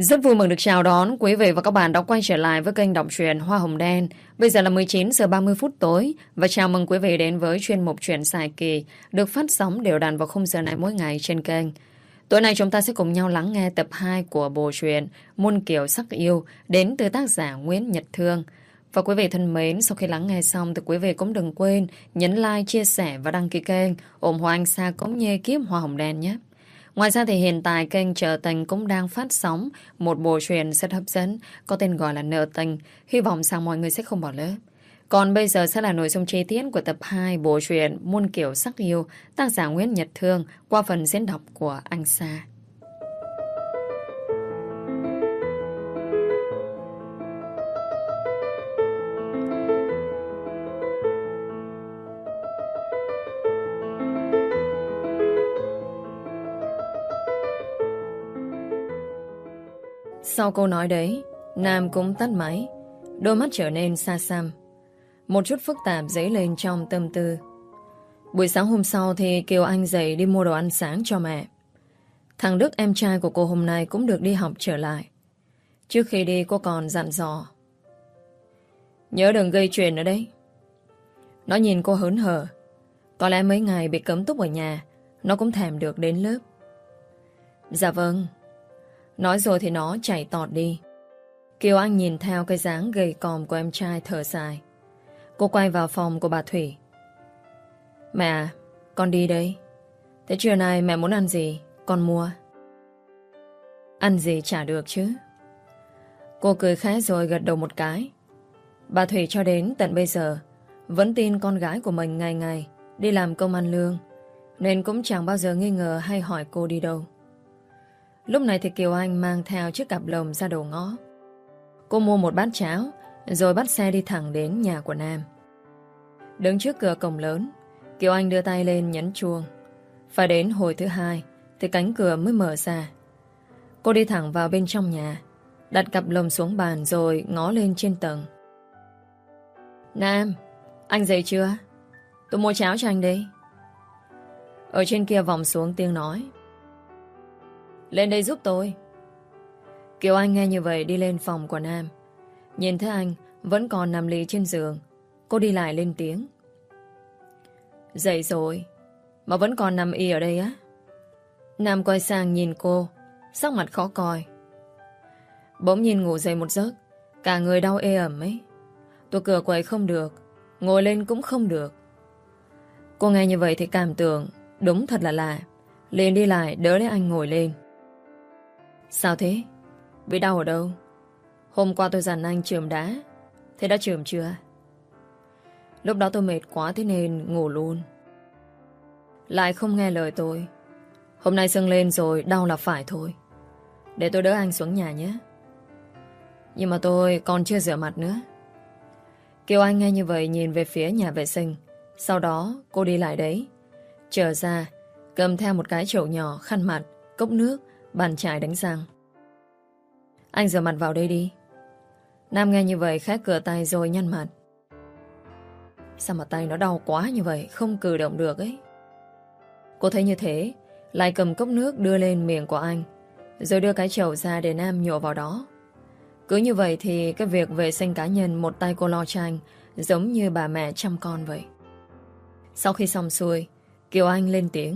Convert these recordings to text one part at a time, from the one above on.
Rất vui mừng được chào đón quý vị và các bạn đã quay trở lại với kênh đọc truyện Hoa Hồng Đen. Bây giờ là 19 giờ 30 phút tối và chào mừng quý vị đến với chuyên mục truyện dài kỳ được phát sóng đều đặn vào khung giờ này mỗi ngày trên kênh. Tối nay chúng ta sẽ cùng nhau lắng nghe tập 2 của bộ truyện Muôn Kiểu Sắc Yêu đến từ tác giả Nguyễn Nhật Thương. Và quý vị thân mến, sau khi lắng nghe xong thì quý vị cũng đừng quên nhấn like, chia sẻ và đăng ký kênh ủng hộ anh Sa cũng như kiếp Hoa Hồng Đen nhé. Ngoài ra thì hiện tại kênh Trở Tình cũng đang phát sóng một bộ truyện rất hấp dẫn có tên gọi là Nợ Tình. Hy vọng rằng mọi người sẽ không bỏ lỡ. Còn bây giờ sẽ là nội dung chi tiết của tập 2 bộ truyện Muôn Kiểu Sắc Yêu, tác giả Nguyễn Nhật Thương qua phần diễn đọc của anh Sa. Sau câu nói đấy, Nam cũng tắt máy, đôi mắt trở nên xa xăm. Một chút phức tạp dấy lên trong tâm tư. Buổi sáng hôm sau thì Kiều Anh dậy đi mua đồ ăn sáng cho mẹ. Thằng Đức em trai của cô hôm nay cũng được đi học trở lại. Trước khi đi cô còn dặn dò: nhớ đừng gây chuyện nữa đấy. Nó nhìn cô hớn hở. Có lẽ mấy ngày bị cấm túc ở nhà, nó cũng thèm được đến lớp. Dạ vâng. Nói rồi thì nó chạy tọt đi. Kiều Anh nhìn theo cái dáng gầy còm của em trai thở dài. Cô quay vào phòng của bà Thủy. Mẹ à, con đi đây. Thế trưa nay mẹ muốn ăn gì, con mua. Ăn gì chả được chứ. Cô cười khẽ rồi gật đầu một cái. Bà Thủy cho đến tận bây giờ vẫn tin con gái của mình ngày ngày đi làm công ăn lương, nên cũng chẳng bao giờ nghi ngờ hay hỏi cô đi đâu. Lúc này thì Kiều Anh mang theo chiếc cặp lồng ra đầu ngõ. Cô mua một bát cháo rồi bắt xe đi thẳng đến nhà của Nam. Đứng trước cửa cổng lớn, Kiều Anh đưa tay lên nhấn chuông. Phải đến hồi thứ hai thì cánh cửa mới mở ra. Cô đi thẳng vào bên trong nhà, đặt cặp lồng xuống bàn rồi ngó lên trên tầng. Nam, anh dậy chưa? Tôi mua cháo cho anh đây. Ở trên kia vọng xuống tiếng nói: lên đây giúp tôi. Kiều Anh nghe như vậy đi lên phòng của Nam. Nhìn thấy anh vẫn còn nằm lì trên giường, cô đi lại lên tiếng: dậy rồi mà vẫn còn nằm y ở đây á? Nam quay sang nhìn cô, sắc mặt khó coi. Bỗng nhìn ngủ dậy một giấc, cả người đau ê ẩm ấy. Tôi cựa quậy không được, ngồi lên cũng không được. Cô nghe như vậy thì cảm tưởng đúng thật là lạ, liền đi lại đỡ lấy anh ngồi lên. Sao thế? Bị đau ở đâu? Hôm qua tôi dặn anh chườm đá, thế đã chườm chưa? Lúc đó tôi mệt quá thế nên ngủ luôn. Lại không nghe lời tôi. Hôm nay sưng lên rồi, đau là phải thôi. Để tôi đỡ anh xuống nhà nhé. Nhưng mà tôi còn chưa rửa mặt nữa. Kiều Anh nghe như vậy nhìn về phía nhà vệ sinh. Sau đó cô đi lại đấy, trở ra cầm theo một cái chậu nhỏ, khăn mặt, cốc nước, bàn chải đánh răng. Anh rửa mặt vào đây đi. Nam nghe như vậy khẽ cựa tay rồi nhăn mặt. Sao mà tay nó đau quá như vậy, không cử động được ấy. Cô thấy như thế, lại cầm cốc nước đưa lên miệng của anh, rồi đưa cái chậu ra để Nam nhổ vào đó. Cứ như vậy thì cái việc vệ sinh cá nhân một tay cô lo cho anh, giống như bà mẹ chăm con vậy. Sau khi xong xuôi, Kiều Anh lên tiếng: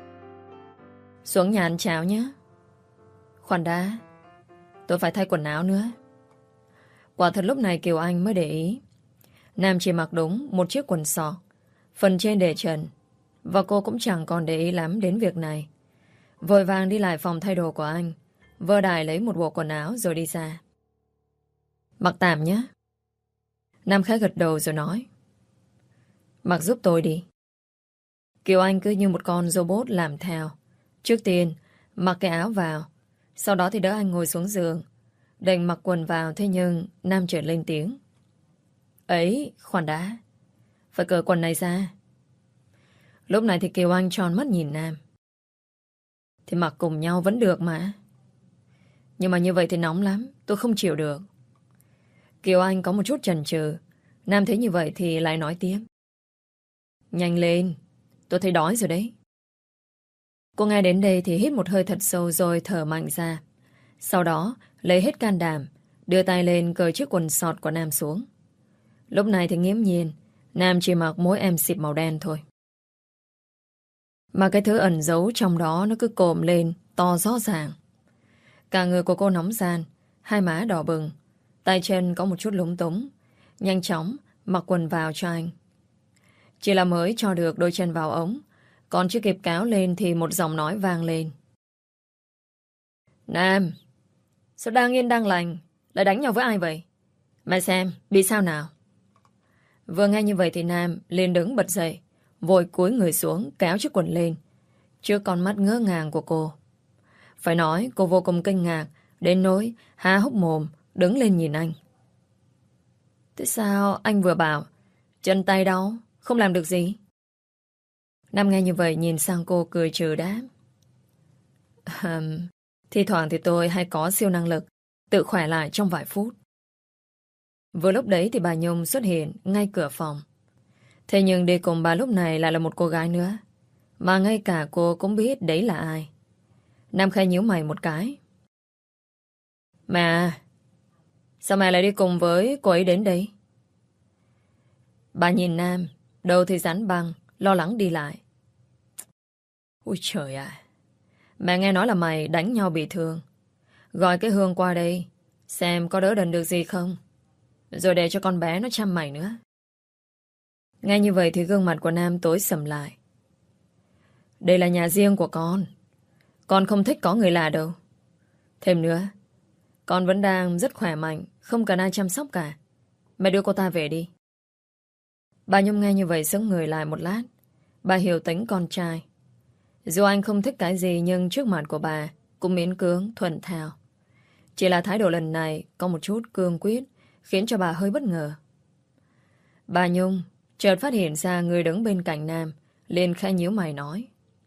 xuống nhà ăn cháo nhé. Khoan đã, tôi phải thay quần áo nữa. Quả thật lúc này Kiều Anh mới để ý, Nam chỉ mặc đúng một chiếc quần sọt, phần trên để trần, và cô cũng chẳng còn để ý lắm đến việc này. Vội vàng đi lại phòng thay đồ của anh, vơ đại lấy một bộ quần áo rồi đi ra. Mặc tạm nhé. Nam khẽ gật đầu rồi nói: mặc giúp tôi đi. Kiều Anh cứ như một con robot làm theo. Trước tiên mặc cái áo vào, sau đó thì đỡ anh ngồi xuống giường, định mặc quần vào. Thế nhưng Nam chợt lên tiếng: ấy, khoan đã, phải cởi quần này ra. Lúc này thì Kiều Anh tròn mắt nhìn Nam. Thì mặc cùng nhau vẫn được mà. Nhưng mà như vậy thì nóng lắm, tôi không chịu được. Kiều Anh có một chút chần chừ. Nam thấy như vậy thì lại nói tiếp: nhanh lên, tôi thấy đói rồi đấy. Cô nghe đến đây thì hít một hơi thật sâu rồi thở mạnh ra. Sau đó lấy hết can đảm, đưa tay lên cởi chiếc quần sọt của Nam xuống. Lúc này thì nghiễm nhiên, Nam chỉ mặc mỗi em xịp màu đen thôi. Mà cái thứ ẩn giấu trong đó nó cứ cộm lên, to rõ ràng. Cả người của cô nóng ran, hai má đỏ bừng, tay chân có một chút lúng túng. Nhanh chóng mặc quần vào cho anh. Chỉ là mới cho được đôi chân vào ống, còn chưa kịp cáo lên thì một giọng nói vang lên. Nam, sao đang yên đang lành lại đánh nhau với ai vậy? Mẹ xem, bị sao nào? Vừa nghe như vậy thì Nam liền đứng bật dậy, vội cúi người xuống kéo chiếc quần lên, trước con mắt ngỡ ngàng của cô. Phải nói cô vô cùng kinh ngạc, đến nỗi há hốc mồm đứng lên nhìn anh. Thế sao anh vừa bảo chân tay đau, không làm được gì? Nam nghe như vậy nhìn sang cô cười trừ đáp. Thi thoảng thì tôi hay có siêu năng lực, tự khỏe lại trong vài phút. Vừa lúc đấy thì bà Nhung xuất hiện ngay cửa phòng. Thế nhưng đi cùng bà lúc này lại là một cô gái nữa, mà ngay cả cô cũng biết đấy là ai. Nam khẽ nhíu mày một cái. Mẹ, sao mẹ lại đi cùng với cô ấy đến đây? Bà nhìn Nam, đầu thì dán băng, lo lắng đi lại. Ôi trời ạ, mẹ nghe nói là mày đánh nhau bị thương. Gọi cái Hương qua đây, xem có đỡ đần được gì không, rồi để cho con bé nó chăm mày nữa. Nghe như vậy thì gương mặt của Nam tối sầm lại. Đây là nhà riêng của con không thích có người lạ đâu. Thêm nữa, con vẫn đang rất khỏe mạnh, không cần ai chăm sóc cả. Mẹ đưa cô ta về đi. Bà Nhung nghe như vậy sững người lại một lát. Bà hiểu tính con trai. Dù anh không thích cái gì nhưng trước mặt của bà cũng miễn cưỡng thuận theo. Chỉ là thái độ lần này có một chút cương quyết, khiến cho bà hơi bất ngờ. Bà Nhung chợt phát hiện ra người đứng bên cạnh Nam, liền khẽ nhíu mày nói.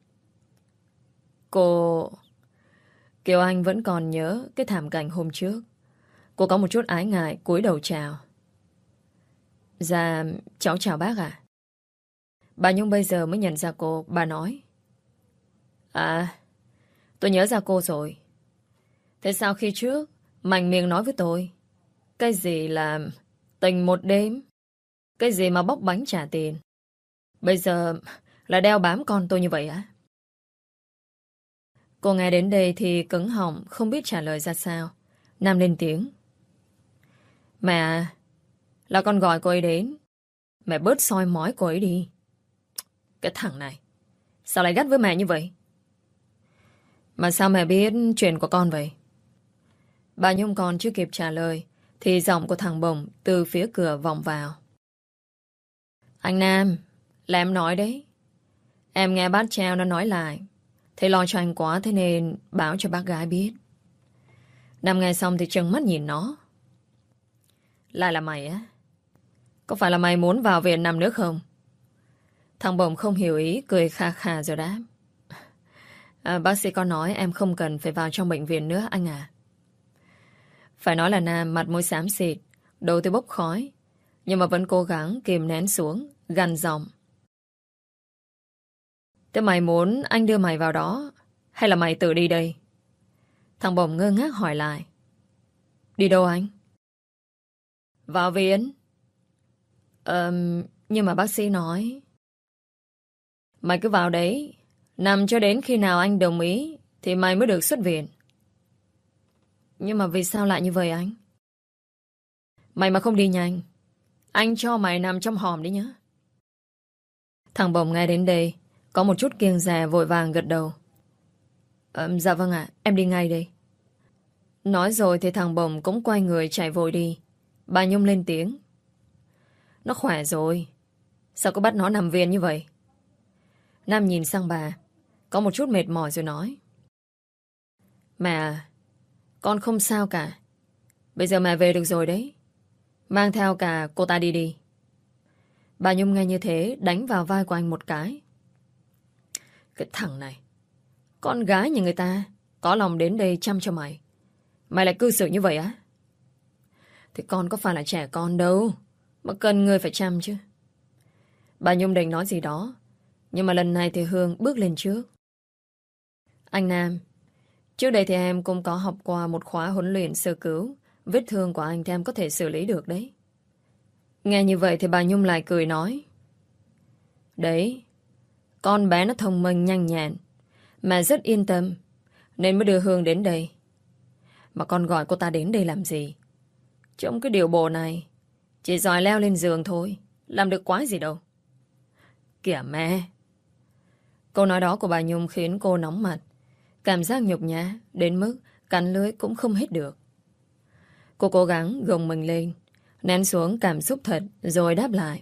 Cô... Kiều Anh vẫn còn nhớ cái thảm cảnh hôm trước. Cô có một chút ái ngại cúi đầu chào. Dạ, cháu chào bác ạ. Bà Nhung bây giờ mới nhận ra cô. Bà nói. À, tôi nhớ ra cô rồi. Thế sao khi trước mạnh miệng nói với tôi cái gì là tình một đêm, cái gì mà bóc bánh trả tiền, bây giờ là đeo bám con tôi như vậy á? Cô nghe đến đây thì cứng họng, không biết trả lời ra sao. Nam lên tiếng. Mẹ à, là con gọi cô ấy đến, mẹ bớt soi mói cô ấy đi. Cái thằng này sao lại gắt với mẹ như vậy? Mà sao mẹ biết chuyện của con vậy? Bà Nhung còn chưa kịp trả lời thì giọng của thằng Bồng từ phía cửa vọng vào. Anh Nam, là em nói đấy. Em nghe bác Treo nó nói lại, thấy lo cho anh quá, thế nên báo cho bác gái biết. Nam nghe xong thì trừng mắt nhìn nó. Lại là mày á? Có phải là mày muốn vào viện nằm nữa không? Thằng Bồng không hiểu ý, cười kha kha rồi đáp. Bác sĩ có nói em không cần phải vào trong bệnh viện nữa anh à. Phải nói là Nam mặt mũi xám xịt, đầu thì bốc khói, nhưng mà vẫn cố gắng kìm nén xuống, gằn giọng. Thế mày muốn anh đưa mày vào đó, hay là mày tự đi đây? Thằng Bồng ngơ ngác hỏi lại. Đi đâu anh? Vào viện. Nhưng mà bác sĩ nói mày cứ vào đấy, nằm cho đến khi nào anh đồng ý thì mày mới được xuất viện. Nhưng mà vì sao lại như vậy anh? Mày mà không đi nhanh, anh cho mày nằm trong hòm đi nhá. Thằng Bồng nghe đến đây có một chút kiêng dè, vội vàng gật đầu. Dạ vâng ạ, em đi ngay đây. Nói rồi thì thằng Bồng cũng quay người chạy vội đi. Bà Nhung lên tiếng. Nó khỏe rồi, sao có bắt nó nằm viện như vậy? Nam nhìn sang bà, có một chút mệt mỏi rồi nói. Mẹ à, con không sao cả. Bây giờ mẹ về được rồi đấy. Mang theo cả cô ta đi đi. Bà Nhung nghe như thế đánh vào vai của anh một cái. Cái thằng này, con gái nhà người ta có lòng đến đây chăm cho mày, mày lại cư xử như vậy á? Thì con có phải là trẻ con đâu mà cần người phải chăm chứ. Bà Nhung định nói gì đó, nhưng mà lần này thì Hương bước lên trước. Anh Nam, Trước đây thì em cũng có học qua một khóa huấn luyện sơ cứu. Vết thương của anh thì em có thể xử lý được đấy. Nghe như vậy thì bà Nhung lại cười nói. Đấy, con bé nó thông minh nhanh nhẹn, mẹ rất yên tâm, nên mới đưa Hương đến đây. Mà con gọi cô ta đến đây làm gì? Trong cái điều bộ này, chỉ giỏi leo lên giường thôi, làm được quái gì đâu. Kìa mẹ! Câu nói đó của bà Nhung khiến cô nóng mặt, cảm giác nhục nhã đến mức cắn lưỡi cũng không hết được. Cô cố gắng gồng mình lên, nén xuống cảm xúc thật rồi đáp lại.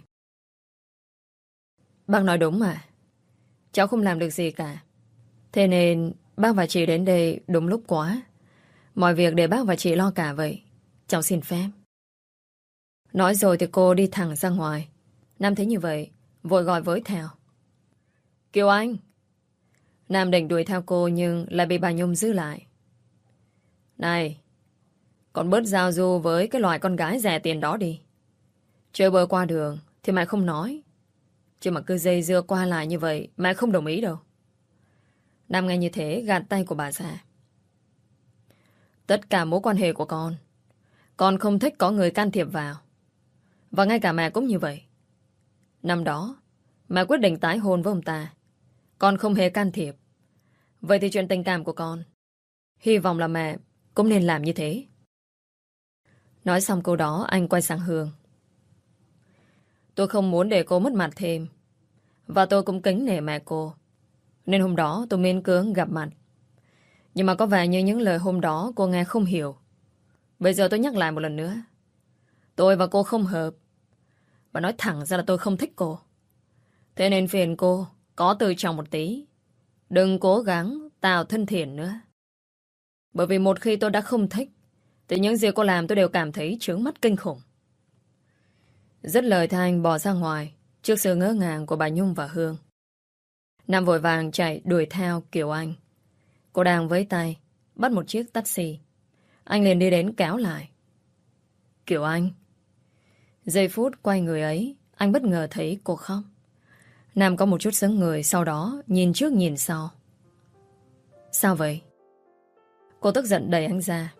Bác nói đúng mà. Cháu không làm được gì cả. Thế nên bác và chị đến đây đúng lúc quá. Mọi việc để bác và chị lo cả vậy. Cháu xin phép. Nói rồi thì cô đi thẳng ra ngoài. Nam thấy như vậy, vội gọi với theo. Kiều Anh! Nam định đuổi theo cô nhưng lại bị bà Nhung giữ lại. Này! Con bớt giao du với cái loại con gái rẻ tiền đó đi. Chơi bời qua đường thì mẹ không nói. Chứ mà cứ dây dưa qua lại như vậy mẹ không đồng ý đâu. Nam nghe như thế gạt tay của bà ra. Tất cả mối quan hệ của con không thích có người can thiệp vào. Và ngay cả mẹ cũng như vậy. Năm đó mẹ quyết định tái hôn với ông ta. Con không hề can thiệp. Vậy thì chuyện tình cảm của con, hy vọng là mẹ cũng nên làm như thế. Nói xong câu đó anh quay sang Hương. Tôi không muốn để cô mất mặt thêm. Và tôi cũng kính nể mẹ cô, nên hôm đó tôi miễn cưỡng gặp mặt. Nhưng mà có vẻ như những lời hôm đó cô nghe không hiểu. Bây giờ tôi nhắc lại một lần nữa. Tôi và cô không hợp. Và nói thẳng ra là tôi không thích cô. Thế nên phiền cô có từ trọng một tí. Đừng cố gắng tạo thân thiện nữa. Bởi vì một khi tôi đã không thích thì những gì cô làm tôi đều cảm thấy chướng mắt kinh khủng. Dứt lời thì anh bỏ ra ngoài trước sự ngỡ ngàng của bà Nhung và Hương. Nam vội vàng chạy đuổi theo Kiều Anh. Cô đang với tay bắt một chiếc taxi. Anh liền đi đến kéo lại. Kiều Anh! Giây phút quay người ấy, anh bất ngờ thấy cô khóc. Nam có một chút sững người, sau đó nhìn trước nhìn sau. Sao vậy? Cô tức giận đẩy anh ra.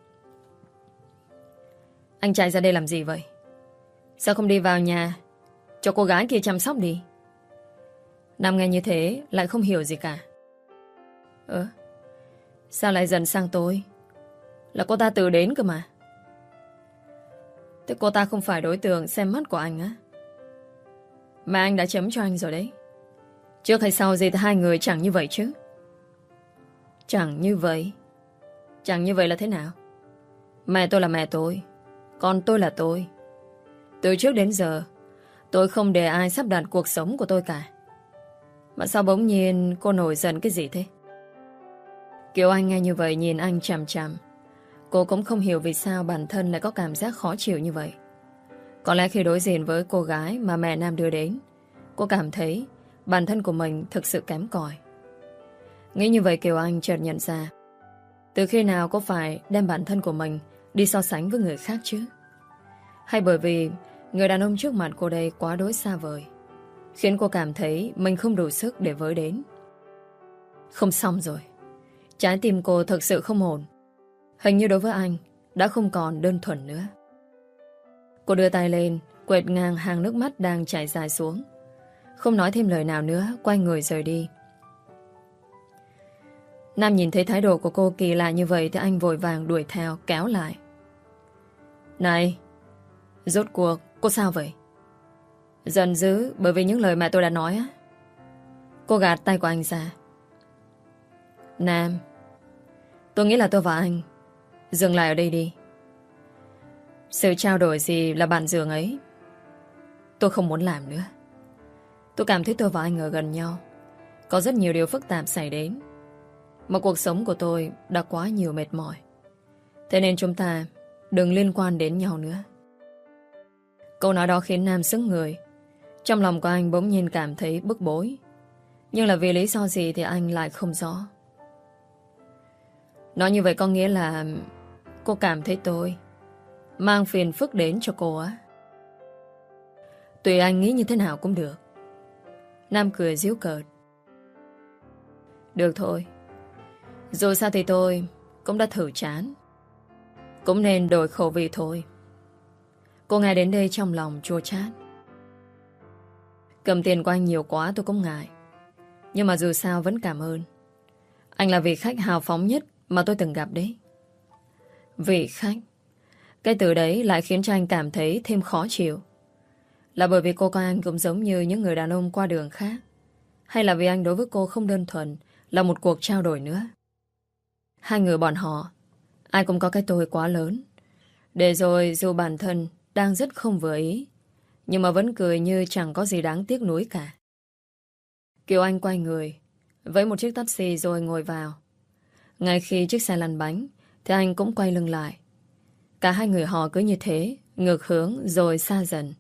Anh chạy ra đây làm gì vậy? Sao không đi vào nhà cho cô gái kia chăm sóc đi? Nam nghe như thế lại không hiểu gì cả. Sao lại dần sang tôi? Là cô ta tự đến cơ mà. Thế cô ta không phải đối tượng xem mắt của anh á? Mà anh đã chấm cho anh rồi đấy. Trước hay sau gì thì hai người chẳng như vậy chứ. Chẳng như vậy? Chẳng như vậy là thế nào? Mẹ tôi là mẹ tôi, con tôi là tôi. Từ trước đến giờ tôi không để ai sắp đặt cuộc sống của tôi cả. Mà sao bỗng nhiên cô nổi giận cái gì thế? Kiều Anh nghe như vậy nhìn anh chằm chằm. Cô cũng không hiểu vì sao bản thân lại có cảm giác khó chịu như vậy. Có lẽ khi đối diện với cô gái mà mẹ Nam đưa đến, cô cảm thấy bản thân của mình thực sự kém cỏi. Nghĩ như vậy Kiều Anh chợt nhận ra, từ khi nào cô phải đem bản thân của mình đi so sánh với người khác chứ? Hay bởi vì người đàn ông trước mặt cô đây quá đối xa vời, khiến cô cảm thấy mình không đủ sức để với đến. Không xong rồi. Trái tim cô thực sự không ổn. Hình như đối với anh đã không còn đơn thuần nữa. Cô đưa tay lên quệt ngang hàng nước mắt đang chảy dài xuống. Không nói thêm lời nào nữa, quay người rời đi. Nam nhìn thấy thái độ của cô kỳ lạ như vậy thì anh vội vàng đuổi theo kéo lại. Này, rốt cuộc cô sao vậy? Giận dữ bởi vì những lời mẹ tôi đã nói á? Cô gạt tay của anh ra. Nam, tôi nghĩ là tôi và anh dừng lại ở đây đi. Sự trao đổi gì là bạn giường ấy tôi không muốn làm nữa. Tôi cảm thấy tôi và anh ở gần nhau có rất nhiều điều phức tạp xảy đến, mà cuộc sống của tôi đã quá nhiều mệt mỏi. Thế nên chúng ta đừng liên quan đến nhau nữa. Câu nói đó khiến Nam sững người. Trong lòng của anh bỗng nhiên cảm thấy bức bối. Nhưng là vì lý do gì thì anh lại không rõ. Nói như vậy có nghĩa là cô cảm thấy tôi mang phiền phức đến cho cô á? Tùy anh nghĩ như thế nào cũng được. Nam cười giễu cợt. Được thôi. Dù sao thì tôi cũng đã thử chán. Cũng nên đổi khẩu vị thôi. Cô nghe đến đây trong lòng chua chát. Cầm tiền của anh nhiều quá tôi cũng ngại, nhưng mà dù sao vẫn cảm ơn. Anh là vị khách hào phóng nhất mà tôi từng gặp đấy. Vị khách. Cái từ đấy lại khiến cho anh cảm thấy thêm khó chịu. Là bởi vì cô coi anh cũng giống như những người đàn ông qua đường khác, hay là vì anh đối với cô không đơn thuần là một cuộc trao đổi nữa? Hai người bọn họ ai cũng có cái tôi quá lớn, để rồi dù bản thân đang rất không vừa ý, nhưng mà vẫn cười như chẳng có gì đáng tiếc nuối cả. Kiều Anh quay người với một chiếc taxi rồi ngồi vào. Ngay khi chiếc xe lăn bánh thì anh cũng quay lưng lại. Cả hai người họ cứ như thế, ngược hướng rồi xa dần.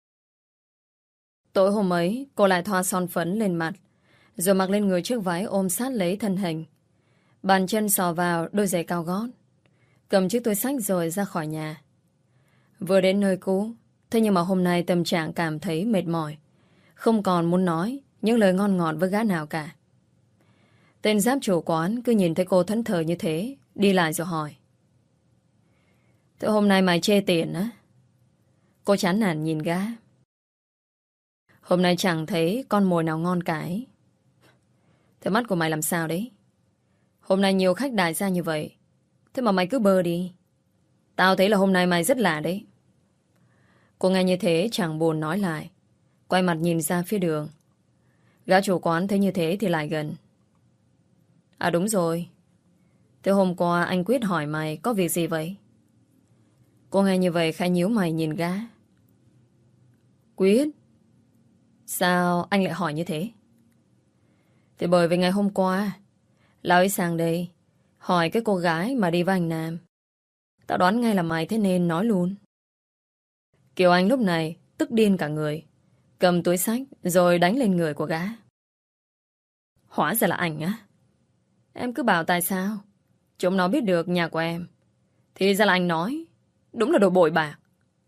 Tối hôm ấy, cô lại thoa son phấn lên mặt, rồi mặc lên người chiếc váy ôm sát lấy thân hình. Bàn chân sò vào đôi giày cao gót, cầm chiếc túi xách rồi ra khỏi nhà. Vừa đến nơi cũ, thế nhưng mà hôm nay tâm trạng cảm thấy mệt mỏi, không còn muốn nói những lời ngon ngọt với gã nào cả. Tên giáp chủ quán cứ nhìn thấy cô thẫn thờ như thế, đi lại rồi hỏi: "Thế hôm nay mày chê tiền á?" Cô chán nản nhìn gã. "Hôm nay chẳng thấy con mồi nào ngon cả ấy." "Thế mắt của mày làm sao đấy? Hôm nay nhiều khách đại gia như vậy, thế mà mày cứ bơ đi. Tao thấy là hôm nay mày rất lạ đấy." Cô nghe như thế chẳng buồn nói lại, quay mặt nhìn ra phía đường. Gã chủ quán thấy như thế thì lại gần. "À đúng rồi, thế hôm qua anh Quyết hỏi mày có việc gì vậy?" Cô nghe như vậy khẽ nhíu mày nhìn gã. "Quyết? Sao anh lại hỏi như thế?" "Thì bởi vì ngày hôm qua lão ấy sang đây hỏi cái cô gái mà đi với anh Nam. Tao đoán ngay là mày, thế nên nói luôn." Kiều Anh lúc này tức điên cả người, cầm túi xách rồi đánh lên người của gã. "Hóa ra là anh á? Em cứ bảo tại sao chúng nó biết được nhà của em, thì ra là anh nói. Đúng là đồ bội bạc."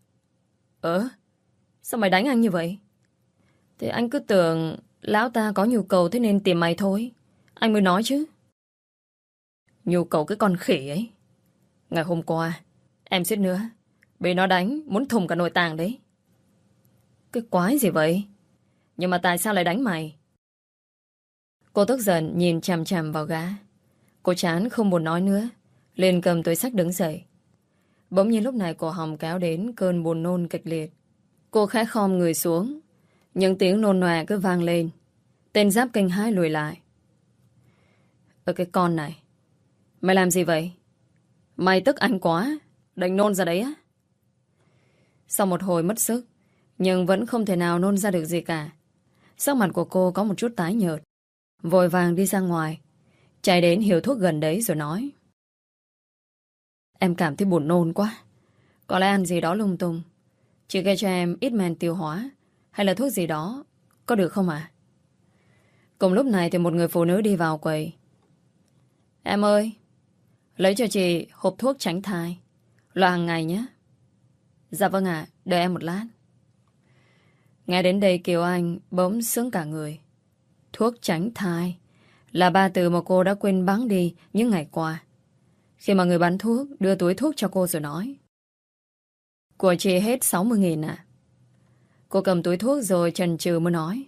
Sao mày đánh anh như vậy?" "Thì anh cứ tưởng lão ta có nhu cầu thế nên tìm mày thôi, anh mới nói chứ." "Nhu cầu cái con khỉ ấy. Ngày hôm qua em suýt nữa bị nó đánh muốn thùng cả nội tạng đấy." "Cái quái gì vậy? Nhưng mà tại sao lại đánh mày?" Cô tức giận nhìn chằm chằm vào gã. Cô chán không muốn nói nữa, liền cầm túi xách đứng dậy. Bỗng nhiên lúc này cổ họng kéo đến cơn buồn nôn kịch liệt. Cô khẽ khom người xuống, những tiếng nôn nòe cứ vang lên. Tên giáp kinh hãi lùi lại. Cái con này, mày làm gì vậy? Mày tức anh quá, định nôn ra đấy á?" Sau một hồi mất sức, nhưng vẫn không thể nào nôn ra được gì cả. Sắc mặt của cô có một chút tái nhợt, vội vàng đi ra ngoài, chạy đến hiệu thuốc gần đấy rồi nói: "Em cảm thấy buồn nôn quá, có lẽ ăn gì đó lung tung. Chị kê cho em ít men tiêu hóa hay là thuốc gì đó, có được không ạ?" Cùng lúc này thì một người phụ nữ đi vào quầy. "Em ơi, lấy cho chị hộp thuốc tránh thai, loại hàng ngày nhé." "Dạ vâng ạ, đợi em một lát." Nghe đến đây Kiều Anh bỗng sững cả người. Thuốc tránh thai là ba từ mà cô đã quên bẵng đi những ngày qua, khi mà người bán thuốc đưa túi thuốc cho cô rồi nói: "Của chị hết 60.000 ạ." Cô cầm túi thuốc rồi chần chừ mới nói: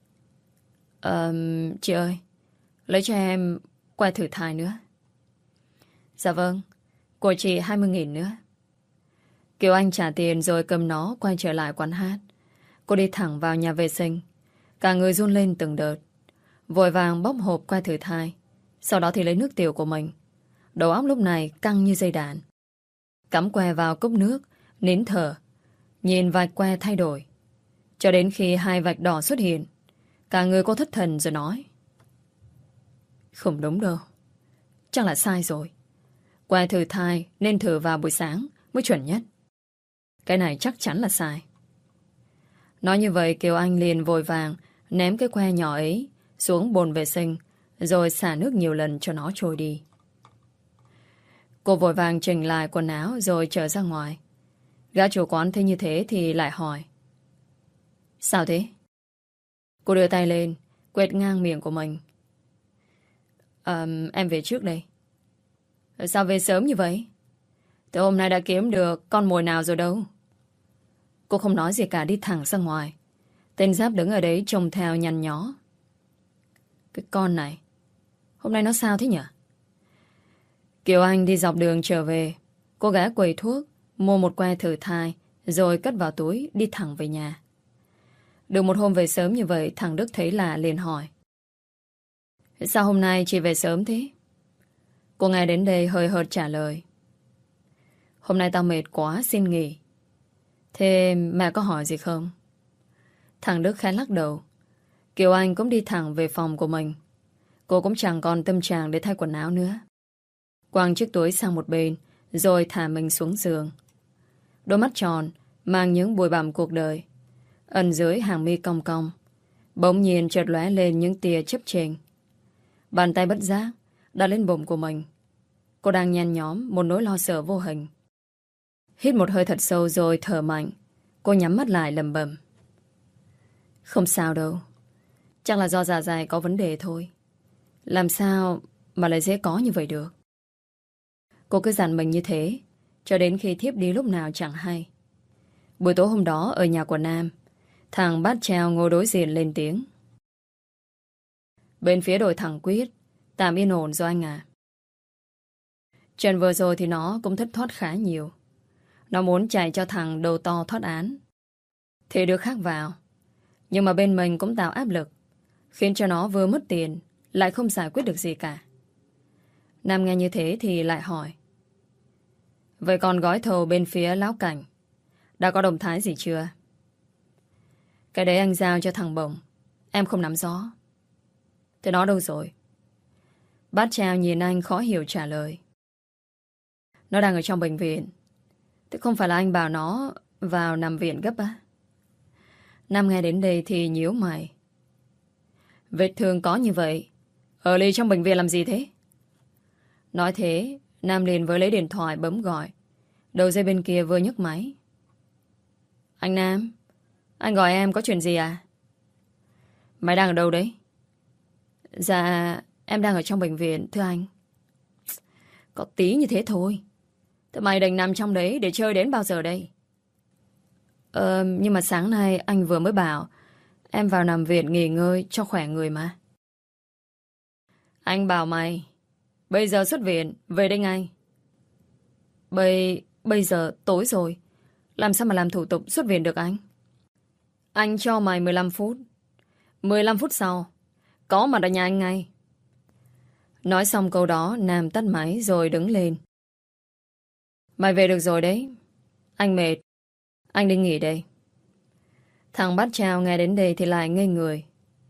Chị ơi, lấy cho em que thử thai nữa." "Dạ vâng, của chị 20.000 nữa." Kiều Anh trả tiền rồi cầm nó quay trở lại quán hát. Cô đi thẳng vào nhà vệ sinh, cả người run lên từng đợt, vội vàng bóc hộp que thử thai. Sau đó thì lấy nước tiểu của mình. Đầu óc lúc này căng như dây đàn. Cắm que vào cốc nước, nín thở, nhìn vạch que thay đổi, cho đến khi hai vạch đỏ xuất hiện. Cả người cô thất thần rồi nói: "Không đúng đâu, chắc là sai rồi. Que thử thai nên thử vào buổi sáng mới chuẩn nhất. Cái này chắc chắn là sai." Nói như vậy Kiều Anh liền vội vàng ném cái que nhỏ ấy xuống bồn vệ sinh, rồi xả nước nhiều lần cho nó trôi đi. Cô vội vàng chỉnh lại quần áo rồi trở ra ngoài. Gã chủ quán thấy như thế thì lại hỏi: "Sao thế?" Cô đưa tay lên quệt ngang miệng của mình. Em về trước đây." Sao về sớm như vậy? Từ hôm nay đã kiếm được con mồi nào rồi đâu? Cô không nói gì cả, đi thẳng ra ngoài. Tên Giáp đứng ở đấy trông theo nhăn nhó. Cái con này, hôm nay nó sao thế nhỉ? Kiều Anh đi dọc đường trở về. Cô gái quầy thuốc, mua một que thử thai, rồi cất vào túi, đi thẳng về nhà. Được một hôm về sớm như vậy, thằng Đức thấy lạ liền hỏi. Sao hôm nay chị về sớm thế? Cô nghe đến đây hơi hợt trả lời. Hôm nay tao mệt quá, xin nghỉ. Thế mẹ có hỏi gì không? Thằng Đức khẽ lắc đầu. Kiều Anh cũng đi thẳng về phòng của mình. Cô cũng chẳng còn tâm trạng để thay quần áo nữa. Quăng chiếc túi sang một bên, rồi thả mình xuống giường. Đôi mắt tròn, mang những bụi bặm cuộc đời. Ẩn dưới hàng mi cong cong, bỗng nhiên chợt lóe lên những tia chớp chênh. Bàn tay bất giác đặt lên bụng của mình. Cô đang nhen nhóm một nỗi lo sợ vô hình. Hít một hơi thật sâu rồi thở mạnh. Cô nhắm mắt lại lẩm bẩm. Không sao đâu. Chắc là do dạ dày có vấn đề thôi. Làm sao mà lại dễ có như vậy được? Cô cứ dặn mình như thế, cho đến khi thiếp đi lúc nào chẳng hay. Buổi tối hôm đó ở nhà của Nam, thằng Bát Treo ngồi đối diện lên tiếng. Bên phía đội thằng Quyết, tạm yên ổn rồi anh à. Trận vừa rồi thì nó cũng thất thoát khá nhiều. Nó muốn chạy cho thằng đầu to thoát án. Thế được khác vào. Nhưng mà bên mình cũng tạo áp lực, khiến cho nó vừa mất tiền, lại không giải quyết được gì cả. Nam nghe như thế thì lại hỏi. Vậy còn gói thầu bên phía Lão Cảnh đã có động thái gì chưa? Cái đấy anh giao cho thằng Bồng, em không nắm rõ. Thế nó đâu rồi? Bát Trao nhìn anh khó hiểu trả lời. Nó đang ở trong bệnh viện. Thế không phải là anh bảo nó vào nằm viện gấp á? Nam nghe đến đây thì nhíu mày. Vết thương có như vậy, ở ly trong bệnh viện làm gì thế? Nói thế, Nam liền với lấy điện thoại bấm gọi. Đầu dây bên kia vừa nhấc máy. Anh Nam, anh gọi em có chuyện gì à? Mày đang ở đâu đấy? Dạ, em đang ở trong bệnh viện, thưa anh. Có tí như thế thôi. Thế mày định nằm trong đấy để chơi đến bao giờ đây? Nhưng mà sáng nay anh vừa mới bảo em vào nằm viện nghỉ ngơi cho khỏe người mà. Anh bảo mày bây giờ xuất viện, về đây ngay. Bây giờ tối rồi, làm sao mà làm thủ tục xuất viện được anh? Anh cho mày 15 phút. 15 phút sau có mặt ở nhà anh ngay. Nói xong câu đó, Nam tắt máy rồi đứng lên. Mày về được rồi đấy. Anh mệt, anh đi nghỉ đây. Thằng Bát Trao nghe đến đây thì lại ngây người.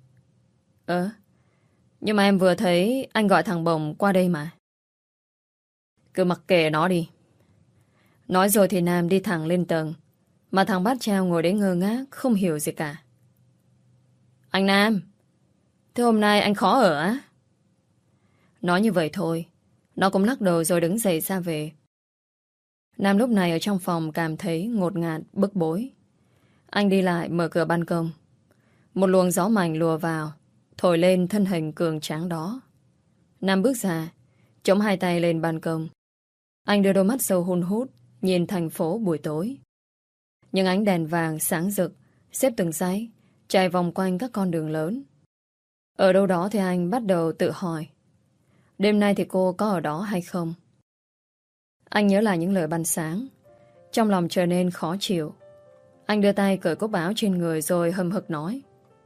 Nhưng mà em vừa thấy anh gọi thằng Bồng qua đây mà. Cứ mặc kệ nó đi. Nói rồi thì Nam đi thẳng lên tầng, mà thằng Bát Trao ngồi đấy ngơ ngác, không hiểu gì cả. Anh Nam, thế hôm nay anh khó ở á? Nói như vậy thôi, nó cũng lắc đầu rồi đứng dậy ra về. Nam lúc này ở trong phòng cảm thấy ngột ngạt, bức bối. Anh đi lại mở cửa ban công. Một luồng gió mạnh lùa vào, thổi lên thân hình cường tráng đó. Nam bước ra, chống hai tay lên ban công. Anh đưa đôi mắt sâu hun hút nhìn thành phố buổi tối. Những ánh đèn vàng sáng rực xếp từng dãy chạy vòng quanh các con đường lớn. Ở đâu đó thì anh bắt đầu tự hỏi, đêm nay thì cô có ở đó hay không? Anh nhớ lại những lời ban sáng, trong lòng trở nên khó chịu. Anh đưa tay cởi cúc áo trên người rồi hầm hực nói.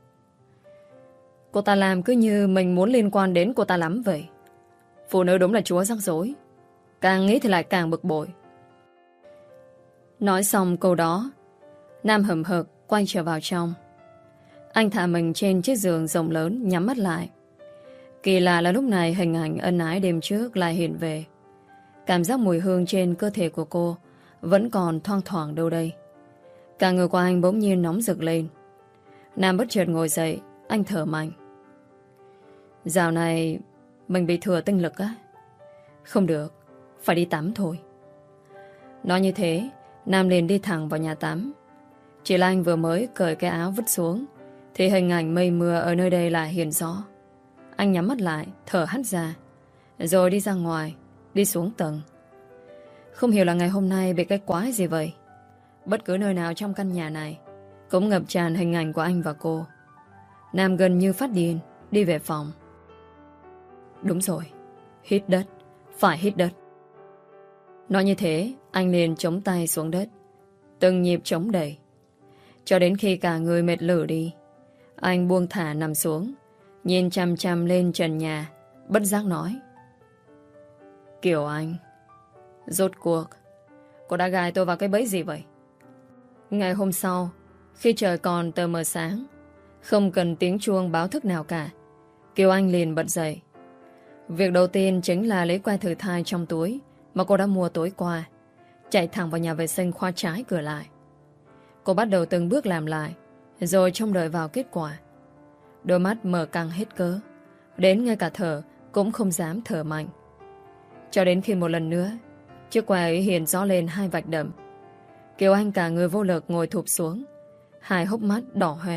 Cô ta làm cứ như mình muốn liên quan đến cô ta lắm vậy. Phụ nữ đúng là chúa rắc rối. Càng nghĩ thì lại càng bực bội. Nói xong câu đó, Nam hầm hực quay trở vào trong. Anh thả mình trên chiếc giường rộng lớn, nhắm mắt lại. Kỳ lạ là lúc này hình ảnh ân ái đêm trước lại hiện về. Cảm giác mùi hương trên cơ thể của cô vẫn còn thoang thoảng đâu đây. Cả người của anh bỗng nhiên nóng rực lên. Nam bất chợt ngồi dậy, anh thở mạnh. Dạo này mình bị thừa tinh lực á. Không được, phải đi tắm thôi. Nói như thế, Nam liền đi thẳng vào nhà tắm. Chỉ là anh vừa mới cởi cái áo vứt xuống thì hình ảnh mây mưa ở nơi đây lại hiện rõ. Anh nhắm mắt lại, thở hắt ra, rồi đi ra ngoài, đi xuống tầng. Không hiểu là ngày hôm nay bị cái quái gì vậy. Bất cứ nơi nào trong căn nhà này cũng ngập tràn hình ảnh của anh và cô. Nam gần như phát điên đi về phòng. Đúng rồi, hít đất, phải hít đất. Nói như thế, anh liền chống tay xuống đất, từng nhịp chống đẩy. Cho đến khi cả người mệt lử đi, anh buông thả nằm xuống, nhìn chằm chằm lên trần nhà, bất giác nói: Kiều Anh, rốt cuộc cô đã gài tôi vào cái bẫy gì vậy? Ngày hôm sau, khi trời còn tờ mờ sáng, không cần tiếng chuông báo thức nào cả, Kiều Anh liền bật dậy. Việc đầu tiên chính là lấy que thử thai trong túi mà cô đã mua tối qua, chạy thẳng vào nhà vệ sinh khóa trái cửa lại. Cô bắt đầu từng bước làm lại, rồi trông đợi vào kết quả. Đôi mắt mở căng hết cớ, đến ngay cả thở cũng không dám thở mạnh. Cho đến khi một lần nữa, chiếc que ấy hiện rõ lên 2 vạch đậm. Kiều Anh cả người vô lực ngồi thụp xuống, 2 hốc mắt đỏ hoe.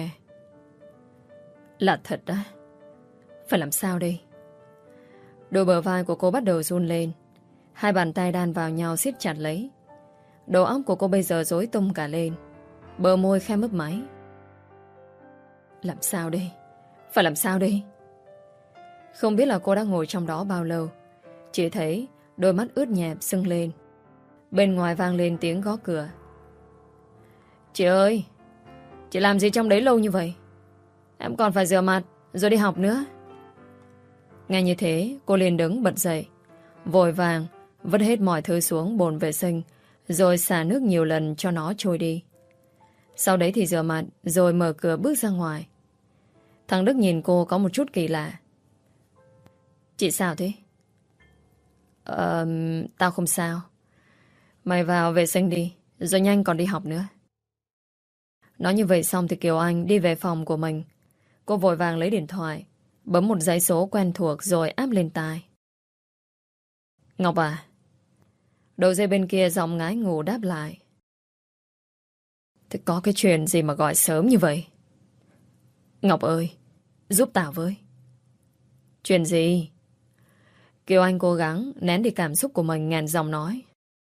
Là thật á? Phải làm sao đây? Đôi bờ vai của cô bắt đầu run lên, 2 bàn tay đan vào nhau siết chặt lấy. Đầu óc của cô bây giờ rối tung cả lên, bờ môi khẽ mấp máy. Làm sao đây? Phải làm sao đây? Không biết là cô đã ngồi trong đó bao lâu, chỉ thấy đôi mắt ướt nhẹp sưng lên. Bên ngoài vang lên tiếng gõ cửa. Chị ơi, chị làm gì trong đấy lâu như vậy? Em còn phải rửa mặt rồi đi học nữa. Nghe như thế, cô liền đứng bật dậy, vội vàng vứt hết mọi thứ xuống bồn vệ sinh, rồi xả nước nhiều lần cho nó trôi đi. Sau đấy thì rửa mặt, rồi mở cửa bước ra ngoài. Thằng Đức nhìn cô có một chút kỳ lạ. Chị sao thế? Tao không sao. Mày vào vệ sinh đi, rồi nhanh còn đi học nữa. Nói như vậy xong thì Kiều Anh đi về phòng của mình. Cô vội vàng lấy điện thoại, bấm một dãy số quen thuộc rồi áp lên tai. Ngọc à? Đầu dây bên kia giọng ngái ngủ đáp lại. Thế có cái chuyện gì mà gọi sớm như vậy? Ngọc ơi, giúp tao với. Chuyện gì? Kiều Anh cố gắng nén đi cảm xúc của mình, ngàn giọng nói.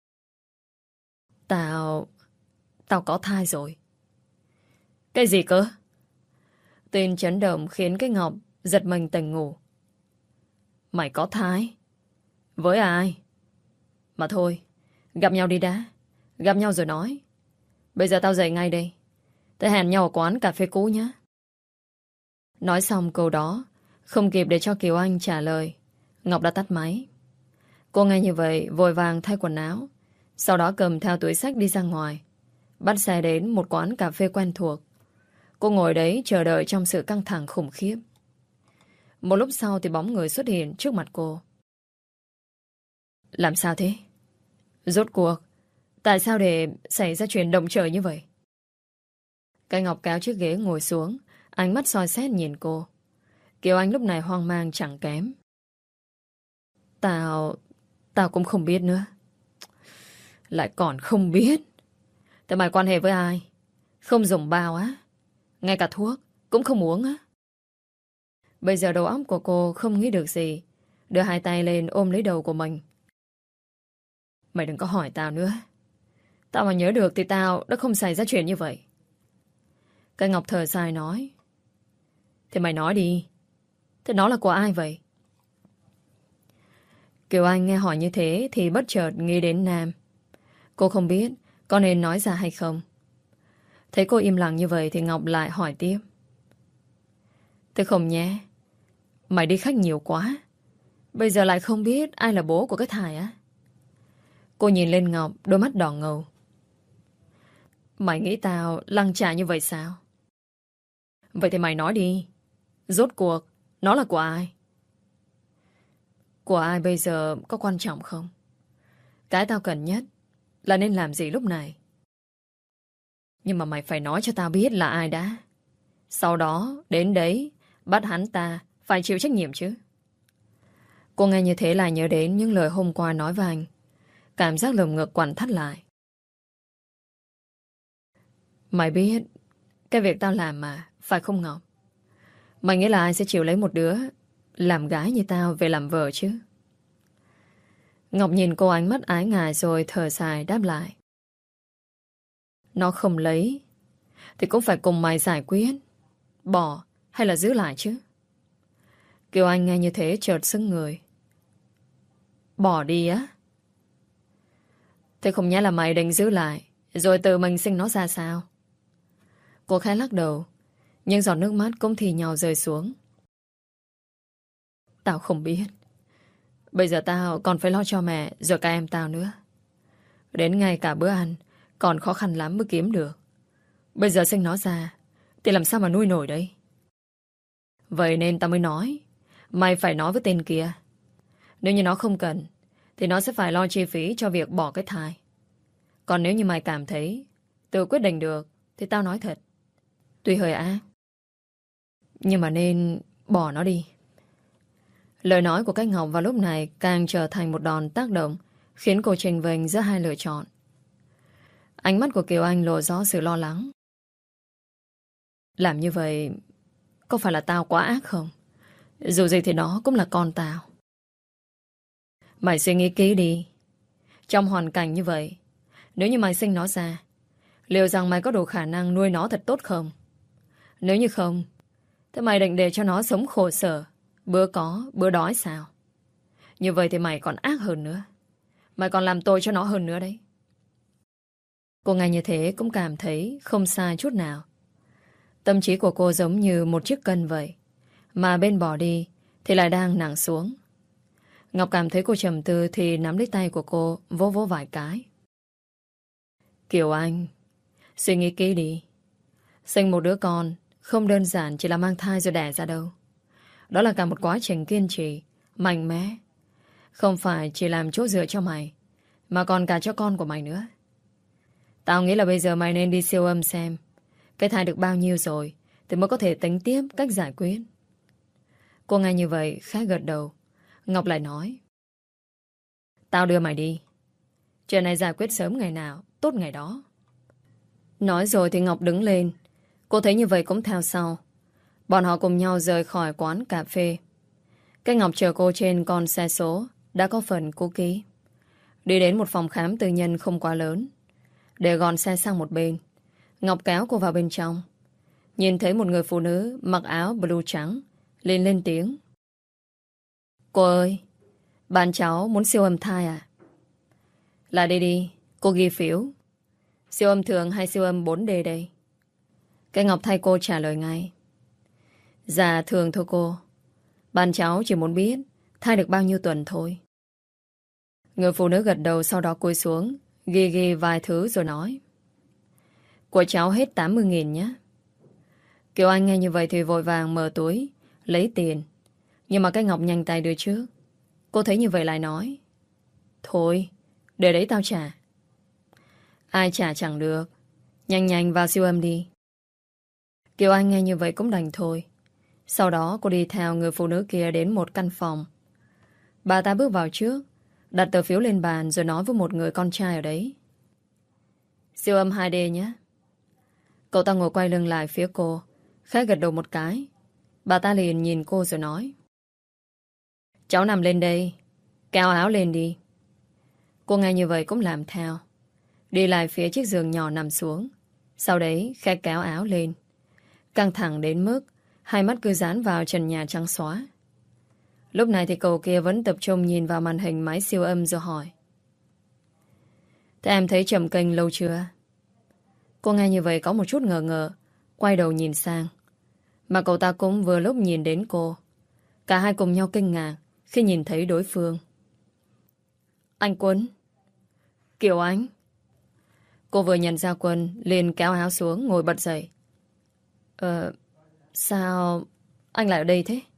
Tao có thai rồi. Cái gì cơ? Tin chấn động khiến cái Ngọc giật mình tỉnh ngủ. Mày có thai? Với ai? Mà thôi, gặp nhau đi đã. Gặp nhau rồi nói. Bây giờ tao dậy ngay đây. Tao hẹn nhau ở quán cà phê cũ nhé. Nói xong câu đó, không kịp để cho Kiều Anh trả lời, Ngọc đã tắt máy. Cô nghe như vậy vội vàng thay quần áo, sau đó cầm theo túi xách đi ra ngoài, bắt xe đến một quán cà phê quen thuộc. Cô ngồi đấy chờ đợi trong sự căng thẳng khủng khiếp. Một lúc sau thì bóng người xuất hiện trước mặt cô. Làm sao thế? Rốt cuộc tại sao để xảy ra chuyện động trời như vậy? Cái Ngọc kéo chiếc ghế ngồi xuống, ánh mắt soi xét nhìn cô. Kiều Anh lúc này hoang mang chẳng kém. Tao cũng không biết nữa. Lại còn không biết? Thế mày quan hệ với ai? Không dùng bao á? Ngay cả thuốc cũng không uống á? Bây giờ đầu óc của cô không nghĩ được gì, đưa 2 tay lên ôm lấy đầu của mình. Mày đừng có hỏi tao nữa. Tao mà nhớ được thì tao đã không xảy ra chuyện như vậy. Cái Ngọc thở dài nói. Thế mày nói đi. Thế nó là của ai vậy? Kiều Anh nghe hỏi như thế thì bất chợt nghĩ đến Nam. Cô không biết có nên nói ra hay không. Thấy cô im lặng như vậy thì Ngọc lại hỏi tiếp. Thế không nhé. Mày đi khách nhiều quá. Bây giờ lại không biết ai là bố của cái thai á? Cô nhìn lên Ngọc, đôi mắt đỏ ngầu. Mày nghĩ tao lăng trà như vậy sao? Vậy thì mày nói đi. Rốt cuộc nó là của ai? Của ai bây giờ có quan trọng không? Cái tao cần nhất là nên làm gì lúc này. Nhưng mà mày phải nói cho tao biết là ai đã. Sau đó đến đấy bắt hắn ta phải chịu trách nhiệm chứ. Cô nghe như thế là nhớ đến những lời hôm qua nói với anh. Cảm giác lồng ngực quặn thắt lại. Mày biết cái việc tao làm mà, phải không Ngọc? Mày nghĩ là ai sẽ chịu lấy một đứa làm gái như tao về làm vợ chứ? Ngọc nhìn cô ánh mắt ái ngại rồi thở dài đáp lại. Nó không lấy thì cũng phải cùng mày giải quyết. Bỏ hay là giữ lại chứ? Kiều Anh nghe như thế chợt sững người. Bỏ đi á? Thế không nhẽ là mày định giữ lại rồi tự mình sinh nó ra sao? Cô khẽ lắc đầu, nhưng giọt nước mắt cũng thì nhau rơi xuống. Tao không biết. Bây giờ tao còn phải lo cho mẹ rồi cả em tao nữa. Đến ngay cả bữa ăn còn khó khăn lắm mới kiếm được. Bây giờ sinh nó ra thì làm sao mà nuôi nổi đây? Vậy nên tao mới nói mày phải nói với tên kia. Nếu như nó không cần thì nó sẽ phải lo chi phí cho việc bỏ cái thai. Còn nếu như mày cảm thấy tự quyết định được thì tao nói thật, tuy hơi ác, nhưng mà nên bỏ nó đi. Lời nói của Cách Ngọc vào lúc này càng trở thành một đòn tác động, khiến cô chênh vênh giữa hai lựa chọn. Ánh mắt của Kiều Anh lộ rõ sự lo lắng. Làm như vậy có phải là tao quá ác không? Dù gì thì nó cũng là con tao. Mày suy nghĩ kỹ đi. Trong hoàn cảnh như vậy, nếu như mày sinh nó ra, liệu rằng mày có đủ khả năng nuôi nó thật tốt không? Nếu như không, thế mày định để cho nó sống khổ sở, bữa có, bữa đói sao? Như vậy thì mày còn ác hơn nữa. Mày còn làm tội cho nó hơn nữa đấy. Cô nghe như thế cũng cảm thấy không sai chút nào. Tâm trí của cô giống như một chiếc cân vậy, mà bên bỏ đi thì lại đang nặng xuống. Ngọc cảm thấy cô trầm tư thì nắm lấy tay của cô, vỗ vỗ vài cái. Kiều Anh, suy nghĩ kỹ đi. Sinh một đứa con không đơn giản chỉ là mang thai rồi đẻ ra đâu. Đó là cả một quá trình kiên trì, mạnh mẽ. Không phải chỉ làm chỗ dựa cho mày, mà còn cả cho con của mày nữa. Tao nghĩ là bây giờ mày nên đi siêu âm xem cái thai được bao nhiêu rồi thì mới có thể tính tiếp cách giải quyết. Cô nghe như vậy khá gật đầu. Ngọc lại nói, tao đưa mày đi. Chuyện này giải quyết sớm ngày nào tốt ngày đó. Nói rồi thì Ngọc đứng lên. Cô thấy như vậy cũng theo sau. Bọn họ cùng nhau rời khỏi quán cà phê. Cái Ngọc chờ cô trên con xe số đã có phần cô ký. Đi đến một phòng khám tư nhân không quá lớn. Để gọn xe sang một bên, Ngọc kéo cô vào bên trong. Nhìn thấy một người phụ nữ mặc áo blue trắng, liền lên tiếng. Cô ơi, bạn cháu muốn siêu âm thai à? Là đây đi, cô ghi phiếu. Siêu âm thường hay siêu âm 4D đây? Cái Ngọc thay cô trả lời ngay. Dạ thường thôi cô. Bạn cháu chỉ muốn biết thai được bao nhiêu tuần thôi. Người phụ nữ gật đầu, sau đó cúi xuống ghi vài thứ rồi nói. Của cháu hết 80.000 nhé. Kiều Anh nghe như vậy thì vội vàng mở túi lấy tiền. Nhưng mà cái Ngọc nhanh tay đưa trước. Cô thấy như vậy lại nói. Thôi, để đấy tao trả. Ai trả chẳng được. Nhanh nhanh vào siêu âm đi. Kiều Anh nghe như vậy cũng đành thôi. Sau đó cô đi theo người phụ nữ kia đến một căn phòng. Bà ta bước vào trước, đặt tờ phiếu lên bàn rồi nói với một người con trai ở đấy. Siêu âm 2D nhé. Cậu ta ngồi quay lưng lại phía cô, khẽ gật đầu một cái. Bà ta liền nhìn cô rồi nói. Cháu nằm lên đây, kéo áo lên đi. Cô nghe như vậy cũng làm theo. Đi lại phía chiếc giường nhỏ nằm xuống. Sau đấy khẽ kéo áo lên. Căng thẳng đến mức hai mắt cứ dán vào trần nhà trắng xóa. Lúc này thì cậu kia vẫn tập trung nhìn vào màn hình máy siêu âm rồi hỏi. Thế em thấy trầm kênh lâu chưa? Cô nghe như vậy có một chút ngờ ngờ, quay đầu nhìn sang. Mà cậu ta cũng vừa lúc nhìn đến cô. Cả hai cùng nhau kinh ngạc khi nhìn thấy đối phương. Anh Quân. Kiều Anh. Cô vừa nhận ra Quân liền kéo áo xuống ngồi bật dậy. Sao anh lại ở đây thế?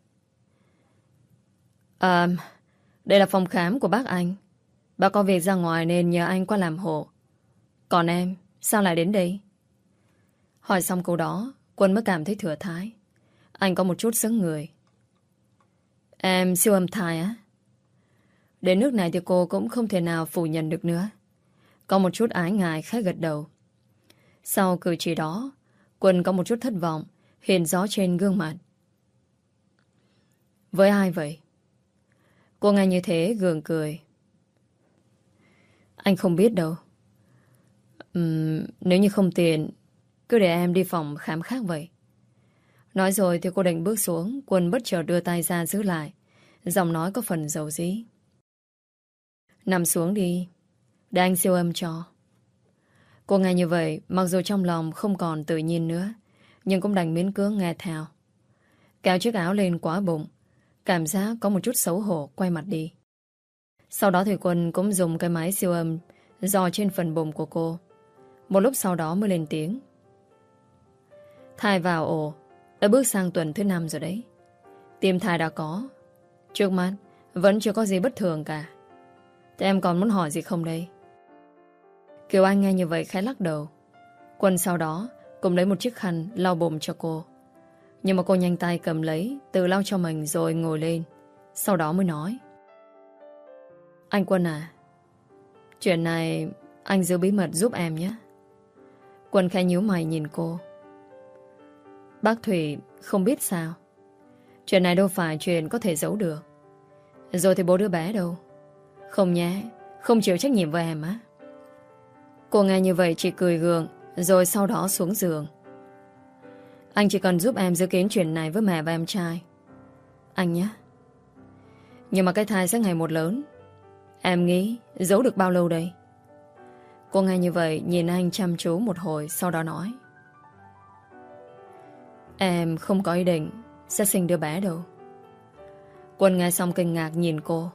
Đây là phòng khám của bác anh. Bác có việc ra ngoài nên nhờ anh qua làm hộ. Còn em, sao lại đến đây? Hỏi xong câu đó, Quân mới cảm thấy thừa thãi. Anh có một chút sững người. Em siêu âm thai á? Đến nước này thì cô cũng không thể nào phủ nhận được nữa. Có một chút ái ngại khẽ gật đầu. Sau cử chỉ đó, Quân có một chút thất vọng hiện rõ trên gương mặt. Với ai vậy? Cô nghe như thế gượng cười. Anh không biết đâu. Nếu như không tiền, cứ để em đi phòng khám khác vậy. Nói rồi thì cô định bước xuống. Quân bất chợt đưa tay ra giữ lại. Giọng nói có phần dầu dí. Nằm xuống đi, để anh siêu âm cho. Cô nghe như vậy, mặc dù trong lòng không còn tự nhiên nữa, nhưng cũng đành miễn cưỡng nghe theo. Kéo chiếc áo lên quá bụng, cảm giác có một chút xấu hổ, quay mặt đi. Sau đó thì Quân cũng dùng cái máy siêu âm dò trên phần bụng của cô. Một lúc sau đó mới lên tiếng. Thai vào ổ, đã bước sang tuần thứ 5 rồi đấy. Tim thai đã có. Trước mắt vẫn chưa có gì bất thường cả. Thế em còn muốn hỏi gì không đây? Kiều Anh nghe như vậy khẽ lắc đầu. Quân sau đó cũng lấy một chiếc khăn lau bụng cho cô. Nhưng mà cô nhanh tay cầm lấy, tự lau cho mình rồi ngồi lên. Sau đó mới nói. Anh Quân à, chuyện này anh giữ bí mật giúp em nhé. Quân khẽ nhíu mày nhìn cô. Bác Thủy không biết sao. Chuyện này đâu phải chuyện có thể giấu được. Rồi thì bố đứa bé đâu. Không nhé, không chịu trách nhiệm với em á. Cô nghe như vậy chỉ cười gượng, rồi sau đó xuống giường. Anh chỉ cần giúp em giữ kín chuyện này với mẹ và em trai. Anh nhé. Nhưng mà cái thai sẽ ngày một lớn. Em nghĩ giấu được bao lâu đây? Cô nghe như vậy nhìn anh chăm chú một hồi, sau đó nói. Em không có ý định sẽ sinh đứa bé đâu. Quân nghe xong kinh ngạc nhìn cô.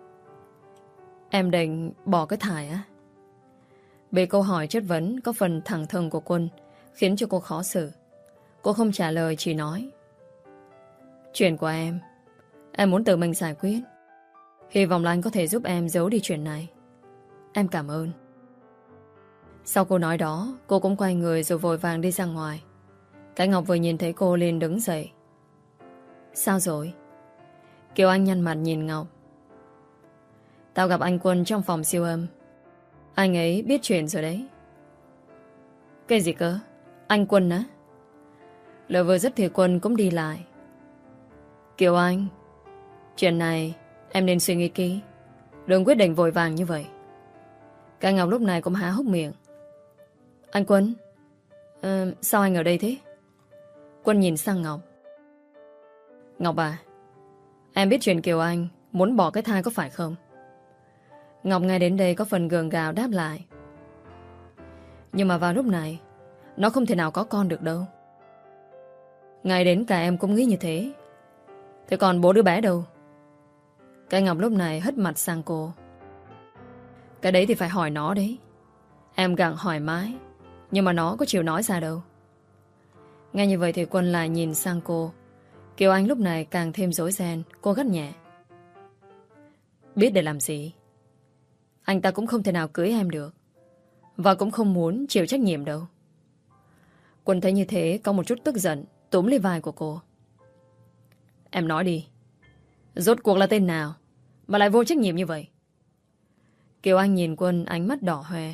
Em định bỏ cái thai á? Bị câu hỏi chất vấn có phần thẳng thừng của Quân khiến cho cô khó xử. Cô không trả lời, chỉ nói. Chuyện của em muốn tự mình giải quyết. Hy vọng là anh có thể giúp em giấu đi chuyện này. Em cảm ơn. Sau câu nói đó, cô cũng quay người rồi vội vàng đi ra ngoài. Cái Ngọc vừa nhìn thấy cô liền đứng dậy. Sao rồi? Kiều Anh nhăn mặt nhìn Ngọc. Tao gặp anh Quân trong phòng siêu âm. Anh ấy biết chuyện rồi đấy. Cái gì cơ? Anh Quân á? Lời vừa dứt thì Quân cũng đi lại. Kiều Anh, chuyện này em nên suy nghĩ kỹ. Đừng quyết định vội vàng như vậy. Cái Ngọc lúc này cũng há hốc miệng. Anh Quân, sao anh ở đây thế? Quân nhìn sang Ngọc. Ngọc à, em biết chuyện Kiều Anh muốn bỏ cái thai có phải không? Ngọc nghe đến đây có phần gượng gạo đáp lại. Nhưng mà vào lúc này nó không thể nào có con được đâu. Ngay đến cả em cũng nghĩ như thế. Thế còn bố đứa bé đâu? Cái Ngọc lúc này hất mặt sang cô. Cái đấy thì phải hỏi nó đấy. Em gặng hỏi mãi, nhưng mà nó có chịu nói ra đâu. Nghe như vậy thì Quân lại nhìn sang cô. Kiều Anh lúc này càng thêm rối ren. Cô gắt nhẹ. Biết để làm gì? Anh ta cũng không thể nào cưới em được, và cũng không muốn chịu trách nhiệm đâu. Quân thấy như thế có một chút tức giận, túm lấy vai của cô. Em nói đi, rốt cuộc là tên nào mà lại vô trách nhiệm như vậy? Kiều Anh nhìn Quân ánh mắt đỏ hoe.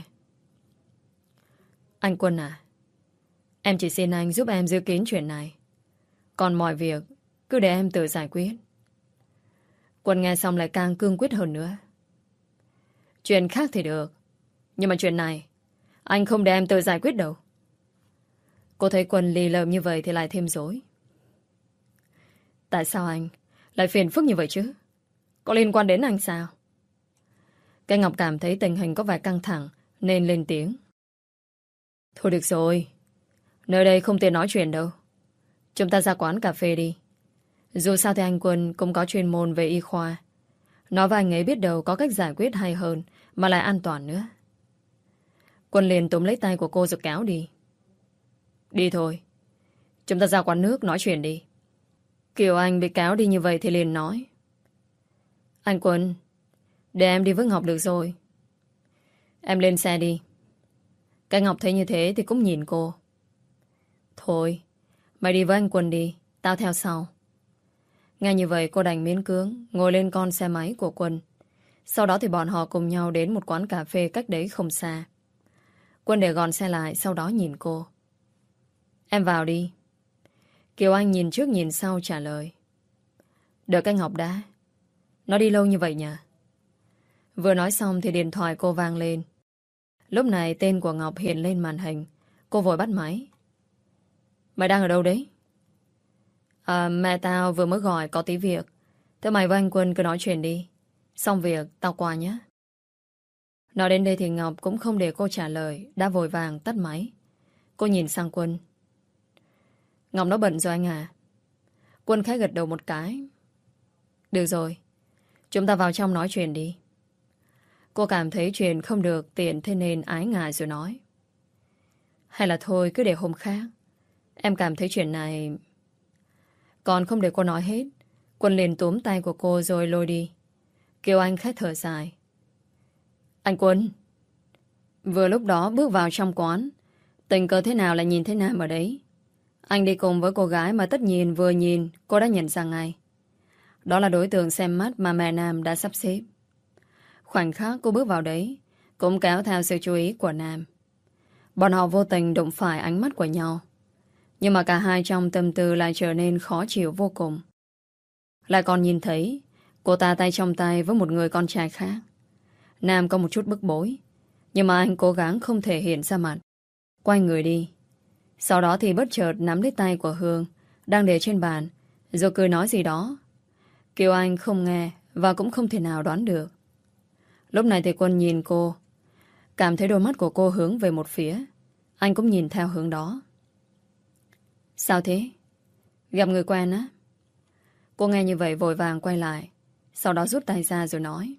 Anh Quân à, em chỉ xin anh giúp em giữ kín chuyện này. Còn mọi việc cứ để em tự giải quyết. Quân nghe xong lại càng cương quyết hơn nữa. Chuyện khác thì được, nhưng mà chuyện này anh không để em tự giải quyết đâu. Cô thấy Quân lì lợm như vậy thì lại thêm rối. Tại sao anh lại phiền phức như vậy chứ? Có liên quan đến anh sao? Cái Ngọc cảm thấy tình hình có vẻ căng thẳng nên lên tiếng. Thôi được rồi, nơi đây không tiện nói chuyện đâu. Chúng ta ra quán cà phê đi. Dù sao thì anh Quân cũng có chuyên môn về y khoa. Nói với anh ấy biết đâu có cách giải quyết hay hơn, mà lại an toàn nữa. Quân liền túm lấy tay của cô rồi kéo đi. Đi thôi, chúng ta ra quán nước nói chuyện đi. Kiều Anh bị kéo đi như vậy thì liền nói. Anh Quân, để em đi với Ngọc được rồi. Em lên xe đi. Cái Ngọc thấy như thế thì cũng nhìn cô. Thôi, mày đi với anh Quân đi, tao theo sau. Nghe như vậy cô đành miễn cưỡng ngồi lên con xe máy của Quân. Sau đó thì bọn họ cùng nhau đến một quán cà phê cách đấy không xa. Quân để gọn xe lại, sau đó nhìn cô. Em vào đi. Kiều Anh nhìn trước nhìn sau trả lời. Đợi cái Ngọc đã. Nó đi lâu như vậy nhỉ? Vừa nói xong thì điện thoại cô vang lên. Lúc này tên của Ngọc hiện lên màn hình. Cô vội bắt máy. Mày đang ở đâu đấy? Mẹ tao vừa mới gọi có tí việc. Thế mày với anh Quân cứ nói chuyện đi. Xong việc tao qua nhé. Nói đến đây thì Ngọc cũng không để cô trả lời, đã vội vàng tắt máy. Cô nhìn sang Quân. Ngọc nó bận rồi anh à? Quân khẽ gật đầu một cái. Được rồi, chúng ta vào trong nói chuyện đi. Cô cảm thấy chuyện không được tiện, thế nên ái ngại rồi nói. Hay là thôi cứ để hôm khác. Em cảm thấy chuyện này... Còn không để cô nói hết, Quân liền túm tay của cô rồi lôi đi. Kiều Anh khẽ thở dài. Anh Quân. Vừa lúc đó bước vào trong quán. Tình cờ thế nào lại nhìn thấy Nam ở đấy. Anh đi cùng với cô gái mà tất nhiên vừa nhìn cô đã nhận ra ngay. Đó là đối tượng xem mắt mà mẹ Nam đã sắp xếp. Khoảnh khắc cô bước vào đấy cũng kéo theo sự chú ý của Nam. Bọn họ vô tình đụng phải ánh mắt của nhau. Nhưng mà cả hai trong tâm tư lại trở nên khó chịu vô cùng. Lại còn nhìn thấy cô ta tay trong tay với một người con trai khác. Nam có một chút bức bối, nhưng mà anh cố gắng không thể hiện ra mặt. Quay người đi. Sau đó thì bất chợt nắm lấy tay của Hương đang để trên bàn, rồi cười nói gì đó. Kiều Anh không nghe và cũng không thể nào đoán được. Lúc này thì Quân nhìn cô, cảm thấy đôi mắt của cô hướng về một phía. Anh cũng nhìn theo hướng đó. Sao thế? Gặp người quen á? Cô nghe như vậy vội vàng quay lại, sau đó rút tay ra rồi nói.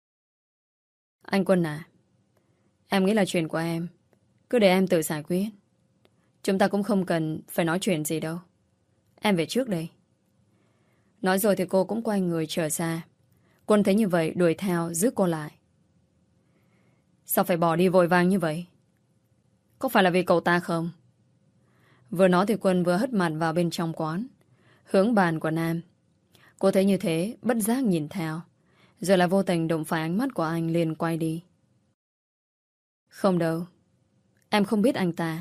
Anh Quân à, em nghĩ là chuyện của em cứ để em tự giải quyết. Chúng ta cũng không cần phải nói chuyện gì đâu. Em về trước đây. Nói rồi thì cô cũng quay người trở ra. Quân thấy như vậy đuổi theo giữ cô lại. Sao phải bỏ đi vội vàng như vậy? Có phải là vì cậu ta không? Vừa nói thì Quân vừa hất mặt vào bên trong quán, hướng bàn của Nam. Cô thấy như thế bất giác nhìn theo, rồi lại vô tình đụng phải ánh mắt của anh liền quay đi. Không đâu, em không biết anh ta.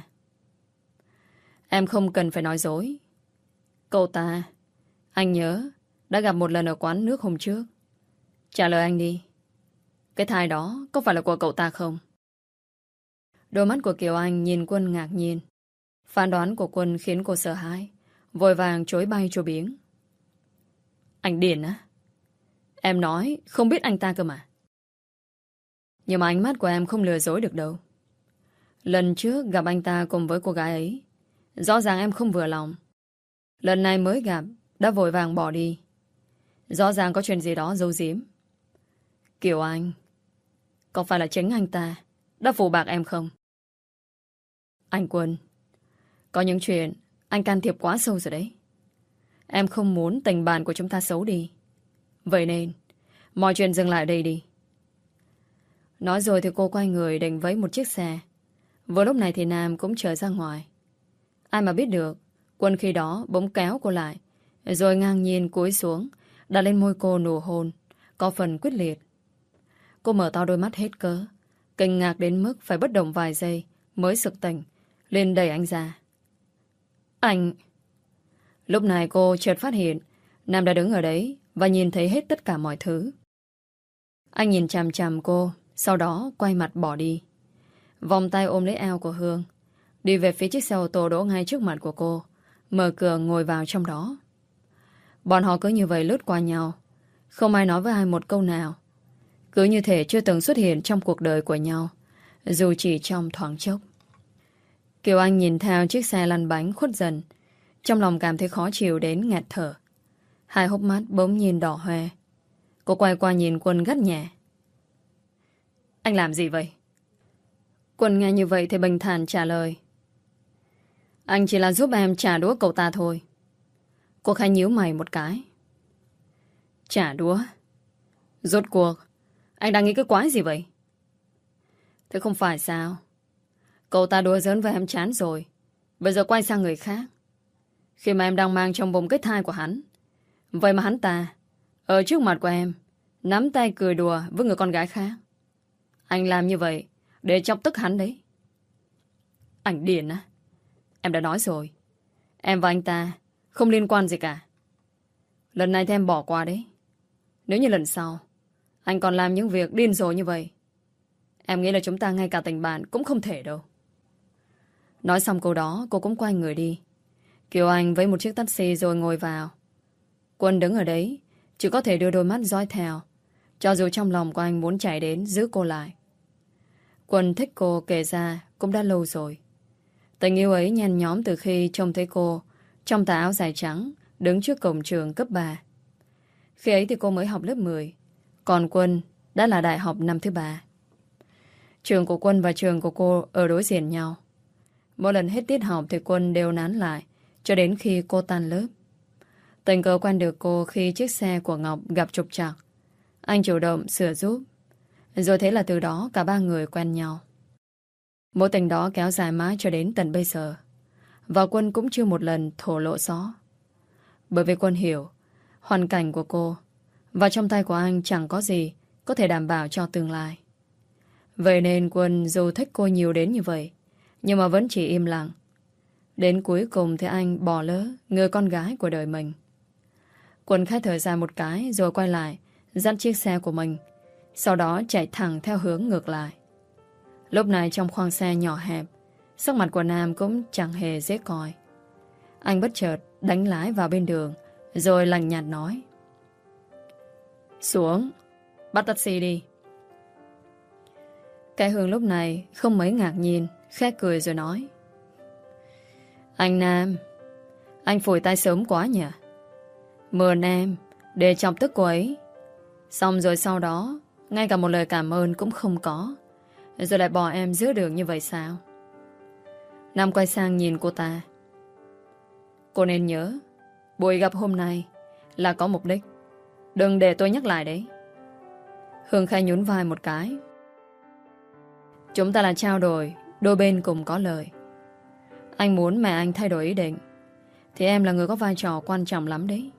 Em không cần phải nói dối. Cậu ta, anh nhớ, đã gặp một lần ở quán nước hôm trước. Trả lời anh đi. Cái thai đó có phải là của cậu ta không? Đôi mắt của Kiều Anh nhìn Quân ngạc nhiên. Phán đoán của Quân khiến cô sợ hãi, vội vàng chối bay cho biếng. Anh điên á? Em nói không biết anh ta cơ mà. Nhưng mà ánh mắt của em không lừa dối được đâu. Lần trước gặp anh ta cùng với cô gái ấy, rõ ràng em không vừa lòng. Lần này mới gặp đã vội vàng bỏ đi. Rõ ràng có chuyện gì đó giấu giếm. Kiều Anh, có phải là chính anh ta đã phụ bạc em không? Anh Quân, có những chuyện anh can thiệp quá sâu rồi đấy. Em không muốn tình bạn của chúng ta xấu đi. Vậy nên mọi chuyện dừng lại đây đi. Nói rồi thì cô quay người định vẫy một chiếc xe. Vừa lúc này thì Nam cũng trở ra ngoài. Ai mà biết được, Quân khi đó bỗng kéo cô lại, rồi ngang nhiên cúi xuống, đặt lên môi cô nụ hôn, có phần quyết liệt. Cô mở to đôi mắt hết cớ, kinh ngạc đến mức phải bất động vài giây mới sực tỉnh, liền đẩy anh ra. Anh... Lúc này cô chợt phát hiện Nam đã đứng ở đấy và nhìn thấy hết tất cả mọi thứ. Anh nhìn chằm chằm cô, sau đó quay mặt bỏ đi. Vòng tay ôm lấy eo của Hương, đi về phía chiếc xe ô tô đỗ ngay trước mặt của cô, mở cửa ngồi vào trong đó. Bọn họ cứ như vậy lướt qua nhau, không ai nói với ai một câu nào. Cứ như thể chưa từng xuất hiện trong cuộc đời của nhau, dù chỉ trong thoáng chốc. Kiều Anh nhìn theo chiếc xe lăn bánh khuất dần, trong lòng cảm thấy khó chịu đến nghẹt thở. Hai hốc mắt bỗng nhìn đỏ hoe. Cô quay qua nhìn Quân gắt nhẹ. Anh làm gì vậy? Quân nghe như vậy thì bình thản trả lời. Anh chỉ là giúp em trả đũa cậu ta thôi. Cô khẽ nhíu mày một cái. Trả đũa? Rốt cuộc anh đang nghĩ cái quái gì vậy? Thế không phải sao? Cậu ta đùa giỡn với em chán rồi, bây giờ quay sang người khác. Khi mà em đang mang trong bụng cái thai của hắn, vậy mà hắn ta ở trước mặt của em nắm tay cười đùa với người con gái khác. Anh làm như vậy để chọc tức hắn đấy. Anh điên á? Em đã nói rồi, em và anh ta không liên quan gì cả. Lần này thì em bỏ qua đấy. Nếu như lần sau Anh còn làm những việc điên rồ như vậy. Em nghĩ là chúng ta ngay cả tình bạn cũng không thể đâu. Nói xong câu đó, cô cũng quay người đi. Kiều Anh với một chiếc taxi rồi ngồi vào. Quân đứng ở đấy, chỉ có thể đưa đôi mắt dõi theo, cho dù trong lòng của anh muốn chạy đến giữ cô lại. Quân thích cô kể ra cũng đã lâu rồi. Tình yêu ấy nhen nhóm từ khi trông thấy cô trong tà áo dài trắng đứng trước cổng trường cấp 3. Khi ấy thì cô mới học lớp 10, còn Quân đã là đại học năm thứ 3. Trường của Quân và trường của cô ở đối diện nhau. Mỗi lần hết tiết học thì Quân đều nán lại cho đến khi cô tan lớp. Tình cờ quen được cô khi chiếc xe của Ngọc gặp trục trặc. Anh chủ động sửa giúp. Rồi thế là từ đó cả ba người quen nhau. Mối tình đó kéo dài mãi cho đến tận bây giờ. Và Quân cũng chưa một lần thổ lộ gió. Bởi vì Quân hiểu hoàn cảnh của cô, và trong tay của anh chẳng có gì có thể đảm bảo cho tương lai. Vậy nên Quân dù thích cô nhiều đến như vậy, nhưng mà vẫn chỉ im lặng. Đến cuối cùng thì anh bỏ lỡ người con gái của đời mình. Quân khẽ thở dài một cái rồi quay lại dắt chiếc xe của mình, sau đó chạy thẳng theo hướng ngược lại. Lúc này trong khoang xe nhỏ hẹp, sắc mặt của Nam cũng chẳng hề dễ coi. Anh bất chợt đánh lái vào bên đường, rồi lạnh nhạt nói: "Xuống, bắt taxi đi." Cái Hương lúc này không mấy ngạc nhiên, khẽ cười rồi nói: "Anh Nam, anh phủi tay sớm quá nhỉ? Mượn em để chọc tức cô ấy, xong rồi sau đó ngay cả một lời cảm ơn cũng không có, rồi lại bỏ em giữa đường như vậy sao?" Nam quay sang nhìn cô ta: "Cô nên nhớ, buổi gặp hôm nay là có mục đích. Đừng để tôi nhắc lại đấy." Hương khai nhún vai một cái: "Chúng ta là trao đổi, đôi bên cùng có lợi. Anh muốn mẹ anh thay đổi ý định, thì em là người có vai trò quan trọng lắm đấy.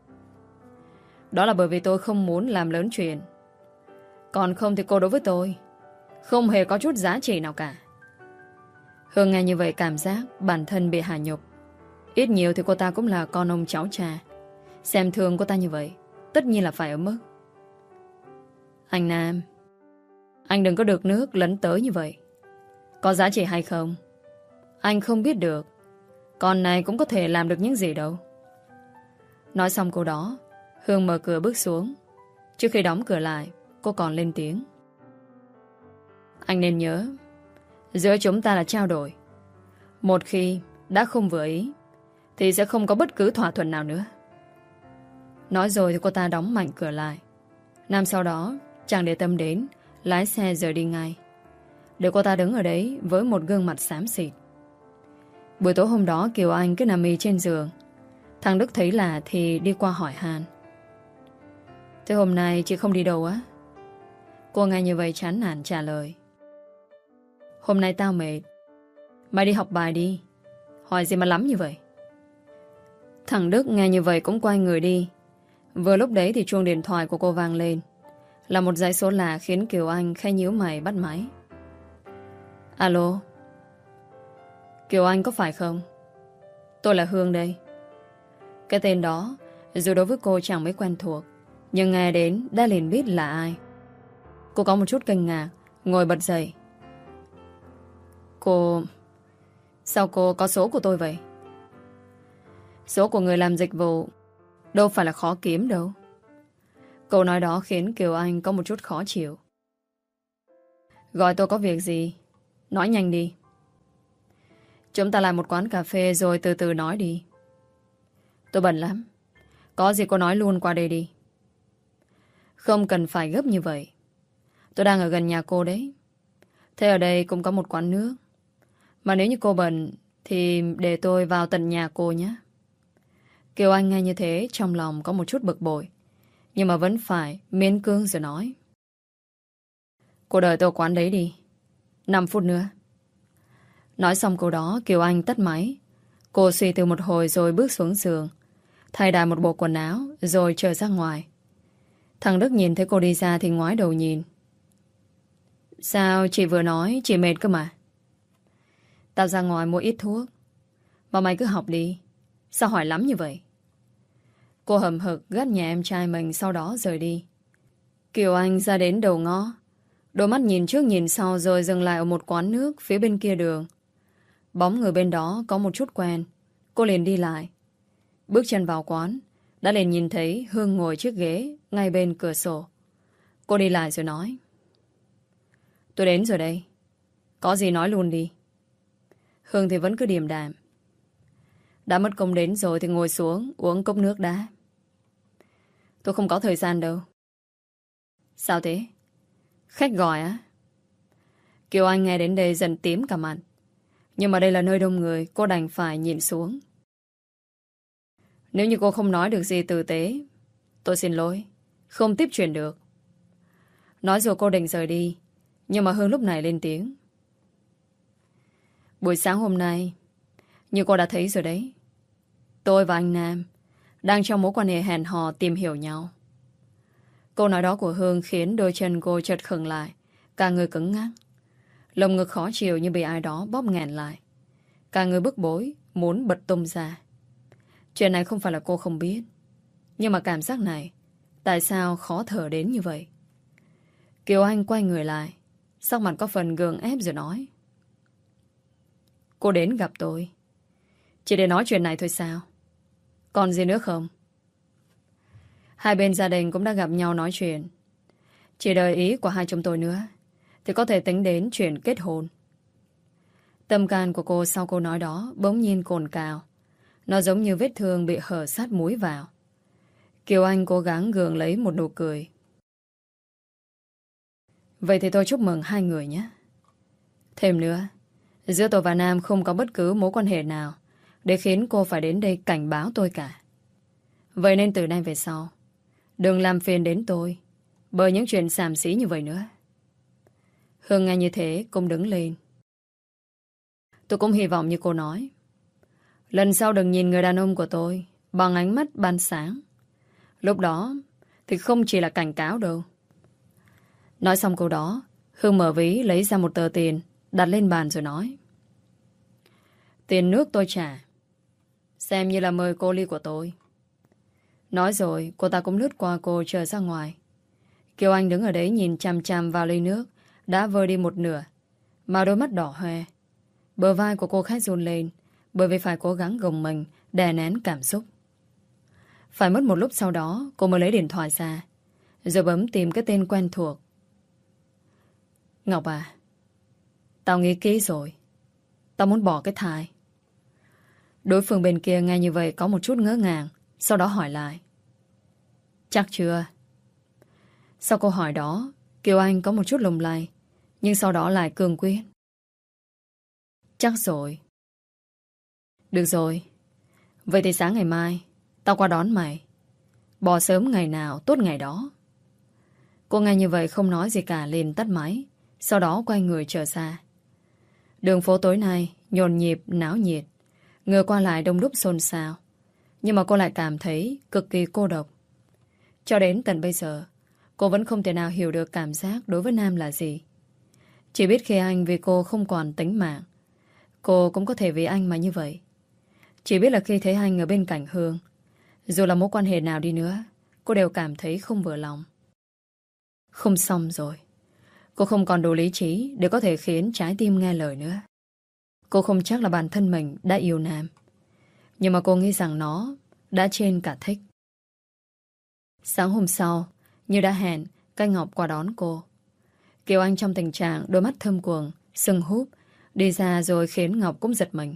Đó là bởi vì tôi không muốn làm lớn chuyện. Còn không thì cô đối với tôi không hề có chút giá trị nào cả." Hương nghe như vậy cảm giác bản thân bị hạ nhục. Ít nhiều thì cô ta cũng là con ông cháu cha. Xem thường cô ta như vậy tất nhiên là phải ở mức. "Anh Nam, anh đừng có được nước lấn tới như vậy. Có giá trị hay không anh không biết được. Con này cũng có thể làm được những gì đâu." Nói xong câu đó, Hương mở cửa bước xuống. Trước khi đóng cửa lại, cô còn lên tiếng: "Anh nên nhớ, giữa chúng ta là trao đổi. Một khi đã không vừa ý thì sẽ không có bất cứ thỏa thuận nào nữa." Nói rồi thì cô ta đóng mạnh cửa lại. Nam sau đó chẳng để tâm đến, lái xe rời đi ngay, để cô ta đứng ở đấy với một gương mặt xám xịt. Buổi tối hôm đó Kiều Anh cứ nằm mì trên giường. Thằng Đức thấy lạ thì đi qua hỏi han: "Thế hôm nay chị không đi đâu á?" Cô nghe như vậy chán nản trả lời: "Hôm nay tao mệt. Mày đi học bài đi. Hỏi gì mà lắm như vậy?" Thằng Đức nghe như vậy cũng quay người đi. Vừa lúc đấy thì chuông điện thoại của cô vang lên. Là một dãy số lạ khiến Kiều Anh khẽ nhíu mày bắt máy. "Alo, Kiều Anh có phải không? Tôi là Hương đây." Cái tên đó dù đối với cô chẳng mấy quen thuộc, nhưng nghe đến đã liền biết là ai. Cô có một chút kinh ngạc, ngồi bật dậy. Sao cô có số của tôi vậy?" "Số của người làm dịch vụ đâu phải là khó kiếm đâu." Câu nói đó khiến Kiều Anh có một chút khó chịu. "Gọi tôi có việc gì? Nói nhanh đi." "Chúng ta làm một quán cà phê rồi từ từ nói đi." "Tôi bận lắm. Có gì cô nói luôn qua đây đi." "Không cần phải gấp như vậy. Tôi đang ở gần nhà cô đấy. Thế ở đây cũng có một quán nước. Mà nếu như cô bận thì để tôi vào tận nhà cô nhé." Kiều Anh nghe như thế trong lòng có một chút bực bội, nhưng mà vẫn phải miễn cưỡng rồi nói: "Cô đợi tôi quán đấy đi, 5 phút nữa." Nói xong câu đó Kiều Anh tắt máy. Cô suy tư một hồi rồi bước xuống giường, thay đài một bộ quần áo rồi trở ra ngoài. Thằng Đức nhìn thấy cô đi ra thì ngoái đầu nhìn. "Sao chị vừa nói chị mệt cơ mà?" "Tao ra ngoài mua ít thuốc. Mà mày cứ học đi. Sao hỏi lắm như vậy?" Cô hậm hực gắt nhà em trai mình, sau đó rời đi. Kiều Anh ra đến đầu ngõ, đôi mắt nhìn trước nhìn sau rồi dừng lại ở một quán nước phía bên kia đường. Bóng người bên đó có một chút quen. Cô liền đi lại. Bước chân vào quán, đã liền nhìn thấy Hương ngồi chiếc ghế ngay bên cửa sổ. Cô đi lại rồi nói: Tôi đến rồi đây. Có gì nói luôn đi. Hương thì vẫn cứ điềm đạm. Đã mất công đến rồi thì ngồi xuống uống cốc nước đã. Tôi không có thời gian đâu. Sao thế? Khách gọi á? Kiều Anh nghe đến đây dần tím cả mặt. Nhưng mà đây là nơi đông người, cô đành phải nhìn xuống. Nếu như cô không nói được gì tử tế, tôi xin lỗi, không tiếp chuyện được. Nói rồi cô định rời đi, nhưng mà Hương lúc này lên tiếng: Buổi sáng hôm nay, như cô đã thấy rồi đấy, tôi và anh Nam đang trong mối quan hệ hẹn hò tìm hiểu nhau. Câu nói đó của Hương khiến đôi chân cô chợt khựng lại, cả người cứng ngắc. Lồng ngực khó chịu như bị ai đó bóp nghẹn lại. Cả người bức bối, muốn bật tung ra. Chuyện này không phải là cô không biết, nhưng mà cảm giác này, tại sao khó thở đến như vậy? Kiều Anh quay người lại, sắc mặt có phần gượng ép rồi nói: Cô đến gặp tôi chỉ để nói chuyện này thôi sao? Còn gì nữa không? Hai bên gia đình cũng đã gặp nhau nói chuyện. Chỉ đợi ý của hai chúng tôi nữa thì có thể tính đến chuyện kết hôn. Tâm can của cô sau câu nói đó bỗng nhiên cồn cào. Nó giống như vết thương bị hở sát múi vào. Kiều Anh cố gắng gượng lấy một nụ cười. Vậy thì tôi chúc mừng hai người nhé. Thêm nữa, giữa tôi và Nam không có bất cứ mối quan hệ nào để khiến cô phải đến đây cảnh báo tôi cả. Vậy nên từ nay về sau, đừng làm phiền đến tôi bởi những chuyện xàm xí như vậy nữa. Hương nghe như thế cũng đứng lên. Tôi cũng hy vọng như cô nói, lần sau đừng nhìn người đàn ông của tôi bằng ánh mắt ban sáng. Lúc đó thì không chỉ là cảnh cáo đâu. Nói xong câu đó, Hương mở ví lấy ra một tờ tiền, đặt lên bàn rồi nói: Tiền nước tôi trả, xem như là mời cô ly của tôi. Nói rồi cô ta cũng lướt qua cô trở ra ngoài. Kiều Anh đứng ở đấy nhìn chằm chằm vào ly nước đã vơi đi một nửa, mà đôi mắt đỏ hoe. Bờ vai của cô khẽ run lên, bởi vì phải cố gắng gồng mình đè nén cảm xúc. Phải mất một lúc sau đó cô mới lấy điện thoại ra, rồi bấm tìm cái tên quen thuộc. Ngọc à, tao nghĩ kỹ rồi. Tao muốn bỏ cái thai. Đối phương bên kia nghe như vậy có một chút ngỡ ngàng, sau đó hỏi lại: Chắc chưa? Sau câu hỏi đó, Kiều Anh có một chút lùng lay, nhưng sau đó lại cương quyết: Chắc rồi. Được rồi. Vậy thì sáng ngày mai tao qua đón mày. Bỏ sớm ngày nào tốt ngày đó. Cô nghe như vậy không nói gì cả, liền tắt máy, sau đó quay người trở ra. Đường phố tối nay nhộn nhịp, náo nhiệt, người qua lại đông đúc xôn xao. Nhưng mà cô lại cảm thấy cực kỳ cô độc. Cho đến tận bây giờ, cô vẫn không thể nào hiểu được cảm giác đối với Nam là gì. Chỉ biết khi anh vì cô không còn tính mạng, cô cũng có thể vì anh mà như vậy. Chỉ biết là khi thấy anh ở bên cạnh Hương, dù là mối quan hệ nào đi nữa, cô đều cảm thấy không vừa lòng. Không xong rồi. Cô không còn đủ lý trí để có thể khiến trái tim nghe lời nữa. Cô không chắc là bản thân mình đã yêu Nam, nhưng mà cô nghĩ rằng nó đã trên cả thích. Sáng hôm sau, như đã hẹn, Canh Ngọc qua đón cô. Kiều Anh trong tình trạng đôi mắt thâm quầng, sưng húp, đi ra rồi khiến Ngọc cũng giật mình.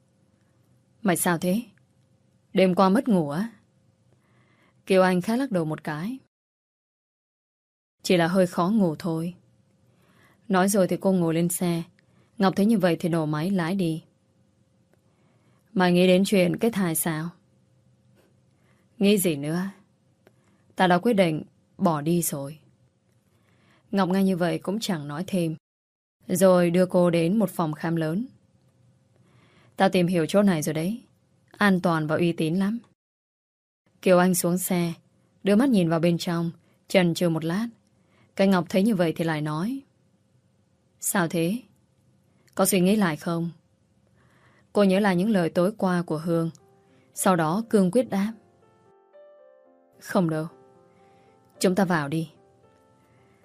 Mày sao thế? Đêm qua mất ngủ á? Kiều Anh khá lắc đầu một cái. Chỉ là hơi khó ngủ thôi. Nói rồi thì cô ngồi lên xe. Ngọc thấy như vậy thì nổ máy lái đi. Mày nghĩ đến chuyện kết hại sao? Nghĩ gì nữa? Ta đã quyết định bỏ đi rồi. Ngọc nghe như vậy cũng chẳng nói thêm, rồi đưa cô đến một phòng khám lớn. Tao tìm hiểu chỗ này rồi đấy, an toàn và uy tín lắm. Kiều Anh xuống xe, đưa mắt nhìn vào bên trong, chần chừ một lát. Cái Ngọc thấy như vậy thì lại nói: Sao thế? Có suy nghĩ lại không? Cô nhớ lại những lời tối qua của Hương, sau đó cương quyết đáp: Không đâu. Chúng ta vào đi.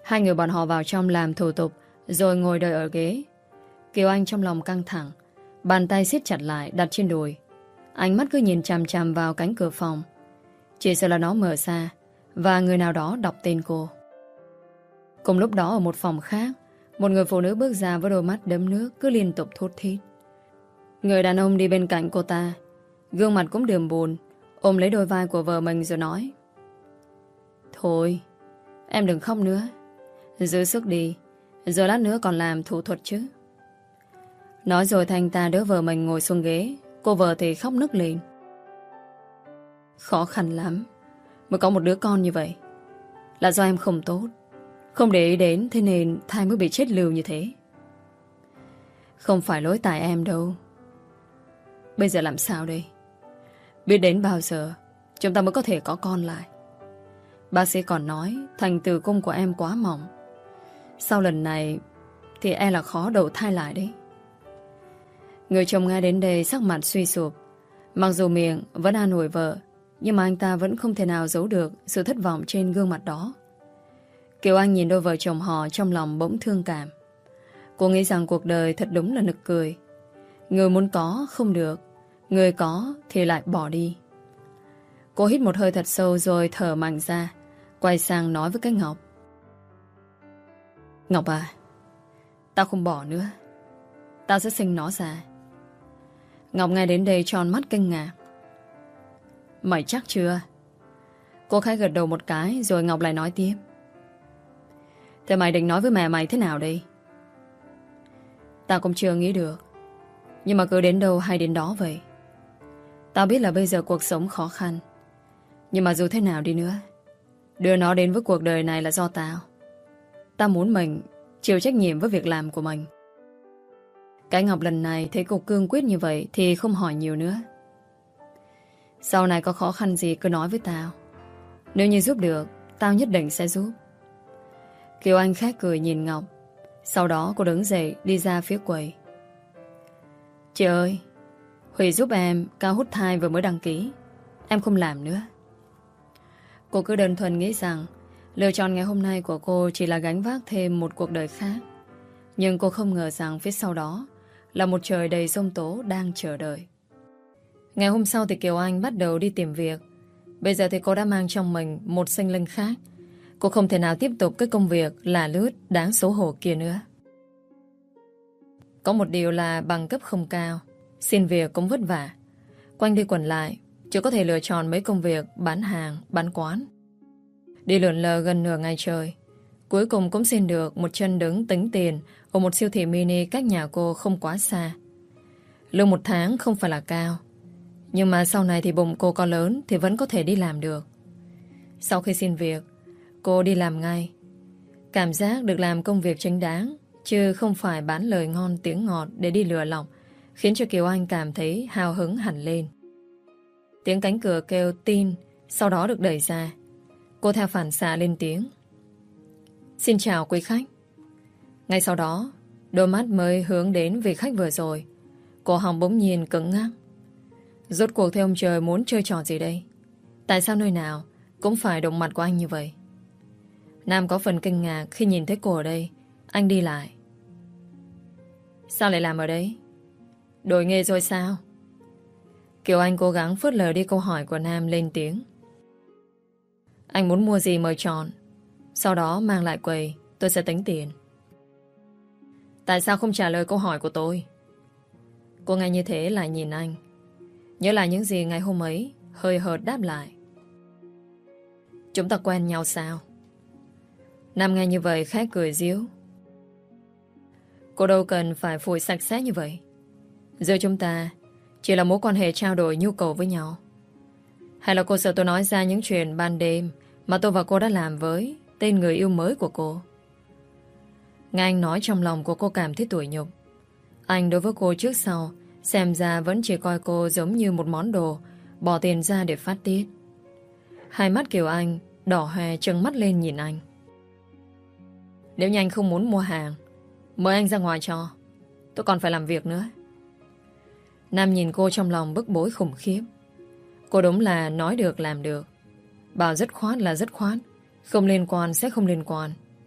Hai người bọn họ vào trong làm thủ tục, rồi ngồi đợi ở ghế. Kiều Anh trong lòng căng thẳng, bàn tay siết chặt lại đặt trên đùi. Ánh mắt cứ nhìn chằm chằm vào cánh cửa phòng. Chỉ sợ là nó mở ra và người nào đó đọc tên cô. Cùng lúc đó ở một phòng khác, một người phụ nữ bước ra với đôi mắt đẫm nước cứ liên tục thốt thít. Người đàn ông đi bên cạnh cô ta, gương mặt cũng đượm buồn, ôm lấy đôi vai của vợ mình rồi nói: Thôi, em đừng khóc nữa, giữ sức đi, rồi lát nữa còn làm thủ thuật chứ. Nói rồi thanh ta đỡ vợ mình ngồi xuống ghế. Cô vợ thì khóc nức lên. Khó khăn lắm mới có một đứa con như vậy. Là do em không tốt, không để ý đến, thế nên thai mới bị chết lưu như thế. Không phải lỗi tại em đâu. Bây giờ làm sao đây? Biết đến bao giờ chúng ta mới có thể có con lại? Bác sĩ còn nói thành tử cung của em quá mỏng. Sau lần này thì e là khó đậu thai lại đấy. Người chồng nghe đến đây sắc mặt suy sụp. Mặc dù miệng vẫn an ủi vợ, nhưng mà anh ta vẫn không thể nào giấu được sự thất vọng trên gương mặt đó. Kiều Anh nhìn đôi vợ chồng họ trong lòng bỗng thương cảm. Cô nghĩ rằng cuộc đời thật đúng là nực cười. Người muốn có không được, người có thì lại bỏ đi. Cô hít một hơi thật sâu rồi thở mạnh ra, quay sang nói với cái Ngọc: Ngọc à, tao không bỏ nữa, tao sẽ sinh nó ra. Ngọc nghe đến đây tròn mắt kinh ngạc. Mày chắc chưa? Cô khẽ gật đầu một cái rồi Ngọc lại nói tiếp: Thế mày định nói với mẹ mày thế nào đây? Tao cũng chưa nghĩ được, nhưng mà cứ đến đâu hay đến đó vậy. Tao biết là bây giờ cuộc sống khó khăn, nhưng mà dù thế nào đi nữa, đưa nó đến với cuộc đời này là do tao. Tao muốn mình chịu trách nhiệm với việc làm của mình. Cái Ngọc lần này thấy cô cương quyết như vậy thì không hỏi nhiều nữa. Sau này có khó khăn gì cứ nói với tao. Nếu như giúp được, tao nhất định sẽ giúp. Kiều Anh khẽ cười nhìn Ngọc. Sau đó cô đứng dậy đi ra phía quầy. Chị ơi, Huy giúp em cao hút thai vừa mới đăng ký. Em không làm nữa. Cô cứ đơn thuần nghĩ rằng lựa chọn ngày hôm nay của cô chỉ là gánh vác thêm một cuộc đời khác. Nhưng cô không ngờ rằng phía sau đó là một trời đầy giông tố đang chờ đợi. Ngày hôm sau thì Kiều Anh bắt đầu đi tìm việc. Bây giờ thì cô đã mang trong mình một sinh linh khác. Cô không thể nào tiếp tục cái công việc lả lướt đáng xấu hổ kia nữa. Có một điều là bằng cấp không cao, xin việc cũng vất vả. Quanh đi quẩn lại, chỉ có thể lựa chọn mấy công việc bán hàng, bán quán. Đi lượn lờ gần nửa ngày trời, cuối cùng cũng xin được một chân đứng tính tiền ở một siêu thị mini cách nhà cô không quá xa. Lương một tháng không phải là cao, nhưng mà sau này thì bụng cô có lớn thì vẫn có thể đi làm được. Sau khi xin việc, cô đi làm ngay. Cảm giác được làm công việc chính đáng, chứ không phải bán lời ngon tiếng ngọt để đi lừa lọc, khiến cho Kiều Anh cảm thấy hào hứng hẳn lên. Tiếng cánh cửa kêu tin sau đó được đẩy ra. Cô theo phản xạ lên tiếng: Xin chào quý khách. Ngay sau đó, đôi mắt mới hướng đến vị khách vừa rồi. Cổ họng bỗng nhiên cứng ngắc. Rốt cuộc thì ông trời muốn chơi trò gì đây? Tại sao nơi nào cũng phải động mặt của anh như vậy? Nam có phần kinh ngạc khi nhìn thấy cô ở đây. Anh đi lại. Sao lại làm ở đây? Đổi nghề rồi sao? Kiều Anh cố gắng phớt lờ đi câu hỏi của Nam, lên tiếng: Anh muốn mua gì mời chọn, sau đó mang lại quầy, tôi sẽ tính tiền. Tại sao không trả lời câu hỏi của tôi? Cô nghe như thế lại nhìn anh, nhớ lại những gì ngày hôm ấy, hơi hợt đáp lại: Chúng ta quen nhau sao? Nam nghe như vậy khẽ cười giễu. Cô đâu cần phải phủi sạch sẽ như vậy. Giữa chúng ta chỉ là mối quan hệ trao đổi nhu cầu với nhau. Hay là cô sợ tôi nói ra những chuyện ban đêm mà tôi và cô đã làm với tên người yêu mới của cô? Nghe anh nói trong lòng của cô cảm thấy tủi nhục. Anh đối với cô trước sau xem ra vẫn chỉ coi cô giống như một món đồ bỏ tiền ra để phát tiết. Hai mắt Kiều Anh đỏ hoe trừng mắt lên nhìn anh. Nếu như anh không muốn mua hàng, mời anh ra ngoài cho. Tôi còn phải làm việc nữa. Nam nhìn cô trong lòng bức bối khủng khiếp. Cô đúng là nói được làm được. Bảo dứt khoát là dứt khoát, không liên quan sẽ không liên quan.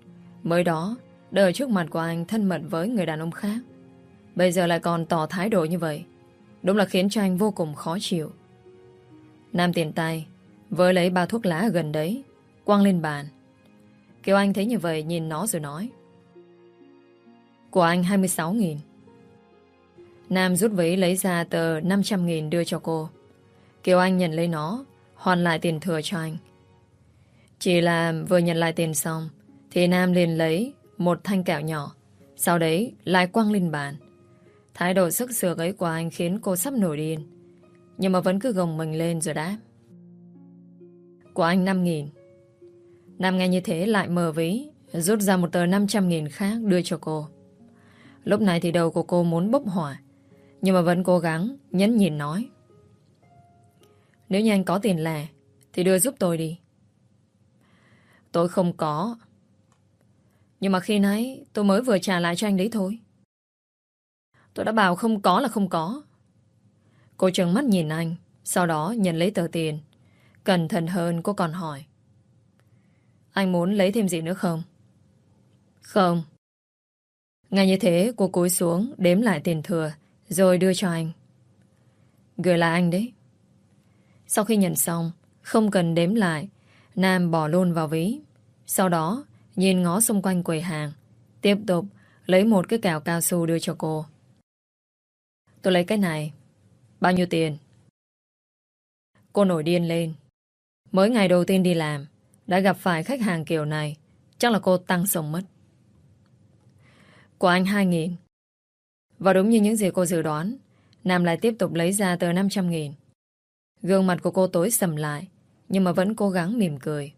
Mới đó đã ở trước mặt của anh thân mật với người đàn ông khác, bây giờ lại còn tỏ thái độ như vậy. Đúng là khiến cho anh vô cùng khó chịu. Nam tiện tay với lấy bao thuốc lá ở gần đấy, quăng lên bàn. Kiều Anh thấy như vậy nhìn nó rồi nói: của anh 26.000. Nam rút ví lấy ra tờ 500.000 đưa cho cô. Kiều Anh nhận lấy nó, hoàn lại tiền thừa cho anh. Chỉ là vừa nhận lại tiền xong thì Nam liền lấy một thanh kẹo nhỏ, sau đấy lại quăng lên bàn. Thái độ sức sược ấy của anh khiến cô sắp nổi điên, nhưng mà vẫn cứ gồng mình lên rồi đáp: của anh 5.000. Nam nghe như thế lại mở ví, rút ra một tờ 500.000 khác đưa cho cô. Lúc này thì đầu của cô muốn bốc hỏa, nhưng mà vẫn cố gắng nhẫn nhịn nói: nếu như anh có tiền lẻ thì đưa giúp tôi đi. Tôi không có. Nhưng mà khi nãy tôi mới vừa trả lại cho anh đấy thôi. Tôi đã bảo không có là không có. Cô trợn mắt nhìn anh, sau đó nhận lấy tờ tiền. Cẩn thận hơn cô còn hỏi: anh muốn lấy thêm gì nữa không? Không. Ngay như thế cô cúi xuống đếm lại tiền thừa rồi đưa cho anh. Gửi lại anh đấy. Sau khi nhận xong, không cần đếm lại, Nam bỏ luôn vào ví. Sau đó nhìn ngó xung quanh quầy hàng, tiếp tục lấy một cái kẹo cao su đưa cho cô. Tôi lấy cái này. Bao nhiêu tiền? Cô nổi điên lên. Mới ngày đầu tiên đi làm đã gặp phải khách hàng kiểu này, chắc là cô tăng sống mất. Của anh 2.000. Và đúng như những gì cô dự đoán, Nam lại tiếp tục lấy ra tờ 500.000. Gương mặt của cô tối sầm lại, nhưng mà vẫn cố gắng mỉm cười.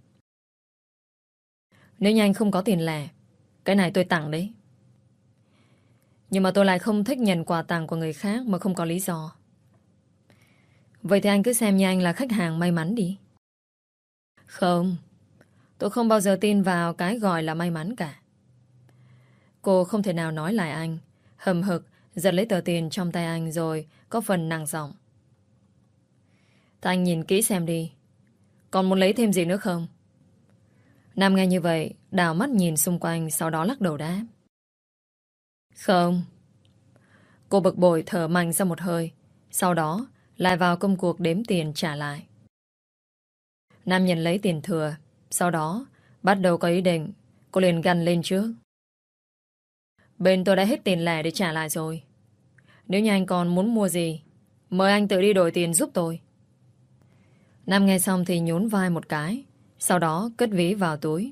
Nếu như anh không có tiền lẻ, cái này tôi tặng đấy. Nhưng mà tôi lại không thích nhận quà tặng của người khác mà không có lý do. Vậy thì anh cứ xem như anh là khách hàng may mắn đi. Không, tôi không bao giờ tin vào cái gọi là may mắn cả. Cô không thể nào nói lại anh, hầm hực giật lấy tờ tiền trong tay anh rồi có phần nặng giọng. Thì anh nhìn kỹ xem đi, còn muốn lấy thêm gì nữa không? Nam nghe như vậy đảo mắt nhìn xung quanh, sau đó lắc đầu đáp: không. Cô bực bội thở mạnh ra một hơi, sau đó lại vào công cuộc đếm tiền trả lại. Nam nhận lấy tiền thừa, sau đó bắt đầu có ý định. Cô liền gằn lên trước: bên tôi đã hết tiền lẻ để trả lại rồi. Nếu như anh còn muốn mua gì, mời anh tự đi đổi tiền giúp tôi. Nam nghe xong thì nhún vai một cái, sau đó cất ví vào túi.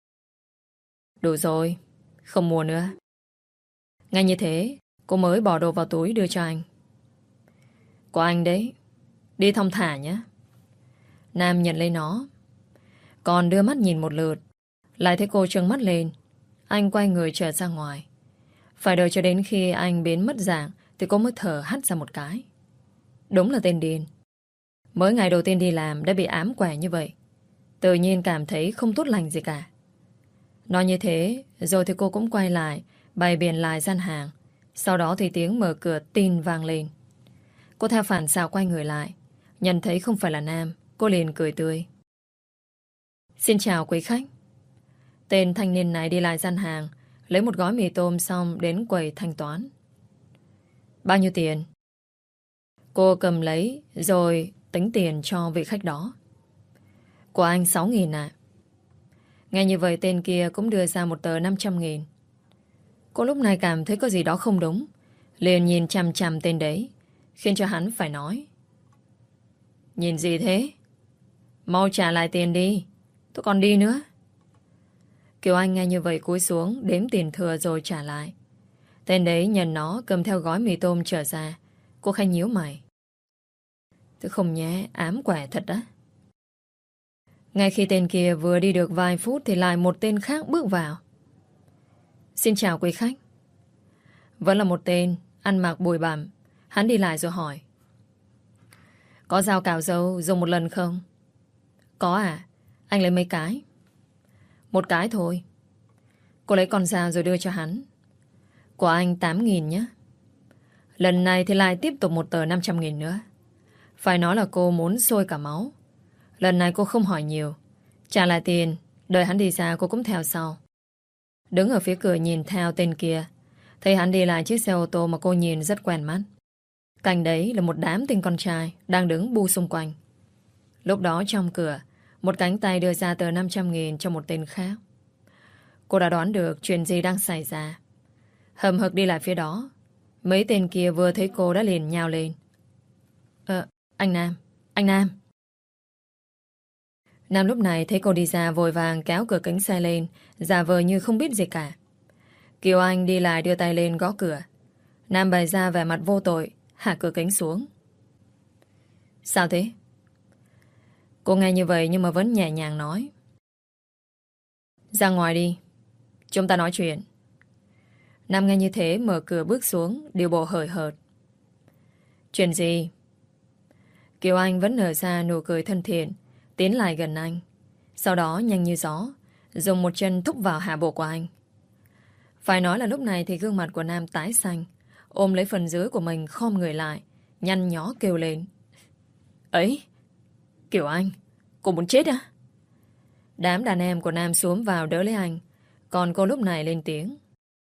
Đủ rồi, không mua nữa. Ngay như thế cô mới bỏ đồ vào túi đưa cho anh. Của anh đấy, đi thong thả nhé. Nam nhận lấy nó, còn đưa mắt nhìn một lượt, lại thấy cô trợn mắt lên. Anh quay người trở ra ngoài. Phải đợi cho đến khi anh biến mất dạng thì cô mới thở hắt ra một cái. Đúng là tên điên. Mới ngày đầu tiên đi làm đã bị ám quẻ như vậy, tự nhiên cảm thấy không tốt lành gì cả. Nói như thế rồi thì cô cũng quay lại, bày biện lại gian hàng. Sau đó thì tiếng mở cửa tin vang lên. Cô theo phản xạ quay người lại, nhận thấy không phải là Nam. Cô liền cười tươi: xin chào quý khách. Tên thanh niên này đi lại gian hàng, lấy một gói mì tôm xong đến quầy thanh toán. Bao nhiêu tiền? Cô cầm lấy rồi tính tiền cho vị khách đó. Của anh 6.000 ạ. Nghe như vậy tên kia cũng đưa ra một tờ 500.000. Cô lúc này cảm thấy có gì đó không đúng, liền nhìn chằm chằm tên đấy, khiến cho hắn phải nói: nhìn gì thế? Mau trả lại tiền đi, tôi còn đi nữa. Kiều Anh nghe như vậy cúi xuống đếm tiền thừa rồi trả lại. Tên đấy nhận nó cầm theo gói mì tôm trở ra. Cô khanh nhíu mày: tôi không nhé, ám quẻ thật đó. Ngay khi tên kia vừa đi được vài phút thì lại một tên khác bước vào. Xin chào quý khách. Vẫn là một tên ăn mặc bụi bặm. Hắn đi lại rồi hỏi: có dao cạo râu dùng một lần không? Có à, anh lấy mấy cái? Một cái thôi. Cô lấy con dao rồi đưa cho hắn. Của anh 8.000 nhé. Lần này thì lại tiếp tục một tờ 500.000 nữa. Phải nói là cô muốn sôi cả máu. Lần này cô không hỏi nhiều, trả lại tiền, đợi hắn đi ra cô cũng theo sau. Đứng ở phía cửa nhìn theo tên kia, thấy hắn đi lại chiếc xe ô tô mà cô nhìn rất quen mắt. Cạnh đấy là một đám tên con trai đang đứng bu xung quanh. Lúc đó trong cửa, một cánh tay đưa ra tờ 500.000 cho một tên khác. Cô đã đoán được chuyện gì đang xảy ra. Hầm hực đi lại phía đó. Mấy tên kia vừa thấy cô đã liền nhào lên. Anh Nam, anh Nam. Nam lúc này thấy cô đi ra vội vàng kéo cửa kính xe lên, giả vờ như không biết gì cả. Kiều Anh đi lại đưa tay lên gõ cửa. Nam bày ra vẻ mặt vô tội, hạ cửa kính xuống. Sao thế? Cô nghe như vậy nhưng mà vẫn nhẹ nhàng nói. Ra ngoài đi, chúng ta nói chuyện. Nam nghe như thế mở cửa bước xuống, điều bộ hời hợt. Chuyện gì? Kiều Anh vẫn nở ra nụ cười thân thiện, tiến lại gần anh. Sau đó nhanh như gió, dùng một chân thúc vào hạ bộ của anh. Phải nói là lúc này thì gương mặt của Nam tái xanh, ôm lấy phần dưới của mình khom người lại, nhăn nhó kêu lên. Ấy, Kiều Anh, cô muốn chết à? Đám đàn em của Nam xuống vào đỡ lấy anh, còn cô lúc này lên tiếng.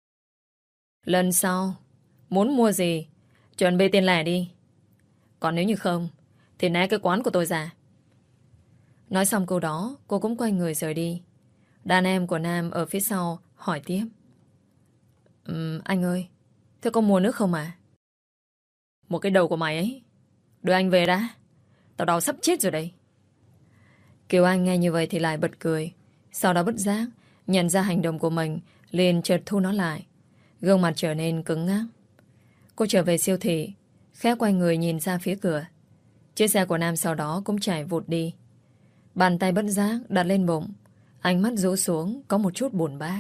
Lần sau, muốn mua gì, chuẩn bị tiền lẻ đi. Còn nếu như không, thì né cái quán của tôi ra. Nói xong câu đó, cô cũng quay người rời đi. Đàn em của Nam ở phía sau hỏi tiếp. Anh ơi, thế có mua nước không à? Một cái đầu của mày ấy. Đưa anh về đã. Tao đau sắp chết rồi đây. Kiều Anh nghe như vậy thì lại bật cười. Sau đó bất giác, nhận ra hành động của mình, liền chợt thu nó lại. Gương mặt trở nên cứng ngắc. Cô trở về siêu thị, khẽ quay người nhìn ra phía cửa. Chiếc xe của Nam sau đó cũng chạy vụt đi. Bàn tay bất giác đặt lên bụng, ánh mắt rũ xuống có một chút buồn bã.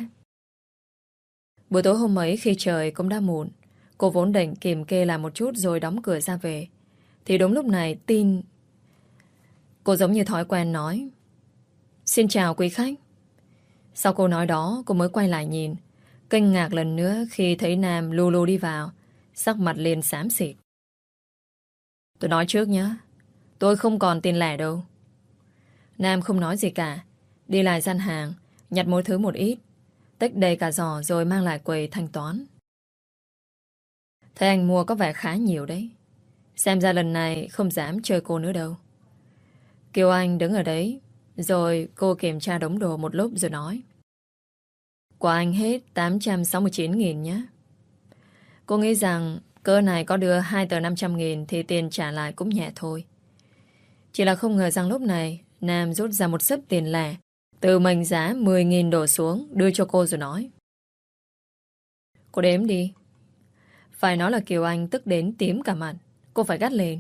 Buổi tối hôm ấy khi trời cũng đã muộn, cô vốn định kìm kê làm một chút rồi đóng cửa ra về. Thì đúng lúc này tin. Cô giống như thói quen nói. Xin chào quý khách. Sau câu nói đó cô mới quay lại nhìn, kinh ngạc lần nữa khi thấy Nam lù lù đi vào, sắc mặt liền xám xịt. Tôi nói trước nhé, tôi không còn tiền lẻ đâu. Nam không nói gì cả, đi lại gian hàng, nhặt mỗi thứ một ít, tích đầy cả giỏ rồi mang lại quầy thanh toán. Thấy anh mua có vẻ khá nhiều đấy. Xem ra lần này không dám chơi cô nữa đâu. Kiều Anh đứng ở đấy, rồi cô kiểm tra đống đồ một lúc rồi nói. Của anh hết 869.000 nhé. Cô nghĩ rằng cơ này có đưa 2 tờ 500.000 thì tiền trả lại cũng nhẹ thôi. Chỉ là không ngờ rằng lúc này Nam rút ra một xấp tiền lẻ, từ mệnh giá 10.000 đổ xuống, đưa cho cô rồi nói. Cô đếm đi. Phải nói là Kiều Anh tức đến tím cả mặt. Cô phải gắt lên.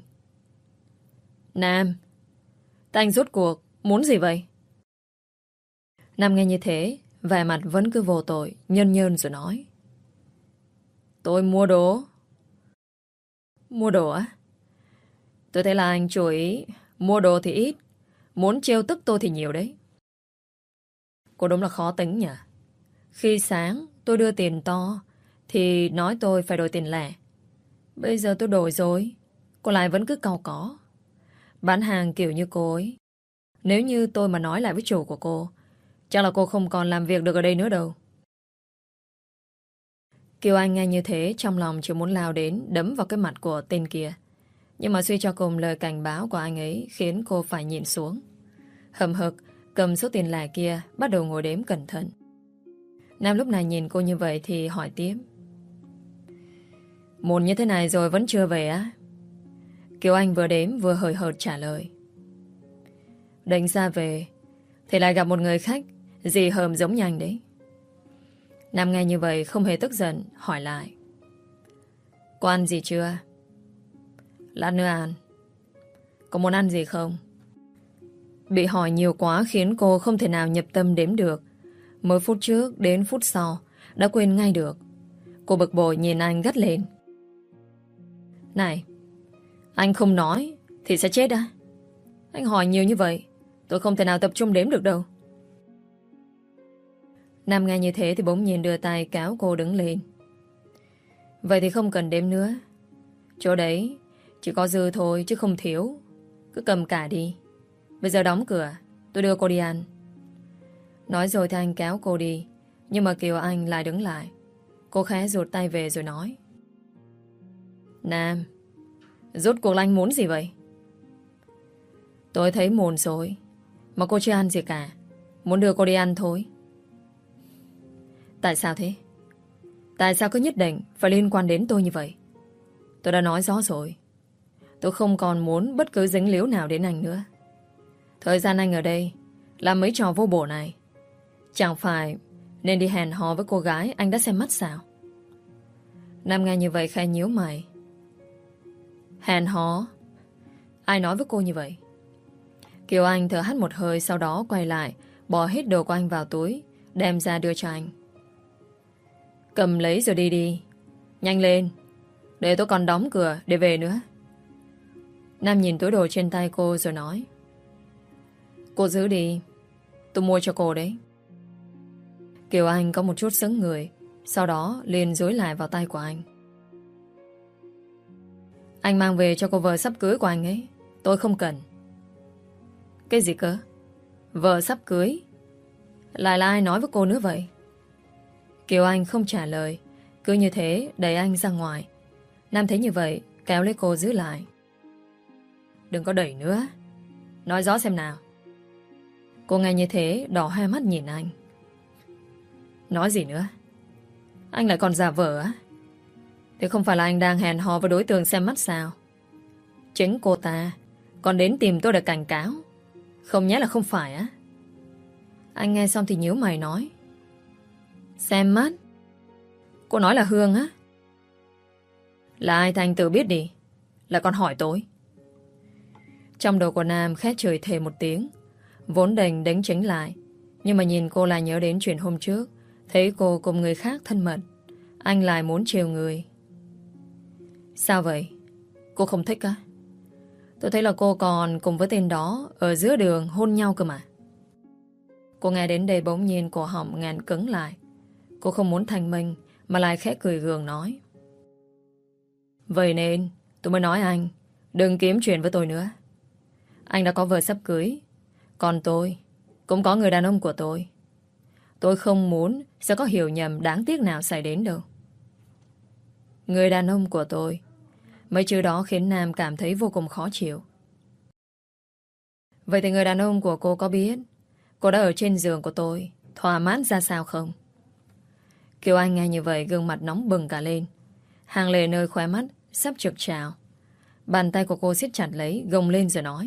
Nam, anh rốt cuộc muốn gì vậy? Nam nghe như thế, vẻ mặt vẫn cứ vô tội, nhơn nhơn rồi nói. Tôi mua đồ. Mua đồ á? Tôi thấy là anh chú ý mua đồ thì ít, muốn trêu tức tôi thì nhiều đấy. Cô đúng là khó tính nhỉ. Khi sáng tôi đưa tiền to thì nói tôi phải đổi tiền lẻ. Bây giờ tôi đổi rồi, cô lại vẫn cứ cau có. Bán hàng kiểu như cô ấy, nếu như tôi mà nói lại với chủ của cô, chắc là cô không còn làm việc được ở đây nữa đâu. Kiều Anh nghe như thế, trong lòng chỉ muốn lao đến đấm vào cái mặt của tên kia. Nhưng mà suy cho cùng lời cảnh báo của anh ấy khiến cô phải nhìn xuống. Hậm hực cầm số tiền lẻ kia, bắt đầu ngồi đếm cẩn thận. Nam lúc này nhìn cô như vậy thì hỏi tiếp. Muộn như thế này rồi vẫn chưa về á? Kiều Anh vừa đếm vừa hời hợt trả lời. Định ra về thì lại gặp một người khách dì hờm giống như anh đấy. Nam nghe như vậy không hề tức giận, hỏi lại. Có ăn gì chưa? Lát nữa ăn. Có muốn ăn gì không? Bị hỏi nhiều quá khiến cô không thể nào nhập tâm đếm được. Mới phút trước đến phút sau đã quên ngay được. Cô bực bội nhìn anh gắt lên. Này, anh không nói thì sẽ chết á? Anh hỏi nhiều như vậy, tôi không thể nào tập trung đếm được đâu. Nam nghe như thế thì bỗng nhiên đưa tay kéo cô đứng lên. Vậy thì không cần đếm nữa. Chỗ đấy chỉ có dư thôi chứ không thiếu. Cứ cầm cả đi. Bây giờ đóng cửa, tôi đưa cô đi ăn. Nói rồi thì anh kéo cô đi, Nhưng mà Kiều Anh lại đứng lại. Cô khẽ rụt tay về rồi nói: Nam, rốt cuộc là anh muốn gì vậy? Tôi thấy mồn rồi, mà cô chưa ăn gì cả. Muốn đưa cô đi ăn thôi. Tại sao thế? Tại sao cứ nhất định phải liên quan đến tôi như vậy? Tôi đã nói rõ rồi, tôi không còn muốn bất cứ dính líu nào đến anh nữa. Thời gian anh ở đây làm mấy trò vô bổ này, chẳng phải nên đi hẹn hò với cô gái anh đã xem mắt sao? Nam nghe như vậy khẽ nhíu mày. Hẹn hò? Ai nói với cô như vậy? Kiều Anh thở hắt một hơi, sau đó quay lại, bỏ hết đồ của anh vào túi, đem ra đưa cho anh. Cầm lấy rồi đi đi. Nhanh lên, để tôi còn đóng cửa để về nữa. Nam nhìn túi đồ trên tay cô rồi nói: Cô giữ đi, tôi mua cho cô đấy. Kiều Anh có một chút sững người, sau đó liền dối lại vào tay của anh. Anh mang về cho cô vợ sắp cưới của anh ấy, tôi không cần. Cái gì cơ? Vợ sắp cưới? Lại là ai nói với cô nữa vậy? Kiều Anh không trả lời, cứ như thế đẩy anh ra ngoài. Nam thấy như vậy, kéo lấy cô giữ lại. Đừng có đẩy nữa, nói rõ xem nào. Cô nghe như thế, đỏ hai mắt nhìn anh. Nói gì nữa? Anh lại còn giả vờ á? Thế không phải là anh đang hẹn hò với đối tượng xem mắt sao? Chính cô ta còn đến tìm tôi để cảnh cáo. Không nhẽ là không phải á? Anh nghe xong thì nhíu mày nói: Xem mắt? Cô nói là Hương á? Là ai thì anh tự biết đi, lại còn hỏi tôi. Trong đầu của Nam khét chửi thề một tiếng, vốn đành đánh tránh lại, nhưng mà nhìn cô lại nhớ đến chuyện hôm trước, thấy cô cùng người khác thân mật, anh lại muốn trêu người. Sao vậy? Cô không thích á? Tôi thấy là cô còn cùng với tên đó ở giữa đường hôn nhau cơ mà. Cô nghe đến đây bỗng nhiên cổ họng ngàn cứng lại. Cô không muốn thanh minh, mà lại khẽ cười gượng nói: Vậy nên tôi mới nói anh đừng kiếm chuyện với tôi nữa. Anh đã có vợ sắp cưới, còn tôi cũng có người đàn ông của tôi. Tôi không muốn sẽ có hiểu nhầm đáng tiếc nào xảy đến đâu. Người đàn ông của tôi. Mấy chữ đó khiến Nam cảm thấy vô cùng khó chịu. Vậy thì người đàn ông của cô có biết cô đã ở trên giường của tôi thỏa mãn ra sao không? Kiều Anh nghe như vậy, gương mặt nóng bừng cả lên, hàng lệ nơi khóe mắt sắp trực trào. Bàn tay của cô siết chặt lấy, gồng lên rồi nói: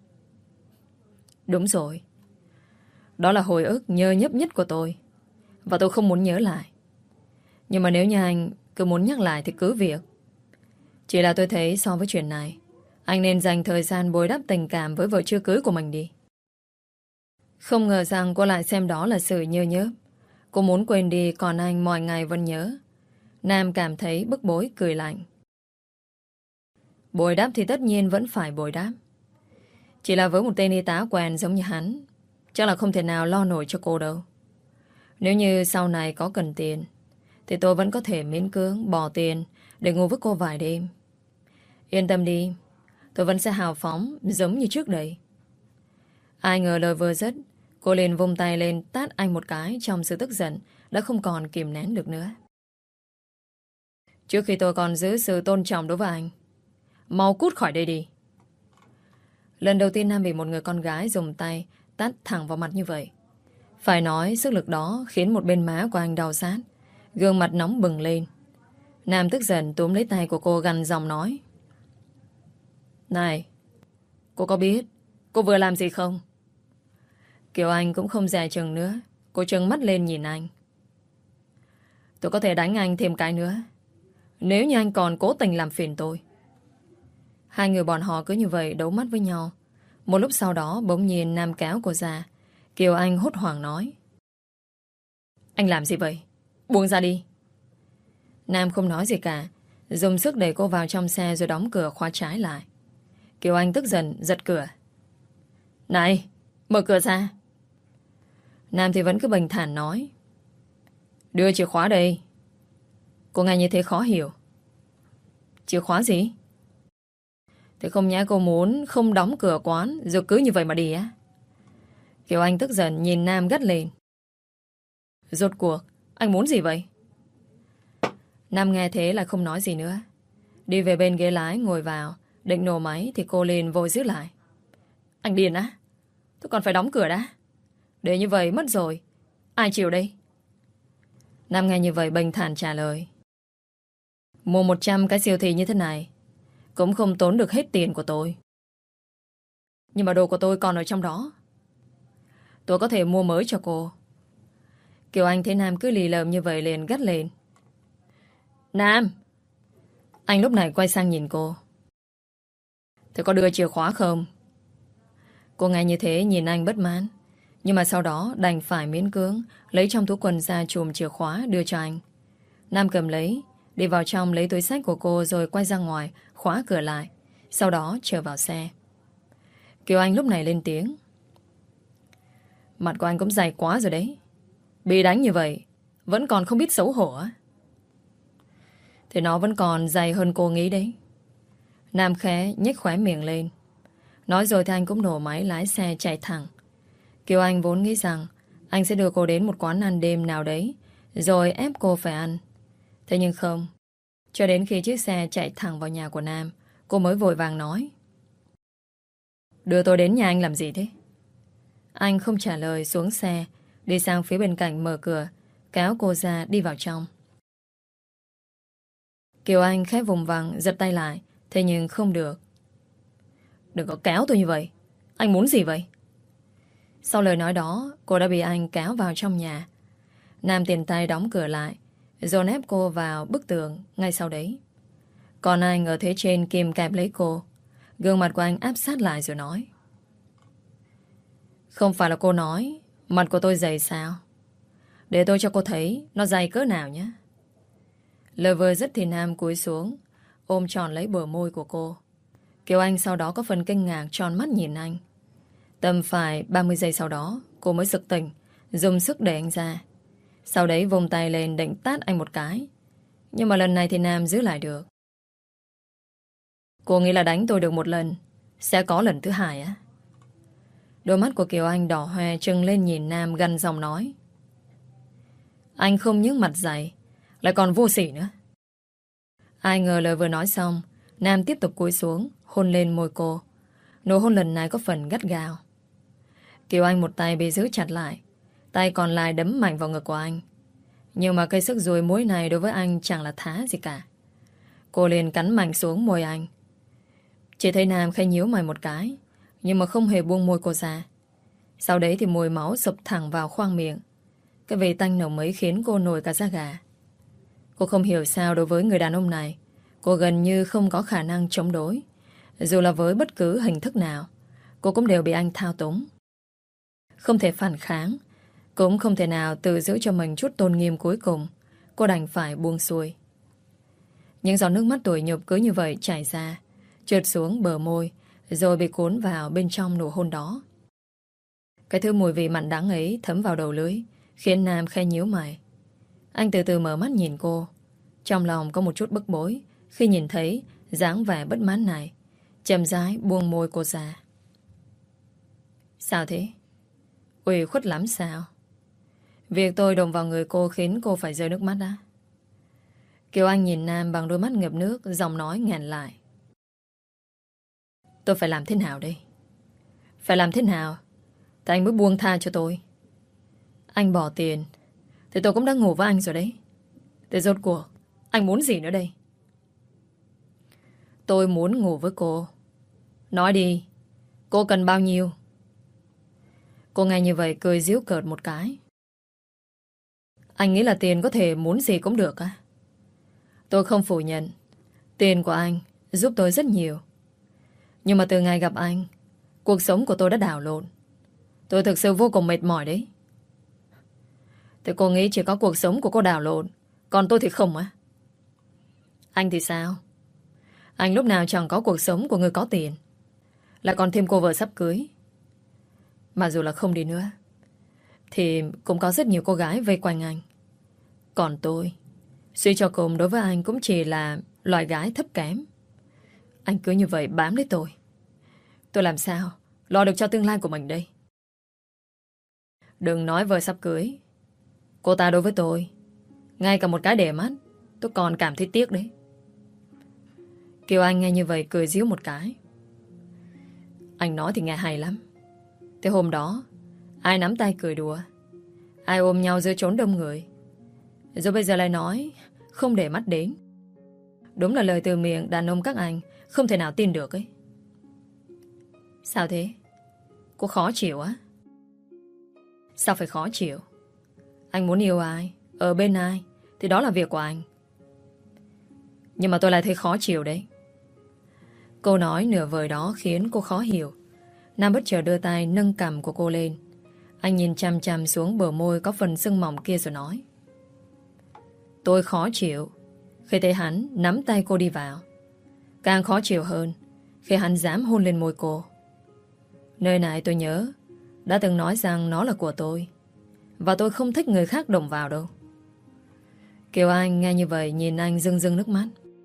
Đúng rồi, đó là hồi ức nhơ nhấp nhất của tôi, và tôi không muốn nhớ lại. Nhưng mà nếu như anh cứ muốn nhắc lại thì cứ việc. Chỉ là tôi thấy so với chuyện này, anh nên dành thời gian bồi đắp tình cảm với vợ chưa cưới của mình đi. Không ngờ rằng cô lại xem đó là sự nhơ nhớp. Cô muốn quên đi, còn anh mọi ngày vẫn nhớ. Nam cảm thấy bức bối, cười lạnh. Bồi đắp thì tất nhiên vẫn phải bồi đắp. Chỉ là với một tên y tá quen giống như hắn, chắc là không thể nào lo nổi cho cô đâu. Nếu như sau này có cần tiền, thì tôi vẫn có thể miễn cưỡng bỏ tiền để ngủ với cô vài đêm. Yên tâm đi, tôi vẫn sẽ hào phóng giống như trước đây. Ai ngờ lời vừa dứt, cô liền vung tay lên tát anh một cái, trong sự tức giận đã không còn kìm nén được nữa. Trước khi tôi còn giữ sự tôn trọng đối với anh, mau cút khỏi đây đi. Lần đầu tiên Nam bị một người con gái dùng tay tát thẳng vào mặt như vậy. Phải nói sức lực đó khiến một bên má của anh đau rát, gương mặt nóng bừng lên. Nam tức giận túm lấy tay của cô, gằn giọng nói: Này, cô có biết cô vừa làm gì không? Kiều Anh cũng không dè chừng nữa. Cô trừng mắt lên nhìn anh. Tôi có thể đánh anh thêm cái nữa, nếu như anh còn cố tình làm phiền tôi. Hai người bọn họ cứ như vậy đấu mắt với nhau. Một lúc sau đó bỗng nhiên Nam kéo cô ra. Kiều Anh hốt hoảng nói: Anh làm gì vậy? Buông ra đi. Nam không nói gì cả, dùng sức đẩy cô vào trong xe rồi đóng cửa khóa trái lại. Kiều Anh tức giận giật cửa. Này, mở cửa ra. Nam thì vẫn cứ bình thản nói: Đưa chìa khóa đây. Cô nghe như thế khó hiểu. Chìa khóa gì? Thế không nhẽ cô muốn không đóng cửa quán rồi cứ như vậy mà đi á? Kiều Anh tức giận nhìn Nam gắt lên. Rốt cuộc anh muốn gì vậy? Nam nghe thế là không nói gì nữa. Đi về bên ghế lái ngồi vào, định nổ máy thì cô liền vội giữ lại. Anh điên á? Tôi còn phải đóng cửa đã. Để như vậy mất rồi, ai chịu đây? Nam nghe như vậy bình thản trả lời. Mua 100 cái siêu thị như thế này cũng không tốn được hết tiền của tôi. Nhưng mà đồ của tôi còn ở trong đó. Tôi có thể mua mới cho cô. Kiều Anh thấy Nam cứ lì lợm như vậy liền gắt lên. Nam! Anh lúc này quay sang nhìn cô. Thế có đưa chìa khóa không? Cô nghe như thế nhìn anh bất mãn. Nhưng mà sau đó đành phải miễn cưỡng lấy trong túi quần ra chùm chìa khóa đưa cho anh. Nam cầm lấy, đi vào trong lấy túi xách của cô rồi quay ra ngoài, khóa cửa lại. Sau đó trở vào xe. Kiều Anh lúc này lên tiếng. Mặt của anh cũng dày quá rồi đấy. Bị đánh như vậy vẫn còn không biết xấu hổ á? Thì nó vẫn còn dày hơn cô nghĩ đấy. Nam khẽ nhếch khóe miệng lên. Nói rồi thì anh cũng nổ máy lái xe chạy thẳng. Kiều Anh vốn nghĩ rằng anh sẽ đưa cô đến một quán ăn đêm nào đấy rồi ép cô phải ăn. Thế nhưng không. Cho đến khi chiếc xe chạy thẳng vào nhà của Nam, cô mới vội vàng nói. Đưa tôi đến nhà anh làm gì thế? Anh không trả lời, xuống xe, đi sang phía bên cạnh mở cửa, kéo cô ra đi vào trong. Kiều Anh khẽ vùng vằng giật tay lại, thế nhưng không được. Đừng có kéo tôi như vậy. Anh muốn gì vậy? Sau lời nói đó, cô đã bị anh kéo vào trong nhà. Nam tiền tay đóng cửa lại, dồn ép cô vào bức tường ngay sau đấy. Còn anh ở thế trên kìm kẹp lấy cô. Gương mặt của anh áp sát lại rồi nói. Không phải là cô nói mặt của tôi dày sao? Để tôi cho cô thấy nó dày cỡ nào nhé. Lời vừa dứt thì Nam cúi xuống, ôm tròn lấy bờ môi của cô. Kiều Anh sau đó có phần kinh ngạc tròn mắt nhìn anh. Tầm phải 30 giây sau đó, cô mới sực tỉnh, dùng sức đẩy anh ra. Sau đấy vùng tay lên định tát anh một cái. Nhưng mà lần này thì Nam giữ lại được. Cô nghĩ là đánh tôi được một lần sẽ có lần thứ hai á? Đôi mắt của Kiều Anh đỏ hoe trừng lên nhìn Nam gằn giọng nói. Anh không những mặt dày lại còn vô sỉ nữa. Ai ngờ lời vừa nói xong, Nam tiếp tục cúi xuống hôn lên môi cô. Nụ hôn lần này có phần gắt gao. Kiều Anh một tay bị giữ chặt lại, tay còn lại đấm mạnh vào ngực của anh. Nhưng mà cây sức ruồi muối này đối với anh chẳng là thá gì cả. Cô liền cắn mạnh xuống môi anh. Chỉ thấy Nam khẽ nhíu mày một cái, nhưng mà không hề buông môi cô ra. Sau đấy thì mùi máu sụp thẳng vào khoang miệng. Cái vị tanh nồng ấy khiến cô nổi cả da gà. Cô không hiểu sao đối với người đàn ông này, cô gần như không có khả năng chống đối. Dù là với bất cứ hình thức nào, cô cũng đều bị anh thao túng. Không thể phản kháng, cũng không thể nào tự giữ cho mình chút tôn nghiêm cuối cùng. Cô đành phải buông xuôi. Những giọt nước mắt tủi nhục cứ như vậy chảy ra, trượt xuống bờ môi, rồi bị cuốn vào bên trong nụ hôn đó. Cái thứ mùi vị mặn đắng ấy thấm vào đầu lưỡi, khiến Nam khẽ nhíu mày. Anh từ từ mở mắt nhìn cô. Trong lòng có một chút bức bối khi nhìn thấy dáng vẻ bất mãn này. Chậm rãi buông môi cô ra. Sao thế? Ủy khuất lắm sao? Việc tôi đụng vào người cô khiến cô phải rơi nước mắt á? Kiều Anh nhìn Nam bằng đôi mắt ngập nước, giọng nói nghẹn lại. Tôi phải làm thế nào đây? Phải làm thế nào thì anh mới buông tha cho tôi? Anh bỏ tiền thì tôi cũng đã ngủ với anh rồi đấy. Thế rốt cuộc anh muốn gì nữa đây? Tôi muốn ngủ với cô. Nói đi, cô cần bao nhiêu? Cô nghe như vậy cười giễu cợt một cái. Anh nghĩ là tiền có thể muốn gì cũng được á? Tôi không phủ nhận tiền của anh giúp tôi rất nhiều. Nhưng mà từ ngày gặp anh, cuộc sống của tôi đã đảo lộn. Tôi thực sự vô cùng mệt mỏi đấy. Thế cô nghĩ chỉ có cuộc sống của cô đảo lộn, còn tôi thì không á? Anh thì sao? Anh lúc nào chẳng có cuộc sống của người có tiền, lại còn thêm cô vợ sắp cưới. Mà dù là không đi nữa thì cũng có rất nhiều cô gái vây quanh anh. Còn tôi, suy cho cùng đối với anh cũng chỉ là loại gái thấp kém. Anh cứ như vậy bám lấy tôi làm sao lo được cho tương lai của mình đây? Đừng nói vợ sắp cưới, Cô ta đối với tôi, ngay cả một cái để mắt, tôi còn cảm thấy tiếc đấy. Kiều Anh nghe như vậy cười díu một cái. Anh nói thì nghe hay lắm. Thế hôm đó, ai nắm tay cười đùa, ai ôm nhau giữa chốn đông người, rồi bây giờ lại nói không để mắt đến. Đúng là lời từ miệng đàn ông các anh không thể nào tin được ấy. Sao thế? Cô khó chịu á? Sao phải khó chịu? Anh muốn yêu ai, ở bên ai thì đó là việc của anh. Nhưng mà tôi lại thấy khó chịu đấy. Câu nói nửa vời đó khiến cô khó hiểu. Nam bất chợt đưa tay nâng cằm của cô lên. Anh nhìn chằm chằm xuống bờ môi có phần sưng mỏng kia rồi nói. Tôi khó chịu khi thấy hắn nắm tay cô đi vào. Càng khó chịu hơn khi hắn dám hôn lên môi cô. Nơi này tôi nhớ đã từng nói rằng nó là của tôi, và tôi không thích người khác động vào đâu. Kiều Anh nghe như vậy nhìn anh rưng rưng nước mắt.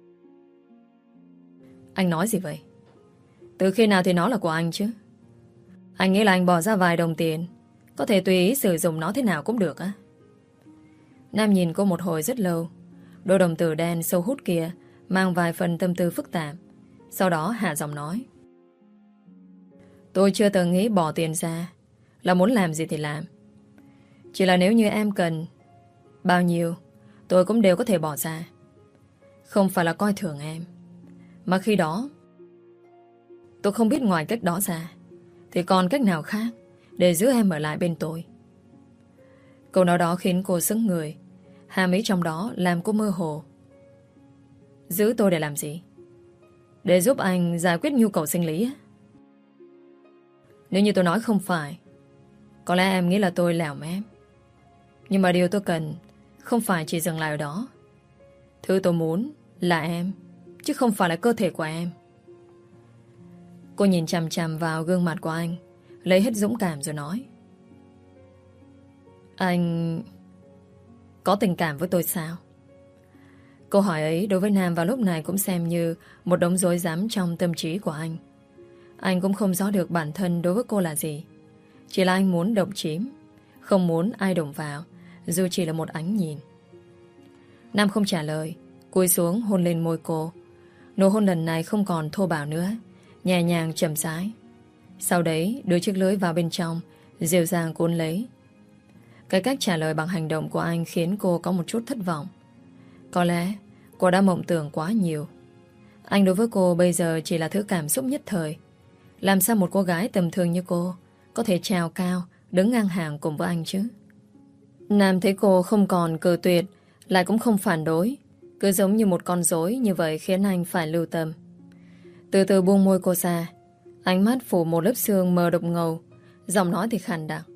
Anh nói gì vậy? Từ khi nào thì nó là của anh chứ? Anh nghĩ là anh bỏ ra vài đồng tiền, có thể tùy ý sử dụng nó thế nào cũng được á. Nam nhìn cô một hồi rất lâu. Đôi đồng tử đen sâu hút kia mang vài phần tâm tư phức tạp. Sau đó hạ giọng nói. Tôi chưa từng nghĩ bỏ tiền ra là muốn làm gì thì làm. Chỉ là nếu như em cần bao nhiêu, tôi cũng đều có thể bỏ ra. Không phải là coi thường em, mà khi đó tôi không biết ngoài cách đó ra thì còn cách nào khác để giữ em ở lại bên tôi. Câu nói đó khiến cô sững người. Hàm ý trong đó làm cô mơ hồ. Giữ tôi để làm gì? Để giúp anh giải quyết nhu cầu sinh lý á? Nếu như tôi nói không phải, có lẽ em nghĩ là tôi lẻo mép. Nhưng mà điều tôi cần không phải chỉ dừng lại ở đó. Thứ tôi muốn là em, chứ không phải là cơ thể của em. Cô nhìn chằm chằm vào gương mặt của anh, lấy hết dũng cảm rồi nói. Anh có tình cảm với tôi sao? Câu hỏi ấy đối với Nam vào lúc này cũng xem như một đống rối rắm trong tâm trí của anh. Anh cũng không rõ được bản thân đối với cô là gì. Chỉ là anh muốn động chiếm, không muốn ai động vào, dù chỉ là một ánh nhìn. Nam không trả lời, cúi xuống hôn lên môi cô. Nụ hôn lần này không còn thô bạo nữa, nhẹ nhàng chậm rãi. Sau đấy đưa chiếc lưỡi vào bên trong, dịu dàng cuốn lấy. Cái cách trả lời bằng hành động của anh khiến cô có một chút thất vọng. Có lẽ cô đã mộng tưởng quá nhiều. Anh đối với cô bây giờ chỉ là thứ cảm xúc nhất thời. Làm sao một cô gái tầm thường như cô có thể trèo cao, đứng ngang hàng cùng với anh chứ? Nam thấy cô không còn cự tuyệt, lại cũng không phản đối, cứ giống như một con rối như vậy khiến anh phải lưu tâm. Từ từ buông môi cô ra, ánh mắt phủ một lớp sương mờ đục ngầu, giọng nói thì khàn đặc.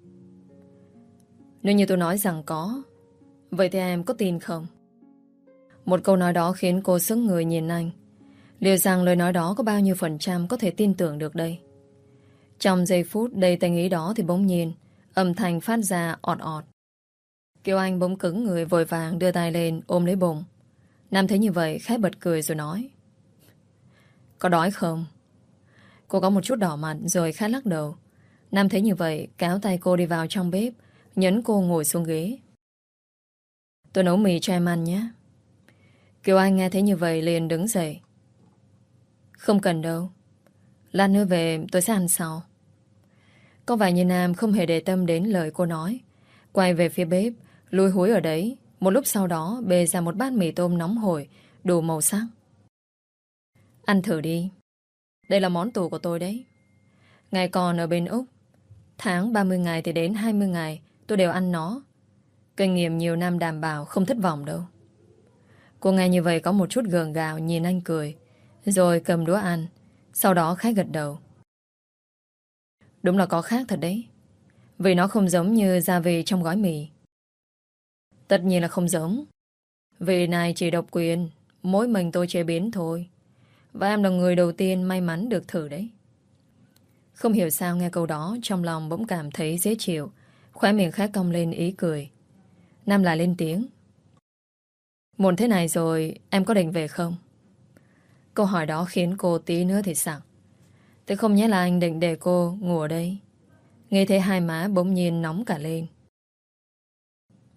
Nếu như tôi nói rằng có, vậy thì em có tin không? Một câu nói đó khiến cô sững người nhìn anh. Liệu rằng lời nói đó có bao nhiêu phần trăm có thể tin tưởng được đây? Trong giây phút đầy tình ý đó thì bỗng nhiên âm thanh phát ra ọt ọt. Kiều Anh bỗng cứng người vội vàng đưa tay lên ôm lấy bụng. Nam thấy như vậy khẽ bật cười rồi nói. Có đói không? Cô có một chút đỏ mặt rồi khẽ lắc đầu. Nam thấy như vậy kéo tay cô đi vào trong bếp, nhấn cô ngồi xuống ghế. Tôi nấu mì cho em ăn nhé. Kiều Anh nghe thấy như vậy liền đứng dậy. Không cần đâu, lát nữa về tôi sẽ ăn sau. Có vẻ như Nam không hề để tâm đến lời cô nói. Quay về phía bếp, lùi húi ở đấy. Một lúc sau đó bê ra một bát mì tôm nóng hổi, đủ màu sắc. Ăn thử đi. Đây là món tủ của tôi đấy. Ngày còn ở bên Úc, tháng 30 ngày thì đến 20 ngày tôi đều ăn nó. Kinh nghiệm nhiều năm đảm bảo không thất vọng đâu. Cô nghe như vậy có một chút gượng gạo nhìn anh cười, rồi cầm đũa ăn. Sau đó khẽ gật đầu. Đúng là có khác thật đấy. Vì nó không giống như gia vị trong gói mì. Tất nhiên là không giống. Vị này chỉ độc quyền mỗi mình tôi chế biến thôi. Và em là người đầu tiên may mắn được thử đấy. Không hiểu sao nghe câu đó trong lòng bỗng cảm thấy dễ chịu. Khóe miệng khẽ cong lên ý cười. Nam lại lên tiếng. Muộn thế này rồi em có định về không? Câu hỏi đó khiến cô tí nữa thì sặc. Thế không nhẽ là anh định để cô ngủ ở đây? Nghe thấy hai má bỗng nhiên nóng cả lên.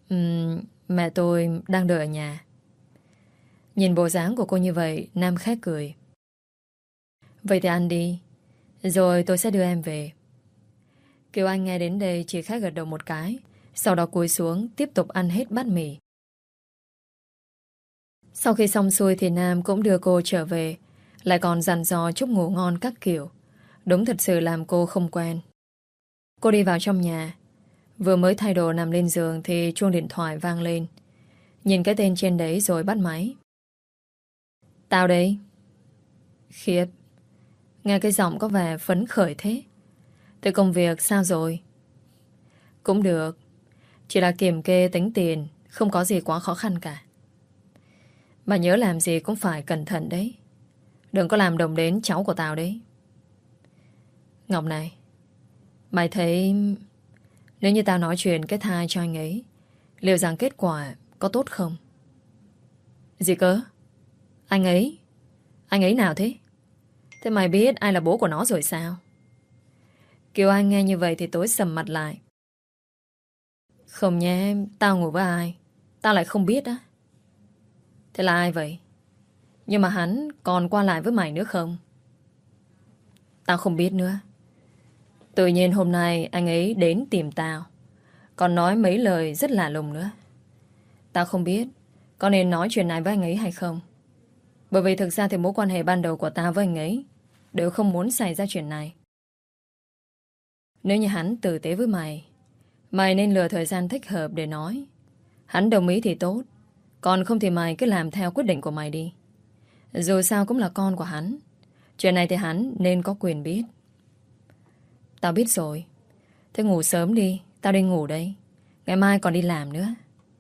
Mẹ tôi đang đợi ở nhà. Nhìn bộ dáng của cô như vậy, Nam khẽ cười. Vậy thì ăn đi, rồi tôi sẽ đưa em về. Kiều Anh nghe đến đây chỉ khẽ gật đầu một cái, sau đó cúi xuống tiếp tục ăn hết bát mì. Sau khi xong xuôi thì Nam cũng đưa cô trở về, lại còn dặn dò chúc ngủ ngon các kiểu. Đúng thật sự làm cô không quen. Cô đi vào trong nhà, vừa mới thay đồ nằm lên giường thì chuông điện thoại vang lên. Nhìn cái tên trên đấy rồi bắt máy. Tao đây. Khiếp, nghe cái giọng có vẻ phấn khởi thế. Thế công việc sao rồi? Cũng được, chỉ là kiểm kê tính tiền, không có gì quá khó khăn cả. Mà nhớ làm gì cũng phải cẩn thận đấy. Đừng có làm đồng đến cháu của tao đấy. Ngọc này, mày thấy nếu như tao nói chuyện cái thai cho anh ấy, liệu rằng kết quả có tốt không? Gì cơ? Anh ấy? Anh ấy nào thế? Thế mày biết ai là bố của nó rồi sao? Kiều Anh nghe như vậy thì tối sầm mặt lại. Không nhé, tao ngủ với ai? Tao lại không biết á. Thế là ai vậy? Nhưng mà hắn còn qua lại với mày nữa không? Tao không biết nữa. Tự nhiên hôm nay anh ấy đến tìm tao, còn nói mấy lời rất lạ lùng nữa. Tao không biết có nên nói chuyện này với anh ấy hay không. Bởi vì thực ra thì mối quan hệ ban đầu của tao với anh ấy đều không muốn xảy ra chuyện này. Nếu như hắn tử tế với mày, mày nên lựa thời gian thích hợp để nói. Hắn đồng ý thì tốt, còn không thì mày cứ làm theo quyết định của mày đi. Dù sao cũng là con của hắn. Chuyện này thì hắn nên có quyền biết. Tao biết rồi. Thế ngủ sớm đi, tao đi ngủ đây. Ngày mai còn đi làm nữa.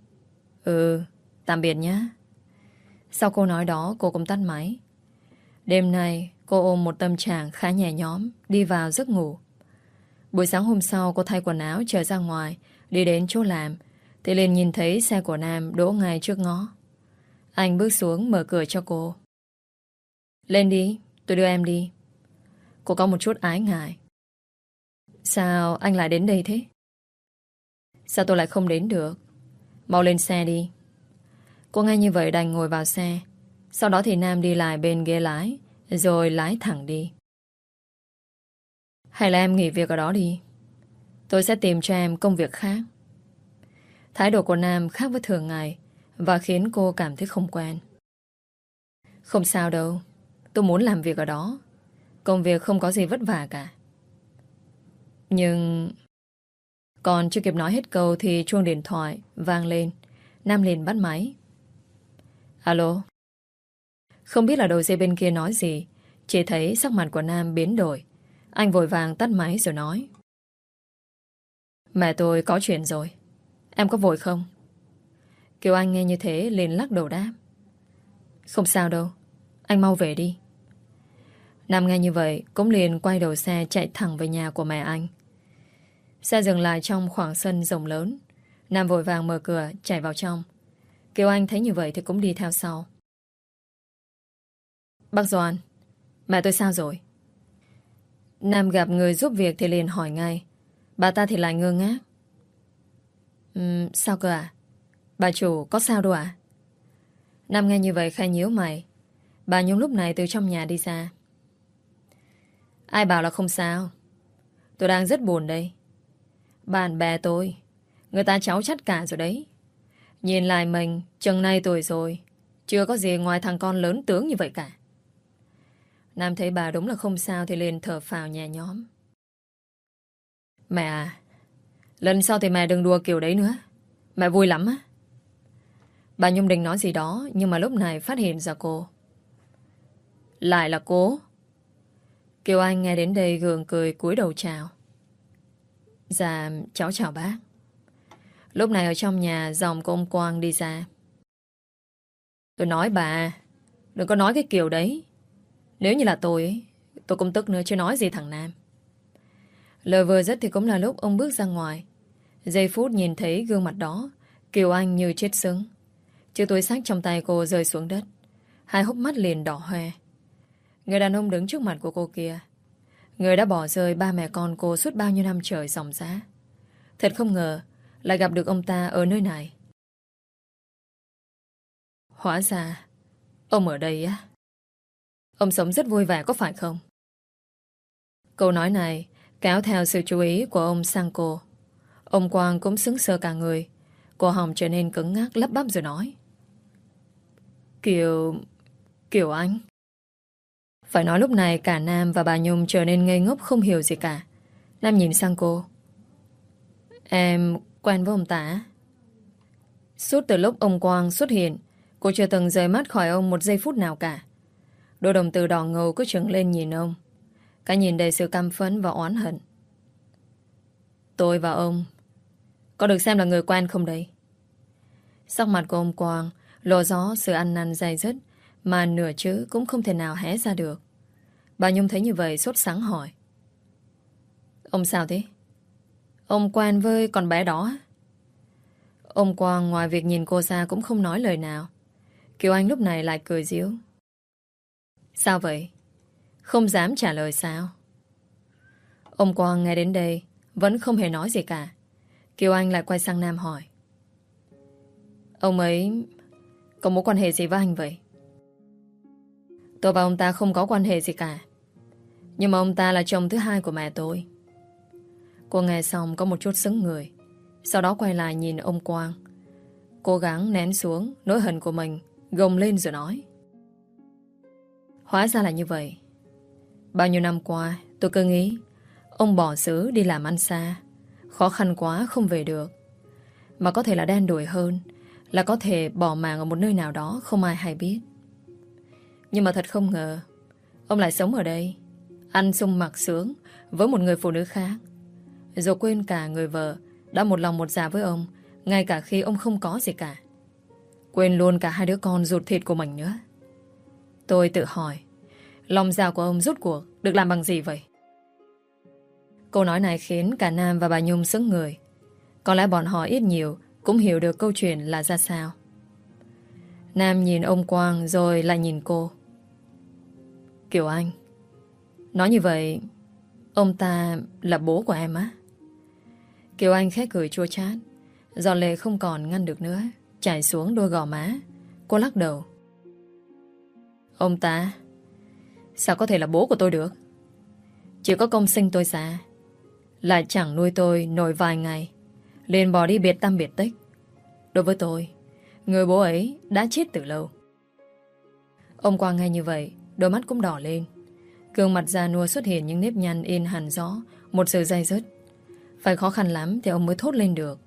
Ừ, tạm biệt nhá. Sau câu nói đó cô cũng tắt máy. Đêm nay cô ôm một tâm trạng khá nhẹ nhõm đi vào giấc ngủ. Buổi sáng hôm sau cô thay quần áo trở ra ngoài, đi đến chỗ làm thì liền nhìn thấy xe của Nam đỗ ngay trước ngõ. Anh bước xuống mở cửa cho cô. Lên đi, tôi đưa em đi. Cô có một chút ái ngại. Sao anh lại đến đây thế? Sao tôi lại không đến được? Mau lên xe đi. Cô nghe như vậy đành ngồi vào xe. Sau đó thì Nam đi lại bên ghế lái, rồi lái thẳng đi. Hay là em nghỉ việc ở đó đi, tôi sẽ tìm cho em công việc khác. Thái độ của Nam khác với thường ngày và khiến cô cảm thấy không quen. Không sao đâu, tôi muốn làm việc ở đó. Công việc không có gì vất vả cả. Nhưng... Còn chưa kịp nói hết câu thì chuông điện thoại vang lên. Nam liền bắt máy. Alo. Không biết là đầu dây bên kia nói gì, chỉ thấy sắc mặt của Nam biến đổi. Anh vội vàng tắt máy rồi nói. Mẹ tôi có chuyện rồi, em có vội không? Kiều Anh nghe như thế liền lắc đầu đáp. Không sao đâu, anh mau về đi. Nam nghe như vậy cũng liền quay đầu xe chạy thẳng về nhà của mẹ anh. Xe dừng lại trong khoảng sân rộng lớn. Nam vội vàng mở cửa chạy vào trong. Kiều Anh thấy như vậy thì cũng đi theo sau. Bác Doan, mẹ tôi sao rồi? Nam gặp người giúp việc thì liền hỏi ngay. Bà ta thì lại ngơ ngác. Sao cơ à? Bà chủ có sao đâu à? Nam nghe như vậy khai nhíu mày. Bà Nhung lúc này từ trong nhà đi ra. Ai bảo là không sao? Tôi đang rất buồn đây. Bạn bè tôi, người ta cháu chắt cả rồi đấy. Nhìn lại mình, chừng này tuổi rồi, chưa có gì ngoài thằng con lớn tướng như vậy cả. Nam thấy bà đúng là không sao thì liền thở phào nhẹ nhõm. Mẹ à, lần sau thì mẹ đừng đùa kiểu đấy nữa. Mẹ vui lắm á. Bà Nhung định nói gì đó, nhưng mà lúc này phát hiện ra cô. Lại là cô? Kiều Anh nghe đến đây gượng cười cúi đầu chào. Dạ, cháu chào bác. Lúc này ở trong nhà dòng của ông Quang đi ra. Tôi nói bà, đừng có nói cái kiểu đấy. Nếu như là tôi ấy, tôi cũng tức nữa chứ nói gì thằng Nam. Lời vừa dứt thì cũng là lúc ông bước ra ngoài. Giây phút nhìn thấy gương mặt đó, Kiều Anh như chết sững. Chiếc túi xách trong tay cô rơi xuống đất. Hai hốc mắt liền đỏ hoe. Người đàn ông đứng trước mặt của cô kia, người đã bỏ rơi ba mẹ con cô suốt bao nhiêu năm trời dòng giá. Thật không ngờ lại gặp được ông ta ở nơi này. Hóa ra ông ở đây á. Ông sống rất vui vẻ có phải không? Câu nói này kéo theo sự chú ý của ông sang cô. Ông Quang cũng sững sờ cả người. Cổ họng trở nên cứng ngắc, lắp bắp rồi nói: Kiều Anh. Phải nói lúc này cả Nam và bà Nhung trở nên ngây ngốc không hiểu gì cả. Nam nhìn sang cô: Em quen với ông ta? Suốt từ lúc ông Quang xuất hiện, cô chưa từng rời mắt khỏi ông một giây phút nào cả. Đôi đồng tử đỏ ngầu cứ trừng lên nhìn ông. Cái nhìn đầy sự căm phẫn và oán hận. Tôi và ông có được xem là người quen không đây? Sắc mặt của ông Quang lộ rõ sự ăn năn day dứt, mà nửa chữ cũng không thể nào hé ra được. Bà Nhung thấy như vậy sốt sắng hỏi: Ông sao thế? Ông quen với con bé đó? Ông Quang ngoài việc nhìn cô ra cũng không nói lời nào. Kiều Anh lúc này lại cười giễu: Sao vậy? Không dám trả lời sao? Ông Quang nghe đến đây vẫn không hề nói gì cả. Kiều Anh lại quay sang Nam hỏi: Ông ấy có mối quan hệ gì với anh vậy? Tôi và ông ta không có quan hệ gì cả, nhưng mà ông ta là chồng thứ hai của mẹ tôi. Cô nghe xong có một chút sững người, sau đó quay lại nhìn ông Quang, cố gắng nén xuống nỗi hận của mình, gồng lên rồi nói: Hóa ra là như vậy. Bao nhiêu năm qua tôi cứ nghĩ ông bỏ xứ đi làm ăn xa, khó khăn quá không về được. Mà có thể là đen đủi hơn là có thể bỏ mạng ở một nơi nào đó không ai hay biết. Nhưng mà thật không ngờ ông lại sống ở đây, ăn sung mặc sướng với một người phụ nữ khác, rồi quên cả người vợ đã một lòng một dạ với ông, ngay cả khi ông không có gì cả. Quên luôn cả hai đứa con ruột thịt của mình nữa. Tôi tự hỏi, lòng dạ của ông rốt cuộc được làm bằng gì vậy? Câu nói này khiến cả Nam và bà Nhung sững người. Có lẽ bọn họ ít nhiều cũng hiểu được câu chuyện là ra sao. Nam nhìn ông Quang rồi lại nhìn cô. Kiều Anh, nói như vậy ông ta là bố của em á? Kiều Anh khẽ cười chua chát, giọt lệ không còn ngăn được nữa chảy xuống đôi gò má. Cô lắc đầu. Ông ta sao có thể là bố của tôi được? Chỉ có công sinh tôi ra, lại chẳng nuôi tôi nổi vài ngày liền bỏ đi biệt tăm biệt tích. Đối với tôi, người bố ấy đã chết từ lâu. Ông Quang nghe như vậy, đôi mắt cũng đỏ lên. Gương mặt già nua xuất hiện những nếp nhăn in hẳn rõ một sự day dứt. Phải khó khăn lắm thì ông mới thốt lên được.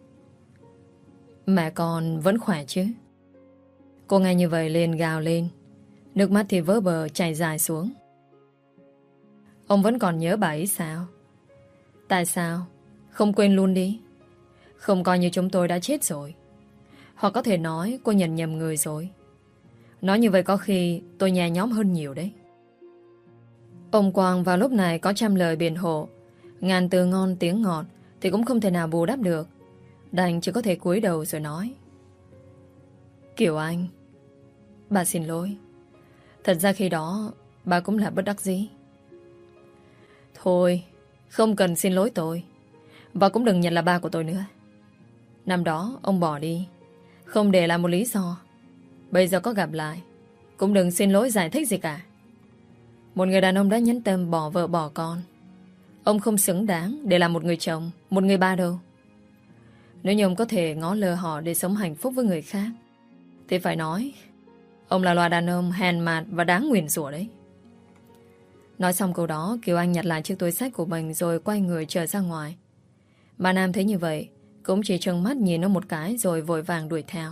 Mẹ con vẫn khỏe chứ? Cô nghe như vậy liền gào lên, nước mắt thì vỡ bờ chảy dài xuống. Ông vẫn còn nhớ bà ấy sao? Tại sao không quên luôn đi? Không coi như chúng tôi đã chết rồi. Hoặc có thể nói cô nhận nhầm người rồi. Nói như vậy có khi tôi nhẹ nhõm hơn nhiều đấy. Ông Quang vào lúc này có trăm lời biện hộ, ngàn từ ngon tiếng ngọt thì cũng không thể nào bù đắp được. Đành chỉ có thể cúi đầu rồi nói: Kiều Anh, bà xin lỗi. Thật ra khi đó bà cũng là bất đắc dĩ. Thôi, không cần xin lỗi tôi, và cũng đừng nhận là ba của tôi nữa. Năm đó ông bỏ đi không để lại một lý do. Bây giờ có gặp lại cũng đừng xin lỗi giải thích gì cả. Một người đàn ông đã nhẫn tâm bỏ vợ bỏ con, ông không xứng đáng để làm một người chồng, một người ba đâu. Nếu như ông có thể ngó lơ họ để sống hạnh phúc với người khác, thì phải nói ông là loài đàn ông hèn mạt và đáng nguyền rủa đấy. Nói xong câu đó, Kiều Anh nhặt lại chiếc túi xách của mình rồi quay người trở ra ngoài. Mà Nam thấy như vậy cũng chỉ trừng mắt nhìn nó một cái rồi vội vàng đuổi theo.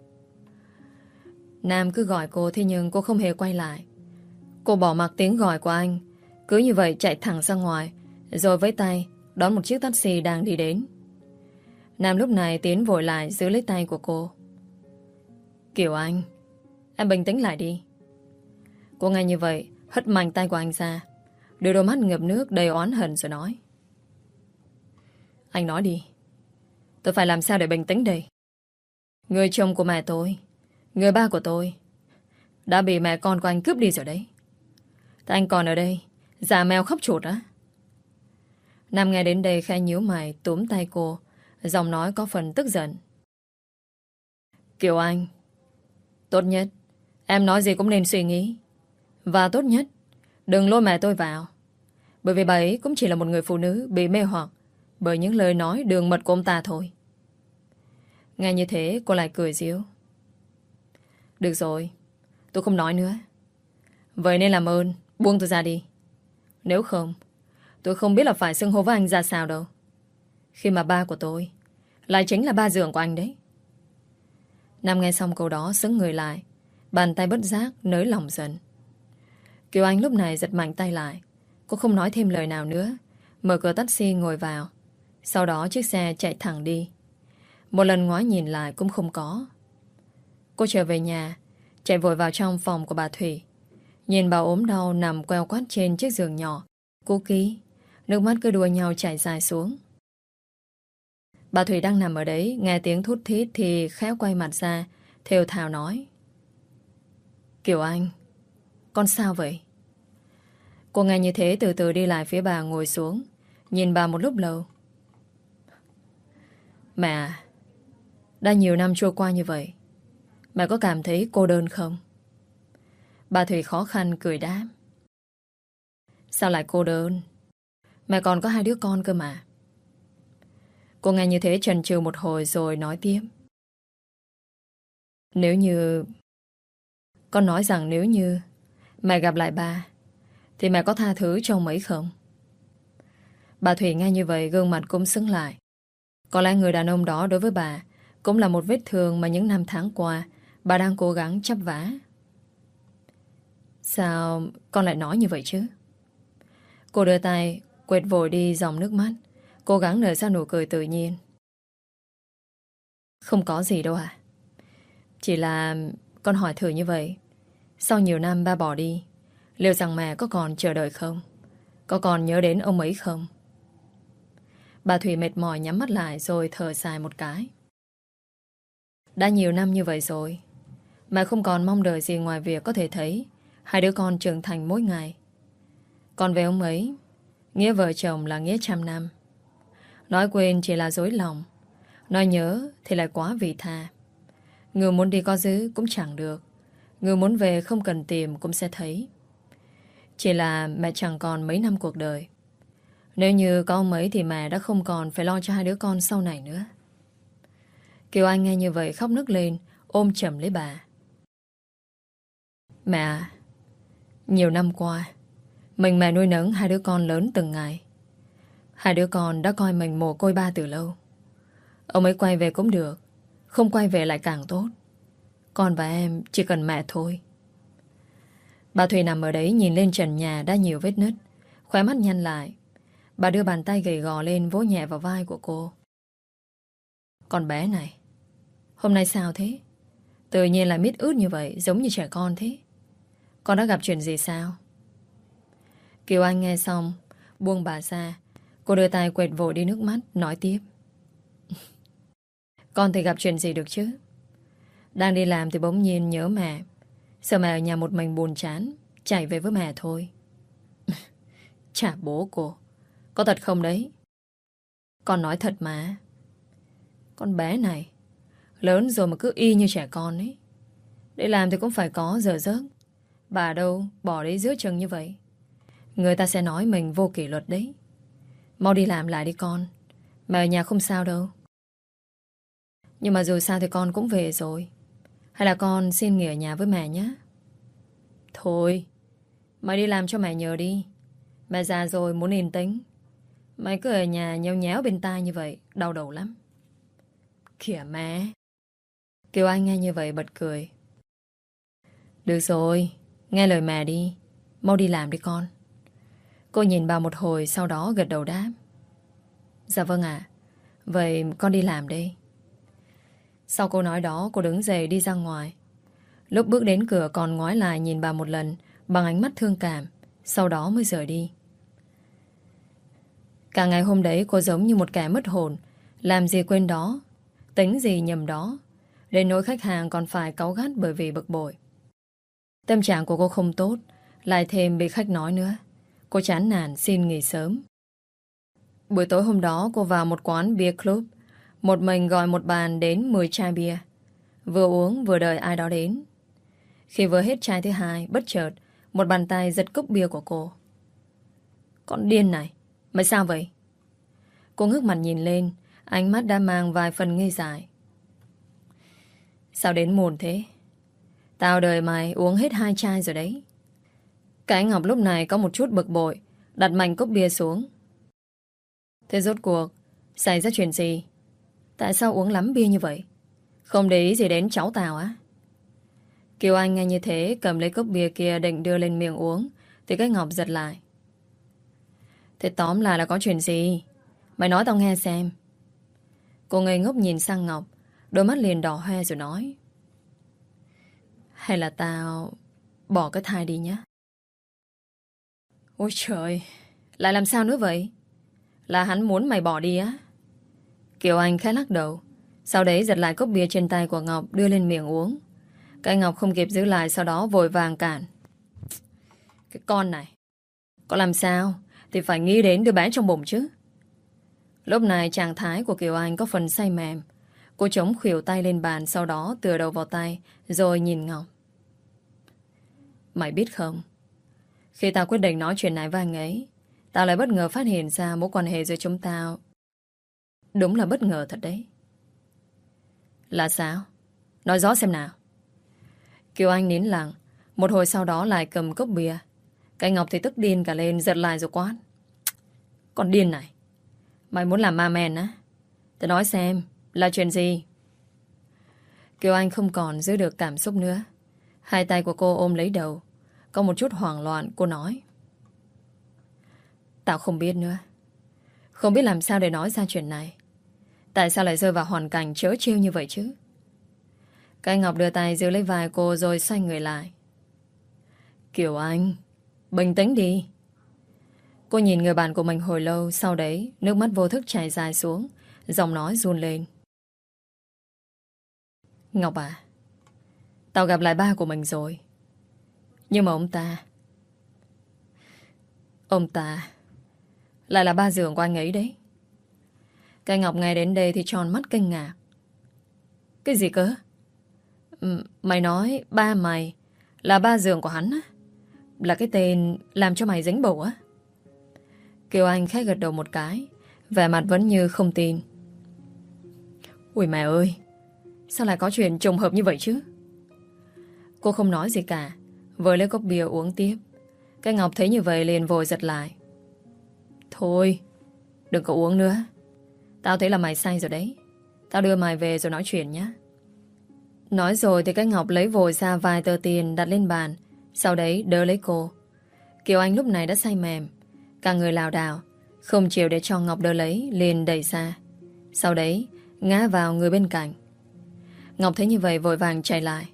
Nam cứ gọi cô, thế nhưng cô không hề quay lại. Cô bỏ mặc tiếng gọi của anh, cứ như vậy chạy thẳng ra ngoài, rồi với tay đón một chiếc taxi đang đi đến. Nam lúc này tiến vội lại giữ lấy tay của cô. Kiều Anh, em bình tĩnh lại đi. Cô nghe như vậy hất mạnh tay của anh ra, đưa đôi mắt ngập nước đầy oán hận rồi nói: Anh nói đi, tôi phải làm sao để bình tĩnh đây? Người chồng của mẹ tôi, người ba của tôi đã bị mẹ con của anh cướp đi rồi đấy. Thế anh còn ở đây giả mèo khóc chuột á? Nam nghe đến đây khẽ nhíu mày túm tay cô, giọng nói có phần tức giận. Kiều Anh, Tốt nhất em nói gì cũng nên suy nghĩ. Và tốt nhất đừng lôi mẹ tôi vào. Bởi vì bà ấy cũng chỉ là một người phụ nữ bị mê hoặc bởi những lời nói đường mật của ông ta thôi. Nghe như thế cô lại cười giễu. Được rồi, tôi không nói nữa. Vậy nên làm ơn buông tôi ra đi. Nếu không, tôi không biết là phải xưng hô với anh ra sao đâu. Khi mà ba của tôi lại chính là ba dượng của anh đấy. Nam nghe xong câu đó sững người lại, bàn tay bất giác nới lỏng dần. Kiều Anh lúc này giật mạnh tay lại. Cô không nói thêm lời nào nữa, mở cửa taxi ngồi vào. Sau đó chiếc xe chạy thẳng đi. Một lần ngoái nhìn lại cũng không có. Cô trở về nhà, chạy vội vào trong phòng của bà Thủy. Nhìn bà ốm đau nằm queo quắt trên chiếc giường nhỏ. Cô ký, nước mắt cứ đua nhau chảy dài xuống. Bà Thủy đang nằm ở đấy, nghe tiếng thút thít thì khéo quay mặt ra, thều thào nói. Kiều Anh, con sao vậy? Cô nghe như thế từ từ đi lại phía bà ngồi xuống, nhìn bà một lúc lâu. Mẹ, đã nhiều năm trôi qua như vậy, mẹ có cảm thấy cô đơn không? Bà Thủy khó khăn cười đáp. Sao lại cô đơn? Mẹ còn có hai đứa con cơ mà. Cô nghe như thế chần chừ một hồi rồi nói tiếp. Nếu như... Con nói rằng nếu như mẹ gặp lại ba thì mẹ có tha thứ cho ông ấy không? Bà Thủy nghe như vậy gương mặt cũng sững lại. Có lẽ người đàn ông đó đối với bà cũng là một vết thương mà những năm tháng qua bà đang cố gắng chắp vá. Sao con lại nói như vậy chứ? Cô đưa tay quệt vội đi dòng nước mắt, cố gắng nở ra nụ cười tự nhiên. Không có gì đâu à. Chỉ là con hỏi thử như vậy. Sau nhiều năm ba bỏ đi, liệu rằng mẹ có còn chờ đợi không? Có còn nhớ đến ông ấy không? Bà Thủy mệt mỏi nhắm mắt lại rồi thở dài một cái. Đã nhiều năm như vậy rồi, mẹ không còn mong đợi gì ngoài việc có thể thấy hai đứa con trưởng thành mỗi ngày. Còn về ông ấy, nghĩa vợ chồng là nghĩa trăm năm. Nói quên chỉ là dối lòng, nói nhớ thì lại quá vị tha. Người muốn đi có giữ cũng chẳng được, người muốn về không cần tìm cũng sẽ thấy. Chỉ là mẹ chẳng còn mấy năm cuộc đời. Nếu như có ông ấy thì mẹ đã không còn phải lo cho hai đứa con sau này nữa. Kiều Anh nghe như vậy khóc nức lên, ôm chầm lấy bà. Mẹ à, nhiều năm qua mình mẹ nuôi nấng hai đứa con lớn từng ngày. Hai đứa con đã coi mình mồ côi ba từ lâu. Ông ấy quay về cũng được, không quay về lại càng tốt. Con và em chỉ cần mẹ thôi. Bà Thùy nằm ở đấy nhìn lên trần nhà đã nhiều vết nứt, khóe mắt nhăn lại. Bà đưa bàn tay gầy gò lên vỗ nhẹ vào vai của cô. Con bé này, hôm nay sao thế? Tự nhiên lại mít ướt như vậy, giống như trẻ con thế. Con đã gặp chuyện gì sao? Kiều Anh nghe xong buông bà ra. Cô đưa tay quệt vội đi nước mắt, nói tiếp. Con thì gặp chuyện gì được chứ? Đang đi làm thì bỗng nhiên nhớ mẹ. Sợ mẹ ở nhà một mình buồn chán, chạy về với mẹ thôi. Chả bố cô. Có thật không đấy? Con nói thật mà. Con bé này lớn rồi mà cứ y như trẻ con ấy. Để làm thì cũng phải có giờ giấc. Bà đâu bỏ đấy giữa chừng như vậy. Người ta sẽ nói mình vô kỷ luật đấy. Mau đi làm lại đi con. Mà ở nhà không sao đâu. Nhưng mà dù sao thì con cũng về rồi. Hay là con xin nghỉ ở nhà với mẹ nhé. Thôi, mày đi làm cho mẹ nhờ đi. Mẹ già rồi muốn yên tĩnh. Mày cứ ở nhà nhéo nhéo bên tai như vậy, đau đầu lắm. Kìa mẹ. Kiều Anh nghe như vậy bật cười. Được rồi, nghe lời mẹ đi. Mau đi làm đi con. Cô nhìn bà một hồi, sau đó gật đầu đáp. Dạ vâng ạ. Vậy con đi làm đây. Sau câu nói đó, cô đứng dậy đi ra ngoài. Lúc bước đến cửa còn ngoái lại nhìn bà một lần bằng ánh mắt thương cảm, sau đó mới rời đi. Cả ngày hôm đấy cô giống như một kẻ mất hồn, làm gì quên đó, tính gì nhầm đó, đến nỗi khách hàng còn phải cáu gắt bởi vì bực bội. Tâm trạng của cô không tốt, lại thêm bị khách nói nữa. Cô chán nản xin nghỉ sớm. Buổi tối hôm đó cô vào một quán beer club, một mình gọi một bàn đến 10 chai bia. Vừa uống vừa đợi ai đó đến. Khi vừa hết chai thứ hai, bất chợt một bàn tay giật cốc bia của cô. Con điên này, mày sao vậy? Cô ngước mặt nhìn lên, ánh mắt đã mang vài phần ngây dại. Sao đến muộn thế? Tao đợi mày uống hết 2 chai rồi đấy. Cái Ngọc lúc này có một chút bực bội, đặt mạnh cốc bia xuống. Thế rốt cuộc xảy ra chuyện gì? Tại sao uống lắm bia như vậy? Không để ý gì đến cháu tao á? Kiều Anh nghe như thế, cầm lấy cốc bia kia định đưa lên miệng uống, thì cái Ngọc giật lại. Thế tóm lại là có chuyện gì? Mày nói tao nghe xem. Cô ngây ngốc nhìn sang Ngọc, đôi mắt liền đỏ hoe rồi nói. Hay là tao bỏ cái thai đi nhé? Ôi trời, lại làm sao nữa vậy? Là hắn muốn mày bỏ đi á? Kiều Anh khẽ lắc đầu, sau đấy giật lại cốc bia trên tay của Ngọc đưa lên miệng uống. Cái Ngọc không kịp giữ lại, sau đó vội vàng cản. Cái con này, có làm sao thì phải nghĩ đến đứa bé trong bụng chứ. Lúc này trạng thái của Kiều Anh có phần say mềm. Cô chống khuỷu tay lên bàn, sau đó tựa đầu vào tay, rồi nhìn Ngọc. Mày biết không, khi tao quyết định nói chuyện này với anh ấy, tao lại bất ngờ phát hiện ra mối quan hệ giữa chúng tao. Đúng là bất ngờ thật đấy. Là sao? Nói rõ xem nào. Kiều Anh nín lặng, một hồi sau đó lại cầm cốc bia. Cái Ngọc thì tức điên cả lên, giật lại rồi quát. Con điên này, mày muốn làm ma men á? Tao nói xem, là chuyện gì? Kiều Anh không còn giữ được cảm xúc nữa. Hai tay của cô ôm lấy đầu. Có một chút hoảng loạn, cô nói. Tao không biết nữa. Không biết làm sao để nói ra chuyện này. Tại sao lại rơi vào hoàn cảnh trớ trêu như vậy chứ? Cái Ngọc đưa tay giữ lấy vai cô rồi xoay người lại. Kiều Anh, bình tĩnh đi. Cô nhìn người bạn của mình hồi lâu, sau đấy nước mắt vô thức chảy dài xuống, giọng nói run lên. Ngọc à, tao gặp lại ba của mình rồi. Nhưng mà ông ta lại là ba giường của anh ấy đấy. Cái Ngọc nghe đến đây thì tròn mắt kinh ngạc. Cái gì cơ? Mày nói ba mày là ba giường của hắn á? Là cái tên làm cho mày dính bầu á? Kiều Anh khẽ gật đầu một cái, vẻ mặt vẫn như không tin. Ui mẹ ơi, sao lại có chuyện trùng hợp như vậy chứ? Cô không nói gì cả, vừa lấy cốc bia uống tiếp. Cái Ngọc thấy như vậy liền vội giật lại. Thôi, đừng có uống nữa. Tao thấy là mày say rồi đấy. Tao đưa mày về rồi nói chuyện nhé. Nói rồi thì cái Ngọc lấy vội ra vài tờ tiền đặt lên bàn, sau đấy đỡ lấy cô. Kiều Anh lúc này đã say mềm, cả người lảo đảo, không chịu để cho Ngọc đỡ lấy, liền đẩy ra. Sau đấy ngã vào người bên cạnh. Ngọc thấy như vậy vội vàng chạy lại.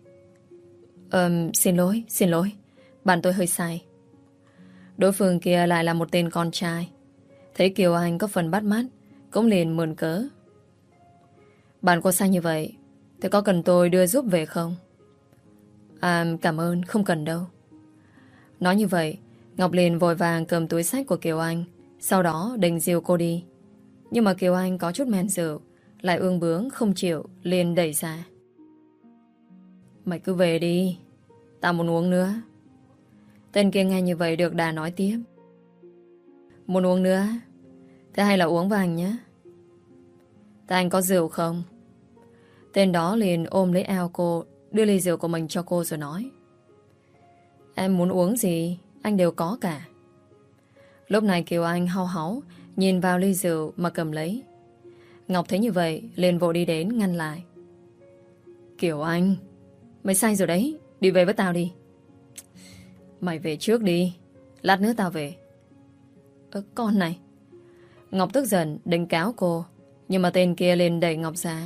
Xin lỗi, bạn tôi hơi say. Đối phương kia lại là một tên con trai. Thấy Kiều Anh có phần bắt mắt, cũng liền mượn cớ. Bạn cô say như vậy, thế có cần tôi đưa giúp về không? Cảm ơn, không cần đâu. Nói như vậy, Ngọc liền vội vàng cầm túi xách của Kiều Anh, sau đó định dìu cô đi. Nhưng mà Kiều Anh có chút men rượu, lại ương bướng không chịu, liền đẩy ra. Mày cứ về đi, tao muốn uống nữa. Tên kia nghe như vậy được đà nói tiếp. Muốn uống nữa? Thế hay là uống với anh nhé. Thế anh có rượu không? Tên đó liền ôm lấy eo cô, đưa ly rượu của mình cho cô rồi nói. Em muốn uống gì, anh đều có cả. Lúc này Kiều Anh hau háu nhìn vào ly rượu mà cầm lấy. Ngọc thấy như vậy liền vội đi đến ngăn lại. Kiều Anh, mày say rồi đấy, đi về với tao đi. Mày về trước đi, lát nữa tao về. Con này. Ngọc tức giận định cáo cô, nhưng mà tên kia liền đẩy Ngọc ra.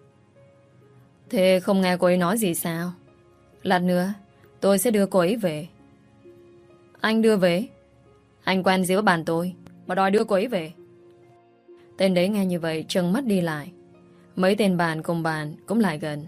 Thế không nghe cô ấy nói gì sao? Lát nữa tôi sẽ đưa cô ấy về. Anh đưa về? Anh quen gì với bạn tôi mà đòi đưa cô ấy về? Tên đấy nghe như vậy trừng mắt đi lại. Mấy tên bạn cùng bàn cũng lại gần.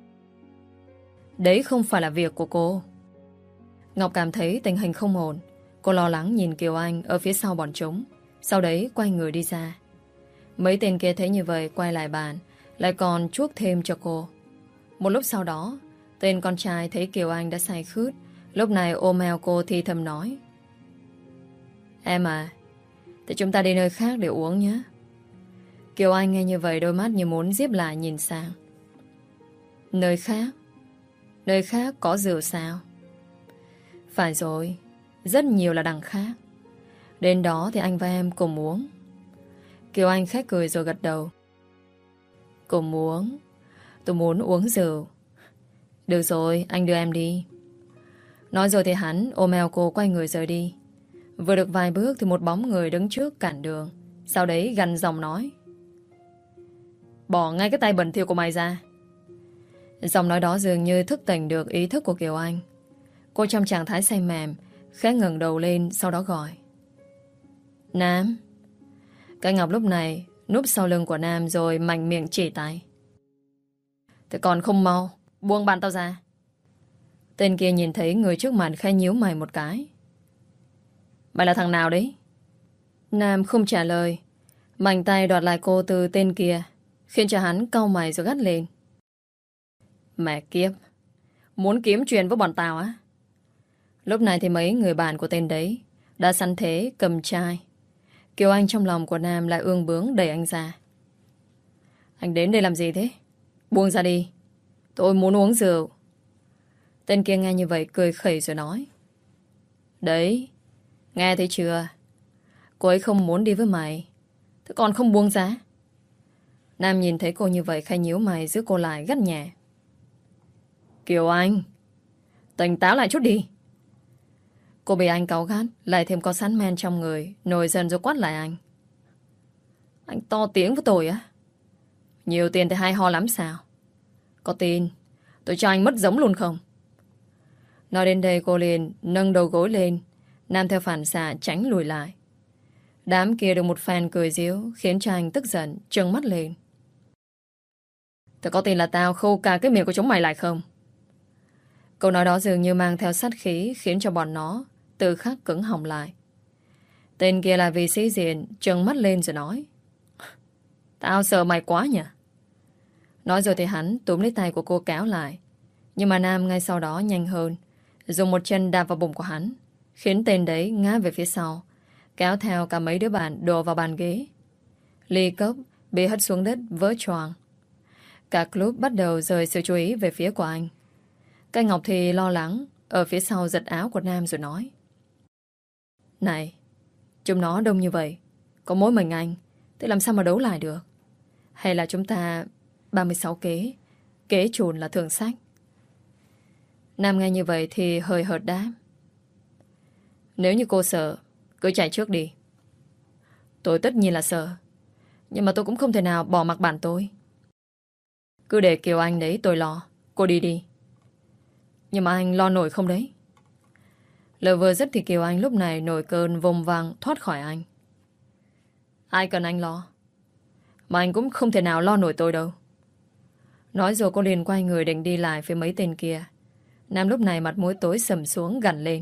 Đấy không phải là việc của cô. Ngọc cảm thấy tình hình không ổn. Cô lo lắng nhìn Kiều Anh ở phía sau bọn chúng, sau đấy quay người đi ra. Mấy tên kia thấy như vậy quay lại bàn, lại còn chuốc thêm cho cô. Một lúc sau đó, Tên con trai thấy Kiều Anh đã say khướt, lúc này ôm eo cô thì thầm nói: Em à, thì chúng ta đi nơi khác để uống nhé. Kiều Anh nghe như vậy, đôi mắt như muốn díp lại nhìn sang. Nơi khác? Nơi khác có rượu sao? Phải rồi, rất nhiều là đằng khác. Đến đó thì anh và em cùng uống. Kiều Anh khẽ cười rồi gật đầu. Cùng uống? Tôi muốn uống rượu. Được rồi, anh đưa em đi. Nói rồi thì hắn ôm eo cô quay người rời đi. Vừa được vài bước thì một bóng người đứng trước cản đường. Sau đấy gằn giọng nói: Bỏ ngay cái tay bẩn thỉu của mày ra. Giọng nói đó dường như thức tỉnh được ý thức của Kiều Anh. Cô trong trạng thái say mềm, khẽ ngẩng đầu lên, sau đó gọi: Nam. Cái Ngọc lúc này núp sau lưng của Nam rồi mạnh miệng chỉ tay: Thế còn không mau buông bàn tao ra. Tên kia nhìn thấy người trước mặt khẽ nhíu mày một cái. Mày là thằng nào đấy? Nam không trả lời, mạnh tay đoạt lại cô từ tên kia, khiến cho hắn cau mày rồi gắt lên: Mẹ kiếp, muốn kiếm chuyện với bọn tao á? Lúc này thì mấy người bạn của tên đấy đã sẵn thế cầm chai. Kiều Anh trong lòng của Nam lại ương bướng đẩy anh ra. Anh đến đây làm gì thế? Buông ra đi, tôi muốn uống rượu. Tên kia nghe như vậy cười khẩy rồi nói: Đấy, nghe thấy chưa? Cô ấy không muốn đi với mày, thế còn không buông ra? Nam nhìn thấy cô như vậy khẽ nhíu mày, giữ cô lại gắt nhẹ: Kiều Anh, tỉnh táo lại chút đi. Cô bị anh cáu gắt, lại thêm có sẵn men trong người, nổi dần rồi quát lại anh: Anh to tiếng với tôi á? Nhiều tiền thì hay ho lắm sao? Có tin tôi cho anh mất giống luôn không? Nói đến đây cô liền nâng đầu gối lên. Nam theo phản xạ tránh lùi lại. Đám kia được một phen cười giễu, khiến cho anh tức giận trừng mắt lên. Tôi có tin là tao khô cả cái miệng của chúng mày lại không? Câu nói đó dường như mang theo sát khí, khiến cho bọn nó tự khắc cứng họng lại. Tên kia là vì sĩ diện, trừng mắt lên rồi nói: Tao sợ mày quá nhỉ? Nói rồi thì hắn túm lấy tay của cô kéo lại. Nhưng mà Nam ngay sau đó nhanh hơn, dùng một chân đạp vào bụng của hắn, khiến tên đấy ngã về phía sau, kéo theo cả mấy đứa bạn đổ vào bàn ghế. Ly cốc bị hất xuống đất vỡ choàng. Cả club bắt đầu rời sự chú ý về phía của anh. Cái Ngọc thì lo lắng ở phía sau giật áo của Nam rồi nói: Này, chúng nó đông như vậy, có mỗi mình anh, thế làm sao mà đấu lại được? Hay là chúng ta 36 kế, kế chùn là thường sách? Nam nghe như vậy thì hơi hợt đáp: Nếu như cô sợ, cứ chạy trước đi. Tôi tất nhiên là sợ, nhưng mà tôi cũng không thể nào bỏ mặc bạn tôi. Cứ để Kiều Anh đấy tôi lo. Cô đi đi. Nhưng mà anh lo nổi không đấy? Lời vừa dứt thì Kiều Anh lúc này nổi cơn vùng vằng thoát khỏi anh. Ai cần anh lo? Mà anh cũng không thể nào lo nổi tôi đâu. Nói rồi cô liền quay người định đi lại phía mấy tên kia. Nam lúc này mặt mũi tối sầm xuống gằn lên: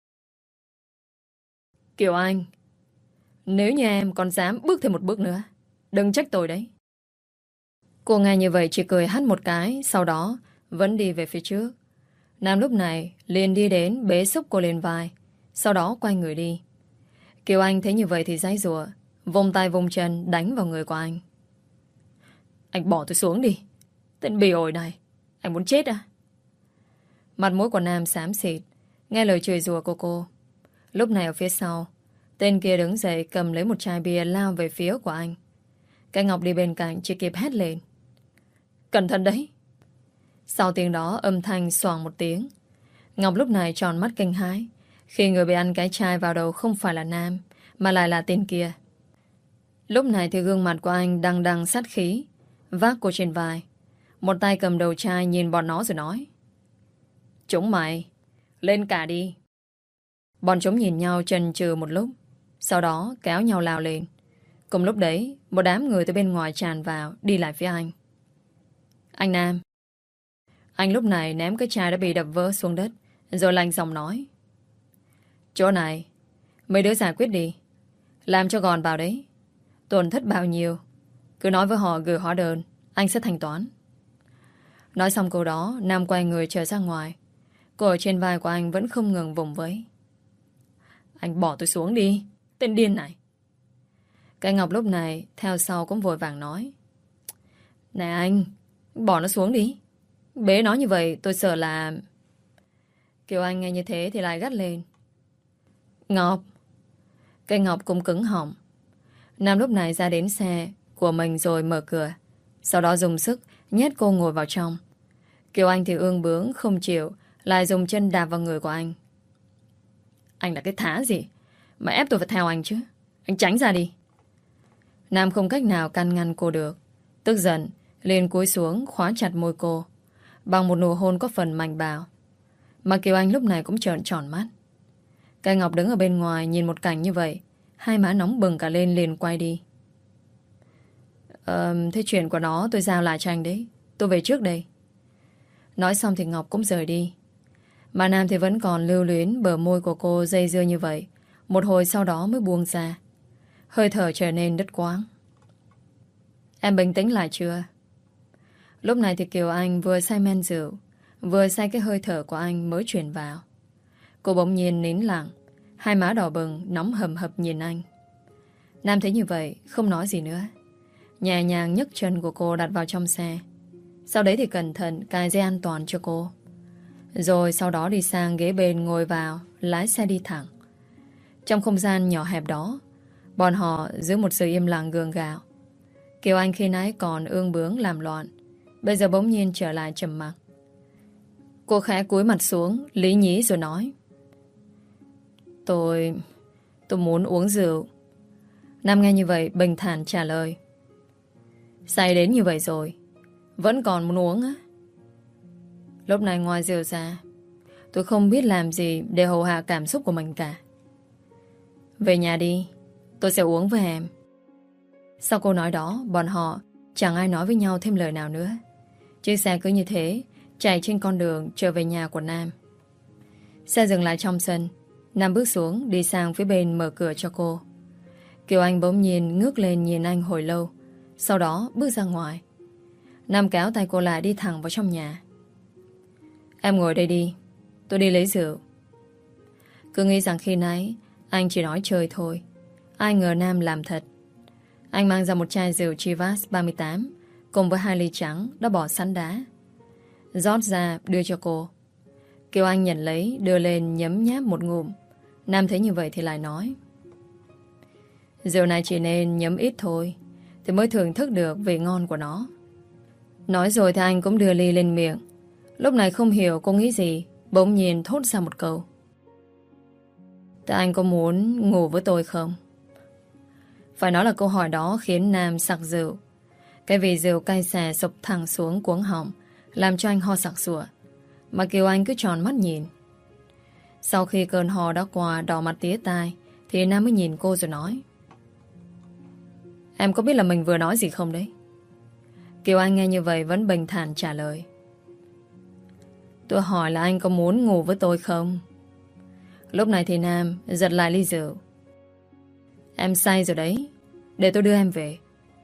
Kiều Anh, nếu như em còn dám bước thêm một bước nữa, đừng trách tôi đấy. Cô nghe như vậy chỉ cười hắt một cái, sau đó vẫn đi về phía trước. Nam lúc này liền đi đến bế xúc cô lên vai, sau đó quay người đi. Kiều Anh thấy như vậy thì giãy giụa, vùng tay vùng chân đánh vào người của anh. Anh bỏ tôi xuống đi, tên bỉ ổi này, anh muốn chết à? Mặt mũi của Nam xám xịt, nghe lời chửi rủa của cô. Lúc này ở phía sau, tên kia đứng dậy cầm lấy một chai bia lao về phía của anh. Cái Ngọc đi bên cạnh chỉ kịp hét lên: Cẩn thận đấy! Sau tiếng đó âm thanh xoàng một tiếng. Ngọc lúc này tròn mắt kinh hãi, khi người bị ăn cái chai vào đầu không phải là Nam, mà lại là tên kia. Lúc này thì gương mặt của anh đằng đằng sát khí, vác cô trên vai, một tay cầm đầu chai nhìn bọn nó rồi nói: Chúng mày, lên cả đi. Bọn chúng nhìn nhau chần chừ một lúc, sau đó kéo nhau lao lên. Cùng lúc đấy, một đám người từ bên ngoài tràn vào, đi lại phía anh. Anh Nam. Anh lúc này ném cái chai đã bị đập vỡ xuống đất, rồi lạnh giọng nói: Chỗ này, mấy đứa giải quyết đi, làm cho gọn vào đấy. Tổn thất bao nhiêu, cứ nói với họ gửi hóa đơn, anh sẽ thanh toán. Nói xong câu đó, Nam quay người trở ra ngoài. Cô ở trên vai của anh vẫn không ngừng vùng vẫy. Anh bỏ tôi xuống đi, tên điên này. Cái Ngọc lúc này theo sau cũng vội vàng nói. Này anh, bỏ nó xuống đi. Bế nó như vậy tôi sợ là... Kiều Anh nghe như thế thì lại gắt lên. Ngọc. Cái Ngọc cũng cứng họng. Nam lúc này ra đến xe của mình rồi mở cửa. Sau đó dùng sức nhét cô ngồi vào trong. Kiều Anh thì ương bướng không chịu, lại dùng chân đạp vào người của anh. Anh là cái thá gì mà ép tôi phải theo anh chứ? Anh tránh ra đi. Nam không cách nào can ngăn cô được. Tức giận liền cúi xuống khóa chặt môi cô bằng một nụ hôn có phần mạnh bạo. Mà Kiều Anh lúc này cũng trợn tròn mắt. Cái Ngọc đứng ở bên ngoài nhìn một cảnh như vậy, hai má nóng bừng cả lên liền quay đi. Thế chuyện của nó tôi giao lại cho anh đấy. Tôi về trước đây. Nói xong thì Ngọc cũng rời đi. Mà Nam thì vẫn còn lưu luyến bờ môi của cô dây dưa như vậy. Một hồi sau đó mới buông ra. Hơi thở trở nên đứt quãng. Em bình tĩnh lại chưa? Lúc này thì Kiều Anh vừa say men rượu, vừa say cái hơi thở của anh mới chuyển vào. Cô bỗng nhiên nín lặng, hai má đỏ bừng, nóng hầm hập nhìn anh. Nam thấy như vậy, không nói gì nữa. Nhẹ nhàng nhấc chân của cô đặt vào trong xe. Sau đấy thì cẩn thận cài dây an toàn cho cô. Rồi sau đó đi sang ghế bên ngồi vào, lái xe đi thẳng. Trong không gian nhỏ hẹp đó, bọn họ giữ một sự im lặng gượng gạo. Kiều Anh khi nãy còn ương bướng làm loạn, bây giờ bỗng nhiên trở lại trầm mặc. Cô khẽ cúi mặt xuống, lý nhí rồi nói. Tôi muốn uống rượu. Nam nghe như vậy bình thản trả lời. Say đến như vậy rồi vẫn còn muốn uống á? Lúc này ngoài rượu ra, tôi không biết làm gì để hầu hạ cảm xúc của mình cả. Về nhà đi, tôi sẽ uống với em. Sau câu nói đó, bọn họ chẳng ai nói với nhau thêm lời nào nữa. Chiếc xe cứ như thế chạy trên con đường trở về nhà của Nam. Xe dừng lại trong sân. Nam bước xuống đi sang phía bên mở cửa cho cô. Kiều Anh bỗng nhiên ngước lên nhìn anh hồi lâu, sau đó bước ra ngoài. Nam kéo tay cô lại đi thẳng vào trong nhà. Em ngồi đây đi, tôi đi lấy rượu. Cứ nghĩ rằng khi nãy anh chỉ nói chơi thôi, ai ngờ Nam làm thật. Anh mang ra một chai rượu Chivas 38 cùng với 2 ly trắng đã bỏ sẵn đá, rót ra đưa cho cô. Kiều Anh nhận lấy, đưa lên nhấm nháp một ngụm. Nam thấy như vậy thì lại nói. Rượu này chỉ nên nhấm ít thôi thì mới thưởng thức được vị ngon của nó. Nói rồi thì anh cũng đưa ly lên miệng. Lúc này không hiểu cô nghĩ gì, bỗng nhiên thốt ra một câu. Thế anh có muốn ngủ với tôi không? Phải nói là câu hỏi đó khiến Nam sặc rượu. Cái vị rượu cay xè sụp thẳng xuống cuống họng, làm cho anh ho sặc sụa. Mà Kiều Anh cứ tròn mắt nhìn. Sau khi cơn ho đã qua đỏ mặt tía tai, thì Nam mới nhìn cô rồi nói. Em có biết là mình vừa nói gì không đấy? Kiều Anh nghe như vậy vẫn bình thản trả lời. Tôi hỏi là anh có muốn ngủ với tôi không? Lúc này thì Nam giật lại ly rượu. Em say rồi đấy, để tôi đưa em về.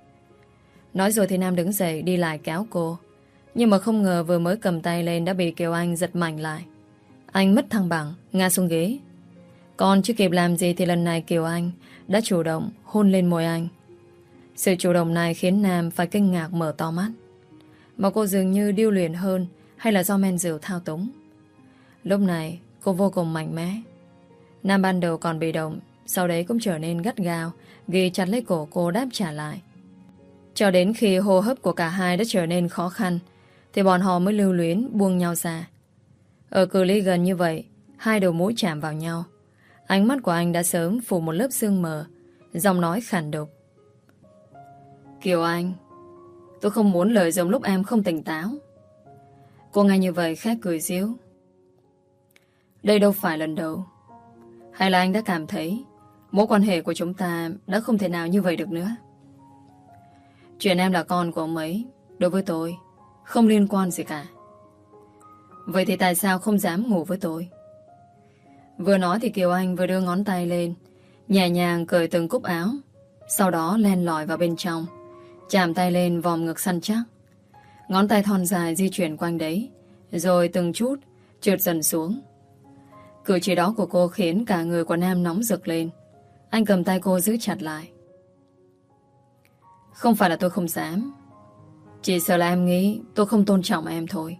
Nói rồi thì Nam đứng dậy đi lại kéo cô. Nhưng mà không ngờ vừa mới cầm tay lên đã bị Kiều Anh giật mạnh lại. Anh mất thăng bằng, ngã xuống ghế. Còn chưa kịp làm gì thì lần này Kiều Anh đã chủ động hôn lên môi anh. Sự chủ động này khiến Nam phải kinh ngạc mở to mắt. Mà cô dường như điêu luyện hơn, hay là do men rượu thao túng. Lúc này cô vô cùng mạnh mẽ. Nam ban đầu còn bị động, sau đấy cũng trở nên gắt gao, ghi chặt lấy cổ cô đáp trả lại. Cho đến khi hô hấp của cả hai đã trở nên khó khăn, thì bọn họ mới lưu luyến buông nhau ra. Ở cự ly gần như vậy, hai đầu mũi chạm vào nhau. Ánh mắt của anh đã sớm phủ một lớp sương mờ, giọng nói khàn đục. Kiều Anh, tôi không muốn lời giống lúc em không tỉnh táo. Cô nghe như vậy khẽ cười giễu. Đây đâu phải lần đầu. Hay là anh đã cảm thấy mối quan hệ của chúng ta đã không thể nào như vậy được nữa? Chuyện em là con của ông ấy, đối với tôi không liên quan gì cả. Vậy thì tại sao không dám ngủ với tôi? Vừa nói thì Kiều Anh vừa đưa ngón tay lên, nhẹ nhàng cởi từng cúc áo, sau đó len lỏi vào bên trong, chạm tay lên vòng ngực săn chắc. Ngón tay thon dài di chuyển quanh đấy, rồi từng chút trượt dần xuống. Cử chỉ đó của cô khiến cả người của Nam nóng rực lên. Anh cầm tay cô giữ chặt lại. Không phải là tôi không dám, chỉ sợ là em nghĩ tôi không tôn trọng em thôi.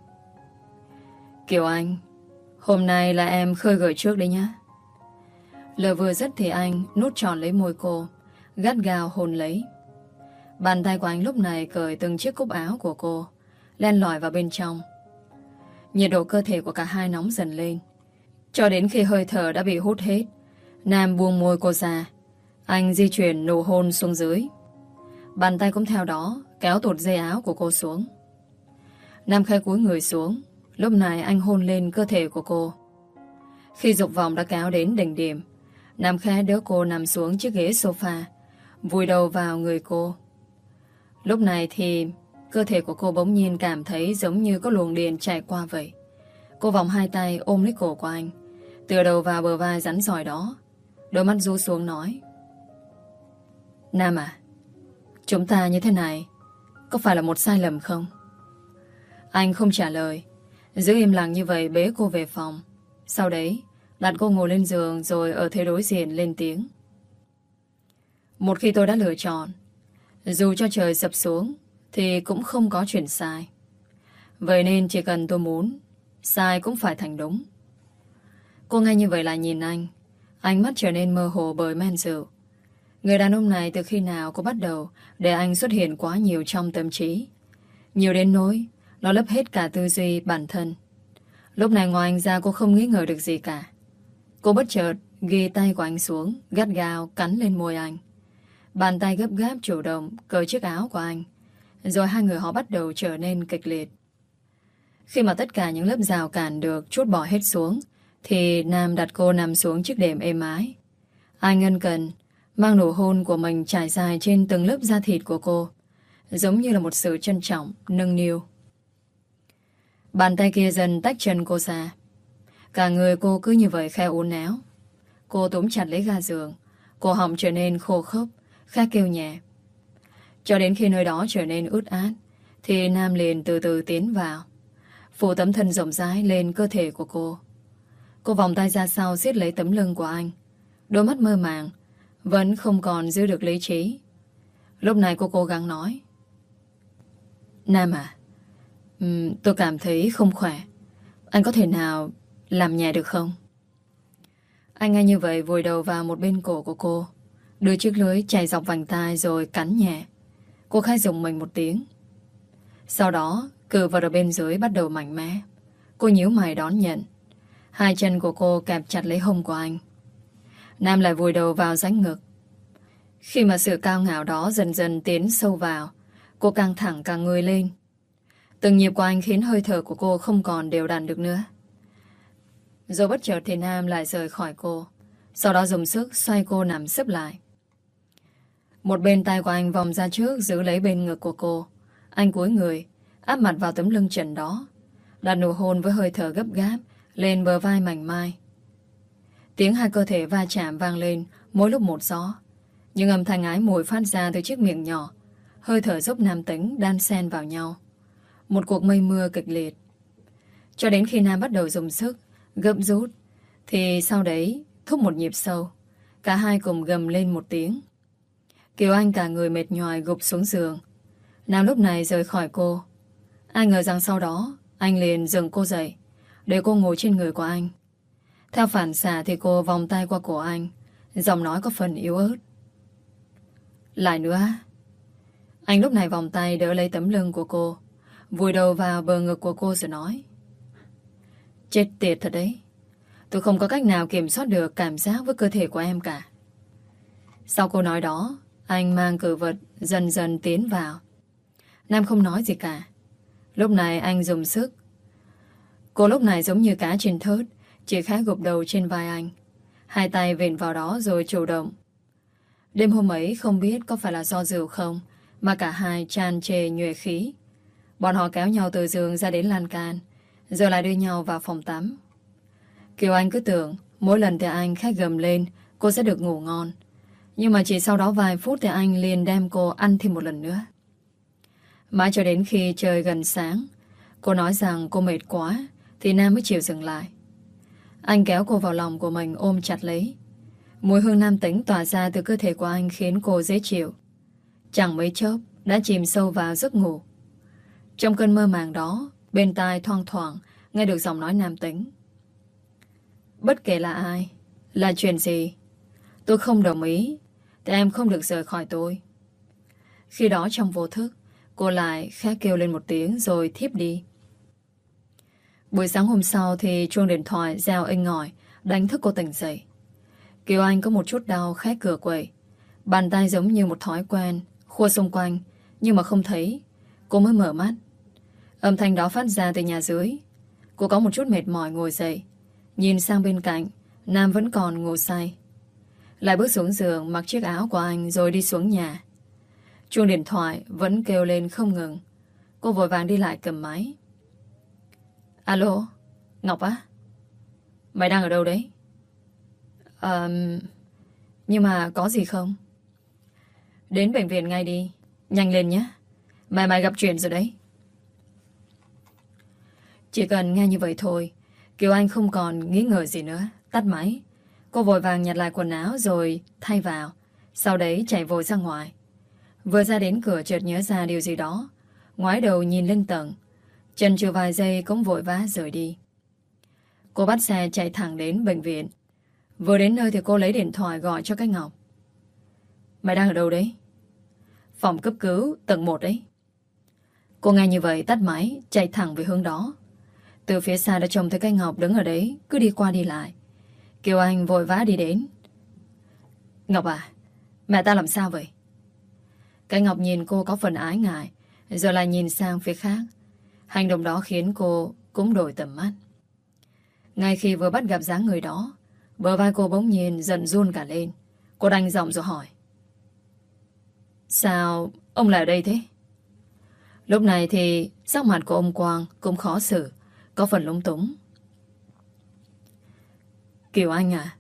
Kiều Anh, hôm nay là em khơi gợi trước đấy nhá. Lời vừa dứt thì anh nút tròn lấy môi cô, gắt gao hôn lấy. Bàn tay của anh lúc này cởi từng chiếc cúc áo của cô, len lỏi vào bên trong. Nhiệt độ cơ thể của cả hai nóng dần lên, cho đến khi hơi thở đã bị hút hết. Nam buông môi cô ra. Anh di chuyển nụ hôn xuống dưới. Bàn tay cũng theo đó kéo tụt dây áo của cô xuống. Nam khẽ cúi người xuống. Lúc này anh hôn lên cơ thể của cô. Khi dục vọng đã kéo đến đỉnh điểm, Nam khẽ đỡ cô nằm xuống chiếc ghế sofa, vùi đầu vào người cô. Lúc này thì cơ thể của cô bỗng nhiên cảm thấy giống như có luồng điện chạy qua vậy. Cô vòng hai tay ôm lấy cổ của anh, tựa đầu vào bờ vai rắn rỏi đó. Đôi mắt ru xuống nói: Nam à, chúng ta như thế này có phải là một sai lầm không? Anh không trả lời, giữ im lặng như vậy bế cô về phòng. Sau đấy đặt cô ngồi lên giường, rồi ở thế đối diện lên tiếng: Một khi tôi đã lựa chọn, dù cho trời sập xuống thì cũng không có chuyện sai. Vậy nên chỉ cần tôi muốn, sai cũng phải thành đúng. Cô nghe như vậy lại nhìn anh. Ánh mắt trở nên mơ hồ bởi men rượu. Người đàn ông này từ khi nào cô bắt đầu để anh xuất hiện quá nhiều trong tâm trí, nhiều đến nỗi nó lấp hết cả tư duy bản thân. Lúc này ngoài anh ra cô không nghĩ ngờ được gì cả. Cô bất chợt ghi tay của anh xuống, gắt gao cắn lên môi anh. Bàn tay gấp gáp chủ động cởi chiếc áo của anh. Rồi hai người họ bắt đầu trở nên kịch liệt. Khi mà tất cả những lớp rào cản được trút bỏ hết xuống, thì Nam đặt cô nằm xuống chiếc đệm êm ái. Anh ân cần mang nụ hôn của mình trải dài trên từng lớp da thịt của cô, giống như là một sự trân trọng, nâng niu. Bàn tay kia dần tách chân cô ra. Cả người cô cứ như vậy khẽ uốn éo. Cô túm chặt lấy ga giường, cổ họng trở nên khô khốc, khẽ kêu nhẹ. Cho đến khi nơi đó trở nên ướt át, thì Nam liền từ từ tiến vào, phủ tấm thân rộng rãi lên cơ thể của cô. Cô vòng tay ra sau siết lấy tấm lưng của anh. Đôi mắt mơ màng, vẫn không còn giữ được lý trí. Lúc này cô cố gắng nói: Nam à, tôi cảm thấy không khỏe. Anh có thể nào làm nhẹ được không? Anh nghe như vậy vùi đầu vào một bên cổ của cô, đưa chiếc lưỡi chảy dọc vành tai rồi cắn nhẹ. Cô khai rùng mình một tiếng. Sau đó cử vật ở bên dưới bắt đầu mạnh mẽ. Cô nhíu mày đón nhận. Hai chân của cô kẹp chặt lấy hông của anh. Nam lại vùi đầu vào rãnh ngực. Khi mà sự cao ngạo đó dần dần tiến sâu vào, cô căng thẳng cả người lên. Từng nhịp của anh khiến hơi thở của cô không còn đều đặn được nữa. Rồi bất chợt thì Nam lại rời khỏi cô. Sau đó dùng sức xoay cô nằm xếp lại. Một bên tay của anh vòng ra trước giữ lấy bên ngực của cô. Anh cúi người, áp mặt vào tấm lưng trần đó, đặt nụ hôn với hơi thở gấp gáp lên bờ vai mảnh mai. Tiếng hai cơ thể va chạm vang lên mỗi lúc một gió. Nhưng âm thanh ái mùi phát ra từ chiếc miệng nhỏ, hơi thở dốc nam tính đan xen vào nhau. Một cuộc mây mưa kịch liệt. Cho đến khi Nam bắt đầu dùng sức gấp rút, thì sau đấy thúc một nhịp sâu. Cả hai cùng gầm lên một tiếng. Kiều Anh cả người mệt nhoài gục xuống giường. Nam lúc này rời khỏi cô. Ai ngờ rằng sau đó anh liền dừng cô dậy, để cô ngồi trên người của anh. Theo phản xạ thì cô vòng tay qua cổ anh, giọng nói có phần yếu ớt: Lại nữa. Anh lúc này vòng tay đỡ lấy tấm lưng của cô, vùi đầu vào bờ ngực của cô rồi nói: Chết tiệt thật đấy. Tôi không có cách nào kiểm soát được cảm giác với cơ thể của em cả. Sau câu nói đó, anh mang cử vật dần dần tiến vào. Nam không nói gì cả. Lúc này anh dùng sức. Cô lúc này giống như cá trên thớt, chỉ khẽ gục đầu trên vai anh, hai tay vịn vào đó rồi chủ động. Đêm hôm ấy không biết có phải là do rượu không, mà cả hai tràn trề nhuệ khí. Bọn họ kéo nhau từ giường ra đến lan can, rồi lại đưa nhau vào phòng tắm. Kiều Anh cứ tưởng mỗi lần thì anh khẽ gầm lên cô sẽ được ngủ ngon. Nhưng mà chỉ sau đó vài phút thì anh liền đem cô ăn thêm một lần nữa. Mãi cho đến khi trời gần sáng, cô nói rằng cô mệt quá thì Nam mới chịu dừng lại. Anh kéo cô vào lòng của mình ôm chặt lấy. Mùi hương nam tính tỏa ra từ cơ thể của anh khiến cô dễ chịu. Chẳng mấy chốc đã chìm sâu vào giấc ngủ. Trong cơn mơ màng đó, bên tai thoang thoảng nghe được giọng nói nam tính. Bất kể là ai, là chuyện gì, tôi không đồng ý, thì em không được rời khỏi tôi. Khi đó trong vô thức, cô lại khẽ kêu lên một tiếng rồi thiếp đi. Buổi sáng hôm sau thì chuông điện thoại reo inh ỏi, đánh thức cô tỉnh dậy. Kiều Anh có một chút đau khẽ cửa quậy. Bàn tay giống như một thói quen khua xung quanh, nhưng mà không thấy. Cô mới mở mắt. Âm thanh đó phát ra từ nhà dưới. Cô có một chút mệt mỏi ngồi dậy. Nhìn sang bên cạnh, Nam vẫn còn ngủ say. Lại bước xuống giường mặc chiếc áo của anh rồi đi xuống nhà. Chuông điện thoại vẫn kêu lên không ngừng. Cô vội vàng đi lại cầm máy. Alo, Ngọc á? Mày đang ở đâu đấy? Nhưng mà có gì không? Đến bệnh viện ngay đi. Nhanh lên nhé. Mày gặp chuyện rồi đấy. Chỉ cần nghe như vậy thôi, Kiều Anh không còn nghĩ ngợi gì nữa. Tắt máy. Cô vội vàng nhặt lại quần áo rồi thay vào. Sau đấy chạy vội ra ngoài. Vừa ra đến cửa chợt nhớ ra điều gì đó. Ngoái đầu nhìn lên tầng. Chần chừ vài giây cũng vội vã rời đi. Cô bắt xe chạy thẳng đến bệnh viện. Vừa đến nơi thì cô lấy điện thoại gọi cho cái Ngọc. Mày đang ở đâu đấy? Phòng cấp cứu tầng 1 đấy. Cô nghe như vậy tắt máy, chạy thẳng về hướng đó. Từ phía xa đã trông thấy cái Ngọc đứng ở đấy, cứ đi qua đi lại. Kiều Anh vội vã đi đến. Ngọc à, mẹ ta làm sao vậy? Cái Ngọc nhìn cô có phần ái ngại, rồi lại nhìn sang phía khác. Hành động đó khiến cô cũng đổi tầm mắt. Ngay khi vừa bắt gặp dáng người đó, bờ vai cô bỗng nhiên giận run cả lên. Cô đanh giọng rồi hỏi. Sao ông lại ở đây thế? Lúc này thì sắc mặt của ông Quang cũng khó xử, có phần lúng túng. Kiều Anh à,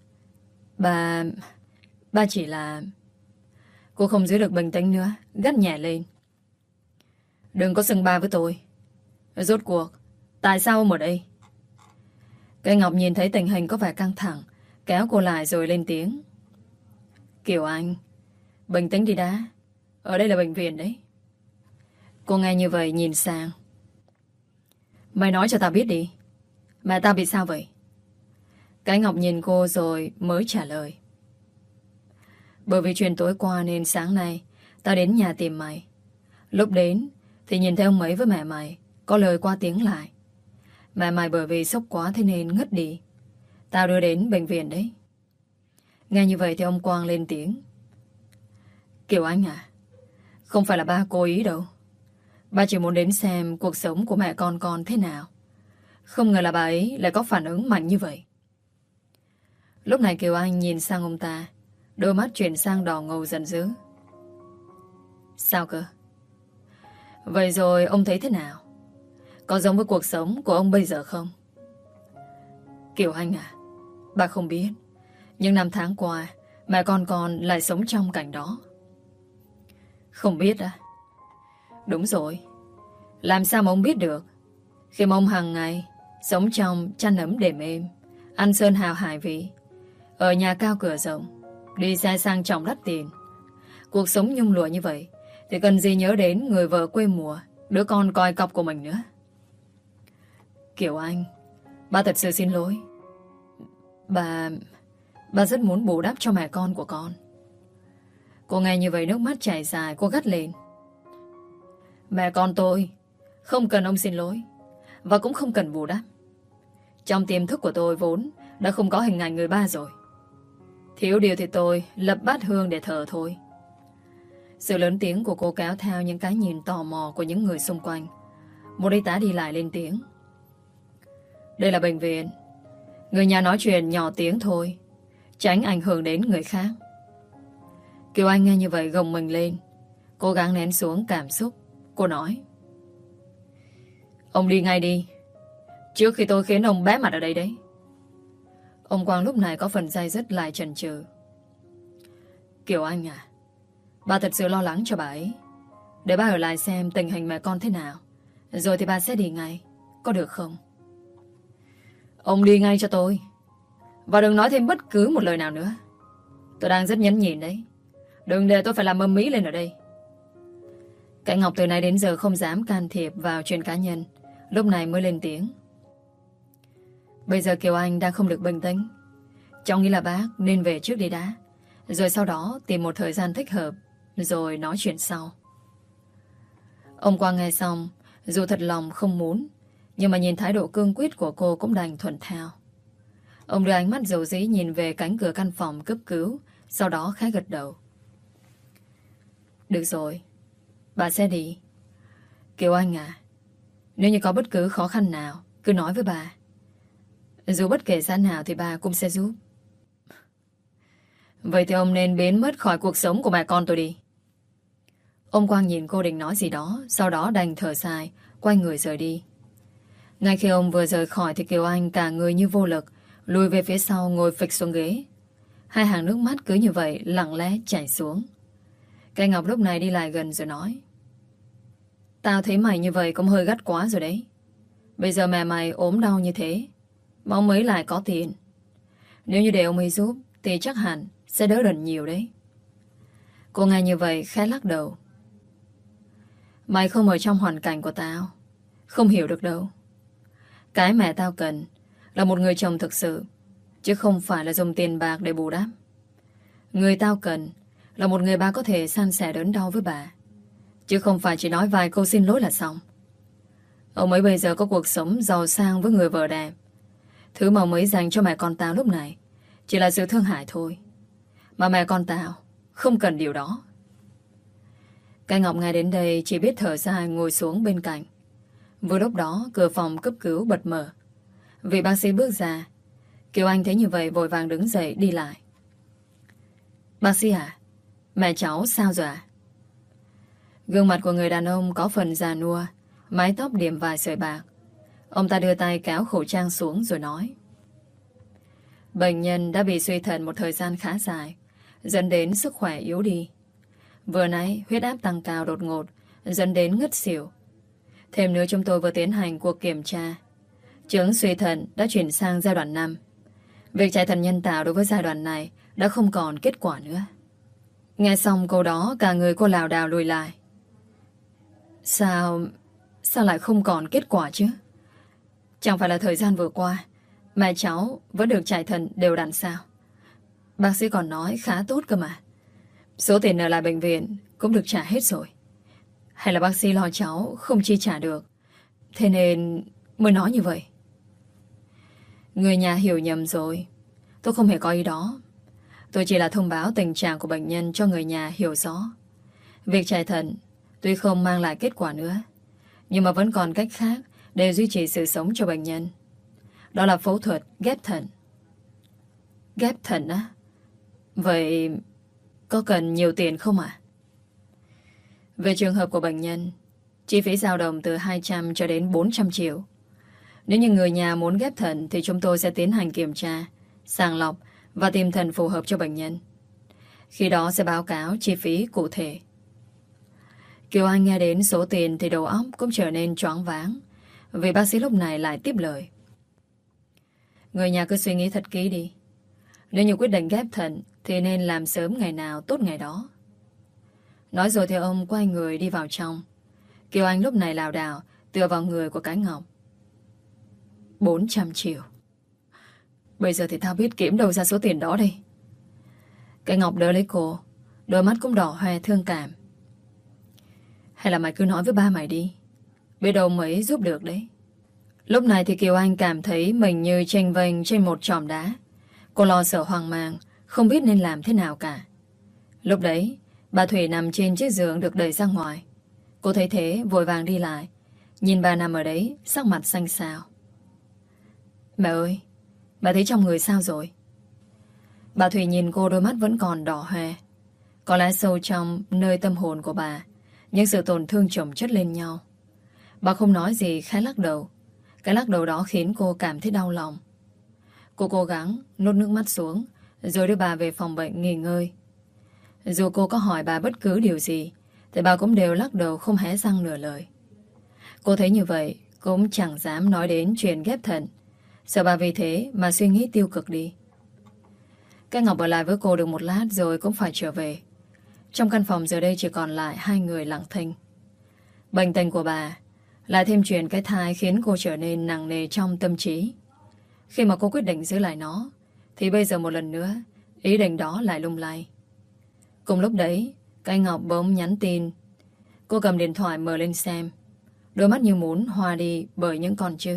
Ba chỉ là... Cô không giữ được bình tĩnh nữa, gắt nhẹ lên. Đừng có xưng ba với tôi. Rốt cuộc, tại sao ông ở đây? Cây Ngọc nhìn thấy tình hình có vẻ căng thẳng, kéo cô lại rồi lên tiếng. Kiều Anh, bình tĩnh đi đã. Ở đây là bệnh viện đấy. Cô nghe như vậy nhìn sang. Mày nói cho tao biết đi. Mẹ tao bị sao vậy? Cái Ngọc nhìn cô rồi mới trả lời. Bởi vì chuyện tối qua nên sáng nay tao đến nhà tìm mày. Lúc đến thì nhìn thấy ông ấy với mẹ mày có lời qua tiếng lại. Mẹ mày bởi vì sốc quá thế nên ngất đi. Tao đưa đến bệnh viện đấy. Nghe như vậy thì ông Quang lên tiếng. Kiều Anh à, không phải là ba cố ý đâu. Ba chỉ muốn đến xem cuộc sống của mẹ con thế nào. Không ngờ là bà ấy lại có phản ứng mạnh như vậy. Lúc này Kiều Anh nhìn sang ông ta, đôi mắt chuyển sang đỏ ngầu giận dữ. Sao cơ? Vậy rồi ông thấy thế nào? Có giống với cuộc sống của ông bây giờ không? Kiều Anh à, bà không biết, nhưng năm tháng qua mẹ con lại sống trong cảnh đó. Không biết à? Đúng rồi. Làm sao mà ông biết được? Khi mà ông hàng ngày sống trong chăn ấm đệm êm, ăn sơn hào hải vị, ở nhà cao cửa rộng, đi xe sang trọng đắt tiền, cuộc sống nhung lụa như vậy thì cần gì nhớ đến người vợ quê mùa, đứa con coi cọc của mình nữa. Kiều Anh, ba thật sự xin lỗi. Ba rất muốn bù đắp cho mẹ con của con. Cô nghe như vậy nước mắt chảy dài. Cô gắt lên. Mẹ con tôi không cần ông xin lỗi, và cũng không cần bù đắp. Trong tiềm thức của tôi vốn đã không có hình ảnh người ba rồi. Thiếu điều thì tôi lập bát hương để thờ thôi. Sự lớn tiếng của cô kéo theo những cái nhìn tò mò của những người xung quanh. Một y tá đi lại lên tiếng. Đây là bệnh viện. Người nhà nói chuyện nhỏ tiếng thôi, tránh ảnh hưởng đến người khác. Kiều Anh nghe như vậy gồng mình lên, cố gắng nén xuống cảm xúc. Cô nói. Ông đi ngay đi, trước khi tôi khiến ông bé mặt ở đây đấy. Ông Quang lúc này có phần day dứt lại chần chừ. Kiều Anh à, ba thật sự lo lắng cho bà ấy. Để bà ở lại xem tình hình mẹ con thế nào. Rồi thì bà sẽ đi ngay. Có được không? Ông đi ngay cho tôi. Và đừng nói thêm bất cứ một lời nào nữa. Tôi đang rất nhẫn nhịn đấy. Đừng để tôi phải làm mầm mỹ lên ở đây. Cái Ngọc từ nay đến giờ không dám can thiệp vào chuyện cá nhân. Lúc này mới lên tiếng. Bây giờ Kiều Anh đang không được bình tĩnh. Cháu nghĩ là bác nên về trước đi đã. Rồi sau đó tìm một thời gian thích hợp. Rồi nói chuyện sau. Ông Quang nghe xong, dù thật lòng không muốn, nhưng mà nhìn thái độ cương quyết của cô cũng đành thuận theo. Ông đưa ánh mắt dầu dĩ nhìn về cánh cửa căn phòng cấp cứu. Sau đó khẽ gật đầu. Được rồi, bà sẽ đi. Kiều Anh à, nếu như có bất cứ khó khăn nào, cứ nói với bà. Dù bất kể giá nào thì bà cũng sẽ giúp. Vậy thì ông nên biến mất khỏi cuộc sống của mẹ con tôi đi. Ông Quang nhìn cô định nói gì đó, sau đó đành thở dài, quay người rời đi. Ngay khi ông vừa rời khỏi thì Kiều Anh cả người như vô lực, lùi về phía sau ngồi phịch xuống ghế. Hai hàng nước mắt cứ như vậy lặng lẽ chảy xuống. Cây Ngọc lúc này đi lại gần rồi nói. Tao thấy mày như vậy cũng hơi gắt quá rồi đấy. Bây giờ mẹ mày ốm đau như thế mà ông ấy lại có tiền. Nếu như để ông ấy giúp thì chắc hẳn sẽ đỡ đần nhiều đấy. Cô nghe như vậy khẽ lắc đầu. Mày không ở trong hoàn cảnh của tao, không hiểu được đâu. Cái mẹ tao cần là một người chồng thực sự, chứ không phải là dùng tiền bạc để bù đắp. Người tao cần là một người ba có thể san sẻ đớn đau với bà, chứ không phải chỉ nói vài câu xin lỗi là xong. Ông ấy bây giờ có cuộc sống giàu sang với người vợ đẹp. Thứ mà ông ấy dành cho mẹ con tao lúc này chỉ là sự thương hại thôi. Mà mẹ con tao không cần điều đó. Cái Ngọc nghe đến đây chỉ biết thở dài ngồi xuống bên cạnh. Vừa lúc đó cửa phòng cấp cứu bật mở. Vị bác sĩ bước ra. Kiều Anh thấy như vậy vội vàng đứng dậy đi lại. Bác sĩ à, mẹ cháu sao rồi ạ? Gương mặt của người đàn ông có phần già nua, mái tóc điểm vài sợi bạc. Ông ta đưa tay kéo khẩu trang xuống rồi nói. Bệnh nhân đã bị suy thận một thời gian khá dài, dẫn đến sức khỏe yếu đi. Vừa nãy huyết áp tăng cao đột ngột, dẫn đến ngất xỉu. Thêm nữa chúng tôi vừa tiến hành cuộc kiểm tra. Chứng suy thận đã chuyển sang giai đoạn 5. Việc chạy thận nhân tạo đối với giai đoạn này đã không còn kết quả nữa. Nghe xong câu đó cả người cô lảo đảo lùi lại. Sao lại không còn kết quả chứ? Chẳng phải là thời gian vừa qua mẹ cháu vẫn được chạy thận đều đặn sao? Bác sĩ còn nói khá tốt cơ mà. Số tiền ở lại bệnh viện cũng được trả hết rồi. Hay là bác sĩ lo cháu không chi trả được, thế nên mới nói như vậy? Người nhà hiểu nhầm rồi. Tôi không hề có ý đó. Tôi chỉ là thông báo tình trạng của bệnh nhân cho người nhà hiểu rõ. Việc chạy thận tuy không mang lại kết quả nữa, nhưng mà vẫn còn cách khác để duy trì sự sống cho bệnh nhân. Đó là phẫu thuật ghép thận. Ghép thận á? Vậy có cần nhiều tiền không ạ? Về trường hợp của bệnh nhân, chi phí dao động từ 200 cho đến 400 triệu. Nếu như người nhà muốn ghép thận thì chúng tôi sẽ tiến hành kiểm tra, sàng lọc và tìm thận phù hợp cho bệnh nhân. Khi đó sẽ báo cáo chi phí cụ thể. Kiều Anh nghe đến số tiền thì đầu óc cũng trở nên choáng váng, vì bác sĩ lúc này lại tiếp lời. Người nhà cứ suy nghĩ thật kỹ đi. Nếu như quyết định ghép thận thì nên làm sớm ngày nào tốt ngày đó. Nói rồi thì ông quay người đi vào trong. Kiều Anh lúc này lảo đảo tựa vào người của cái Ngọc. 400 triệu. Bây giờ thì tao biết kiếm đâu ra số tiền đó đây. Cái Ngọc đỡ lấy cô, đôi mắt cũng đỏ hoe thương cảm. Hay là mày cứ nói với ba mày đi, biết đâu mấy giúp được đấy. Lúc này thì Kiều Anh cảm thấy mình như chênh vênh trên một chòm đá. Cô lo sợ hoang mang, không biết nên làm thế nào cả. Lúc đấy bà Thủy nằm trên chiếc giường được đẩy ra ngoài. Cô thấy thế vội vàng đi lại, nhìn bà nằm ở đấy sắc mặt xanh xao. Mẹ ơi, bà thấy trong người sao rồi? Bà Thủy nhìn cô, đôi mắt vẫn còn đỏ hoe. Có lẽ sâu trong nơi tâm hồn của bà, những sự tổn thương chồng chất lên nhau. Bà không nói gì, khẽ lắc đầu. Cái lắc đầu đó khiến cô cảm thấy đau lòng. Cô cố gắng nuốt nước mắt xuống, rồi đưa bà về phòng bệnh nghỉ ngơi. Dù cô có hỏi bà bất cứ điều gì thì bà cũng đều lắc đầu không hé răng nửa lời. Cô thấy như vậy cũng chẳng dám nói đến chuyện ghép thận, sợ bà vì thế mà suy nghĩ tiêu cực đi. Cái Ngọc ở lại với cô được một lát rồi cũng phải trở về. Trong căn phòng giờ đây chỉ còn lại hai người lặng thinh. Bệnh tình của bà lại thêm chuyện cái thai khiến cô trở nên nặng nề trong tâm trí. Khi mà cô quyết định giữ lại nó thì bây giờ một lần nữa ý định đó lại lung lay. Cùng lúc đấy, cái Ngọc bỗng nhắn tin. Cô cầm điện thoại mở lên xem. Đôi mắt như muốn hoa đi bởi những con chữ.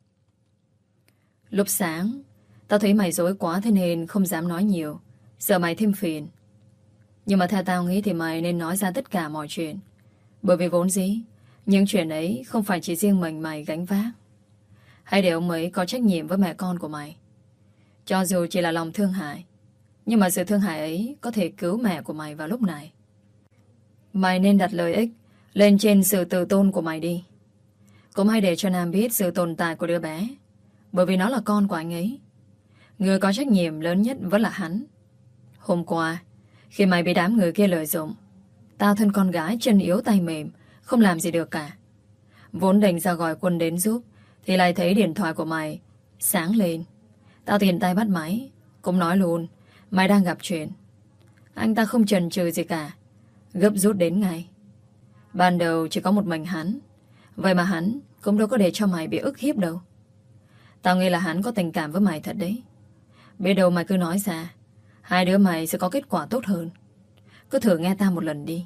Lúc sáng, tao thấy mày dối quá thế nên không dám nói nhiều, sợ mày thêm phiền. Nhưng mà theo tao nghĩ thì mày nên nói ra tất cả mọi chuyện. Bởi vì vốn dĩ những chuyện ấy không phải chỉ riêng mình mày gánh vác. Hãy để ông ấy có trách nhiệm với mẹ con của mày. Cho dù chỉ là lòng thương hại, nhưng mà sự thương hại ấy có thể cứu mẹ của mày vào lúc này. Mày nên đặt lợi ích lên trên sự tự tôn của mày đi. Cũng hãy để cho Nam biết sự tồn tại của đứa bé, bởi vì nó là con của anh ấy. Người có trách nhiệm lớn nhất vẫn là hắn. Hôm qua, khi mày bị đám người kia lợi dụng, tao thân con gái chân yếu tay mềm, không làm gì được cả. Vốn định ra gọi quân đến giúp, thì lại thấy điện thoại của mày sáng lên. Tao tiền tay bắt máy, cũng nói luôn mày đang gặp chuyện. Anh ta không chần chừ gì cả, gấp rút đến ngay. Ban đầu chỉ có một mình hắn, vậy mà hắn cũng đâu có để cho mày bị ức hiếp đâu. Tao nghĩ là hắn có tình cảm với mày thật đấy. Biết đâu mày cứ nói ra, hai đứa mày sẽ có kết quả tốt hơn. Cứ thử nghe tao một lần đi.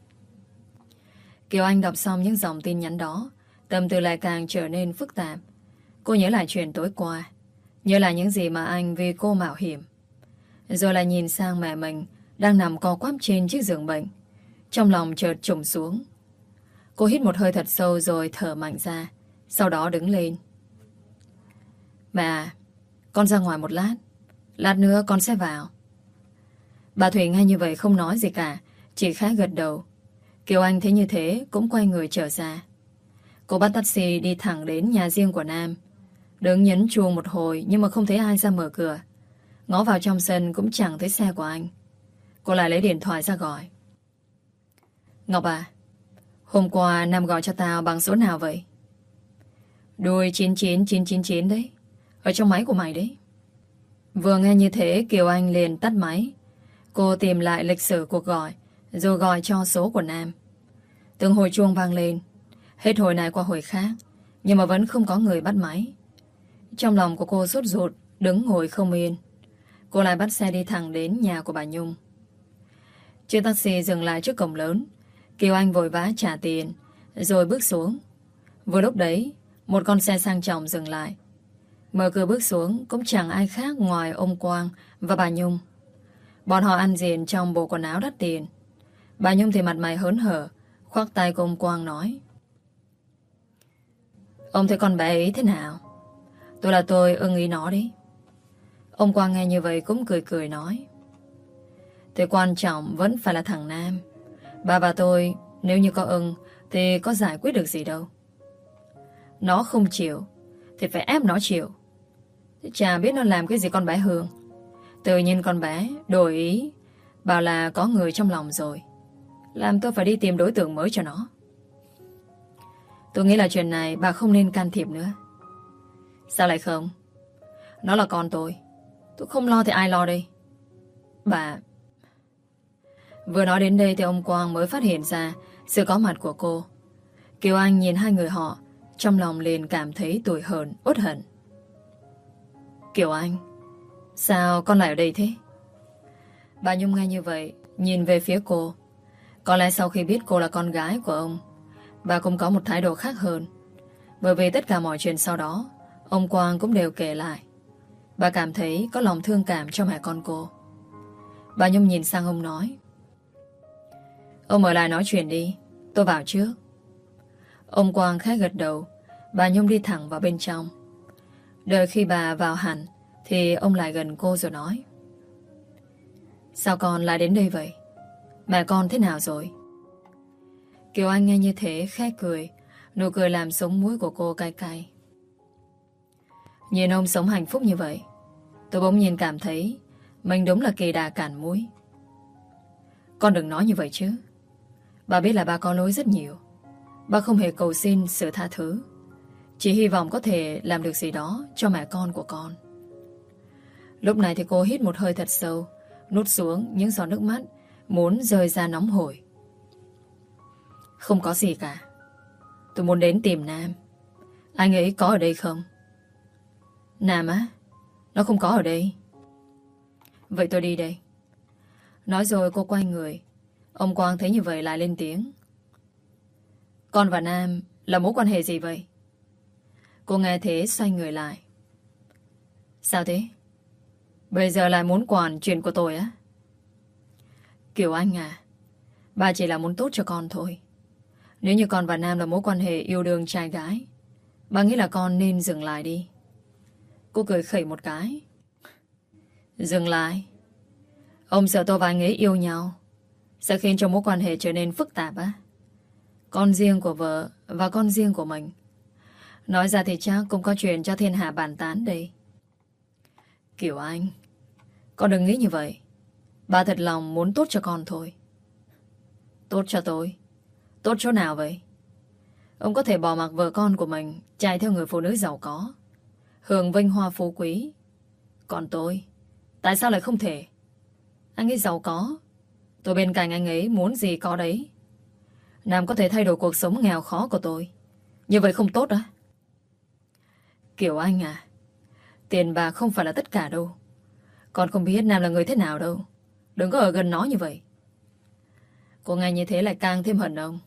Kiều Anh đọc xong những dòng tin nhắn đó, tâm tư lại càng trở nên phức tạp. Cô nhớ lại chuyện tối qua, nhớ lại những gì mà anh vì cô mạo hiểm. Rồi lại nhìn sang mẹ mình đang nằm co quắp trên chiếc giường bệnh. Trong lòng chợt trùng xuống. Cô hít một hơi thật sâu rồi thở mạnh ra, sau đó đứng lên. Mẹ à, con ra ngoài một lát. Lát nữa con sẽ vào. Bà Thủy nghe như vậy không nói gì cả, chỉ khẽ gật đầu. Kiều Anh thấy như thế cũng quay người trở ra. Cô bắt taxi đi thẳng đến nhà riêng của Nam. Đứng nhấn chuông một hồi nhưng mà không thấy ai ra mở cửa. Ngó vào trong sân cũng chẳng thấy xe của anh. Cô lại lấy điện thoại ra gọi. Ngọc à, hôm qua Nam gọi cho tao bằng số nào vậy? Đuôi 99999 đấy. Ở trong máy của mày đấy. Vừa nghe như thế Kiều Anh liền tắt máy. Cô tìm lại lịch sử cuộc gọi, rồi gọi cho số của Nam. Từng hồi chuông vang lên, hết hồi này qua hồi khác, nhưng mà vẫn không có người bắt máy. Trong lòng của cô sốt ruột, đứng ngồi không yên. Cô lại bắt xe đi thẳng đến nhà của bà Nhung. Chiếc taxi dừng lại trước cổng lớn. Kiều Anh vội vã trả tiền, rồi bước xuống. Vừa lúc đấy, một con xe sang trọng dừng lại. Mở cửa bước xuống cũng chẳng ai khác ngoài ông Quang và bà Nhung. Bọn họ ăn diện trong bộ quần áo đắt tiền. Bà Nhung thì mặt mày hớn hở, khoác tay của ông Quang nói: Ông thấy con bé ấy thế nào? Tôi ưng ý nó đấy. Ông Quang nghe như vậy cũng cười cười nói: Thế quan trọng vẫn phải là thằng Nam. Bà và tôi nếu như có ưng thì có giải quyết được gì đâu. Nó không chịu thì phải ép nó chịu. Chả biết nó làm cái gì con bé Hương. Tự nhiên con bé đổi ý, bảo là có người trong lòng rồi, làm tôi phải đi tìm đối tượng mới cho nó. Tôi nghĩ là chuyện này bà không nên can thiệp nữa. Sao lại không? Nó là con tôi không lo thì ai lo đây? Bà... Vừa nói đến đây thì ông Quang mới phát hiện ra sự có mặt của cô. Kiều Anh nhìn hai người họ, trong lòng liền cảm thấy tủi hờn, uất hận. Kiều Anh, sao con lại ở đây thế? Bà Nhung nghe như vậy, nhìn về phía cô. Có lẽ sau khi biết cô là con gái của ông, bà cũng có một thái độ khác hơn. Bởi vì tất cả mọi chuyện sau đó ông Quang cũng đều kể lại. Bà cảm thấy có lòng thương cảm cho mẹ con cô. Bà Nhung nhìn sang ông nói: Ông ở lại nói chuyện đi, tôi vào trước. Ông Quang khẽ gật đầu. Bà Nhung đi thẳng vào bên trong. Đợi khi bà vào hẳn thì ông lại gần cô rồi nói: Sao con lại đến đây vậy? Mẹ con thế nào rồi? Kiều Anh nghe như thế khẽ cười. Nụ cười làm sống mũi của cô cay cay. Nhìn ông sống hạnh phúc như vậy, tôi bỗng nhiên cảm thấy mình đúng là kỳ đà cản mũi. Con đừng nói như vậy chứ. Bà biết là bà có lỗi rất nhiều. Bà không hề cầu xin sự tha thứ, chỉ hy vọng có thể làm được gì đó cho mẹ con của con. Lúc này thì cô hít một hơi thật sâu, nuốt xuống những giọt nước mắt muốn rơi ra nóng hổi. Không có gì cả. Tôi muốn đến tìm Nam. Anh ấy có ở đây không? Nam á? Nó không có ở đây. Vậy tôi đi đây. Nói rồi cô quay người. Ông Quang thấy như vậy lại lên tiếng. Con và Nam là mối quan hệ gì vậy? Cô nghe thế xoay người lại. Sao thế? Bây giờ lại muốn quản chuyện của tôi á? Kiều Anh à, bà chỉ là muốn tốt cho con thôi. Nếu như con và Nam là mối quan hệ yêu đương trai gái, bà nghĩ là con nên dừng lại đi. Cô cười khẩy một cái. Dừng lại? Ông sợ tôi và anh ấy yêu nhau sẽ khiến cho mối quan hệ trở nên phức tạp á? Con riêng của vợ và con riêng của mình. Nói ra thì chắc cũng có chuyện cho thiên hạ bàn tán đây. Kiều Anh, con đừng nghĩ như vậy. Bà thật lòng muốn tốt cho con thôi. Tốt cho tôi? Tốt chỗ nào vậy? Ông có thể bỏ mặc vợ con của mình chạy theo người phụ nữ giàu có, hưởng vinh hoa phú quý. Còn tôi, tại sao lại không thể? Anh ấy giàu có, tôi bên cạnh anh ấy muốn gì có đấy. Nam có thể thay đổi cuộc sống nghèo khó của tôi. Như vậy không tốt á? Kiều Anh à, tiền bạc không phải là tất cả đâu. Con không biết Nam là người thế nào đâu. Đừng có ở gần nó như vậy. Cô nghe như thế lại càng thêm hận ông.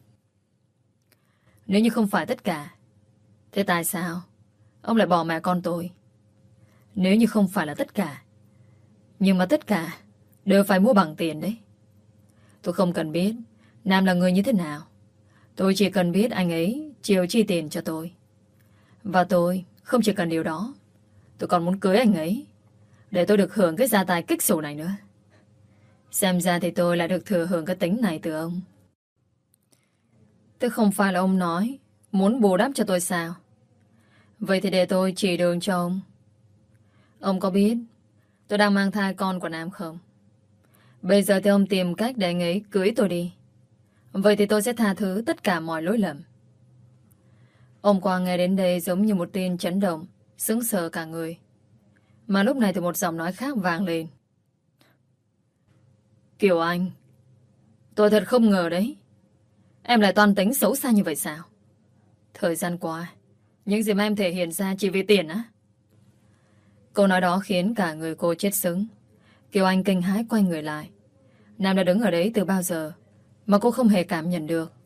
Nếu như không phải tất cả, thế tại sao ông lại bỏ mẹ con tôi? Nếu như không phải là tất cả, nhưng mà tất cả đều phải mua bằng tiền đấy. Tôi không cần biết Nam là người như thế nào. Tôi chỉ cần biết anh ấy chịu chi tiền cho tôi. Và tôi không chỉ cần điều đó, tôi còn muốn cưới anh ấy để tôi được hưởng cái gia tài kích xù này nữa. Xem ra thì tôi lại được thừa hưởng cái tính này từ ông. Tức không phải là ông nói muốn bù đắp cho tôi sao? Vậy thì để tôi chỉ đường cho ông. Ông có biết tôi đang mang thai con của Nam không? Bây giờ thì ông tìm cách để anh ấy cưới tôi đi. Vậy thì tôi sẽ tha thứ tất cả mọi lỗi lầm. Ông Quang nghe đến đây giống như một tin chấn động, sững sờ cả người. Mà lúc này thì một giọng nói khác vang lên. Kiều Anh, tôi thật không ngờ đấy. Em lại toan tính xấu xa như vậy sao? Thời gian qua, những gì mà em thể hiện ra chỉ vì tiền á? Câu nói đó khiến cả người cô chết sững. Kiều Anh kinh hãi quay người lại. Nam đã đứng ở đấy từ bao giờ mà cô không hề cảm nhận được.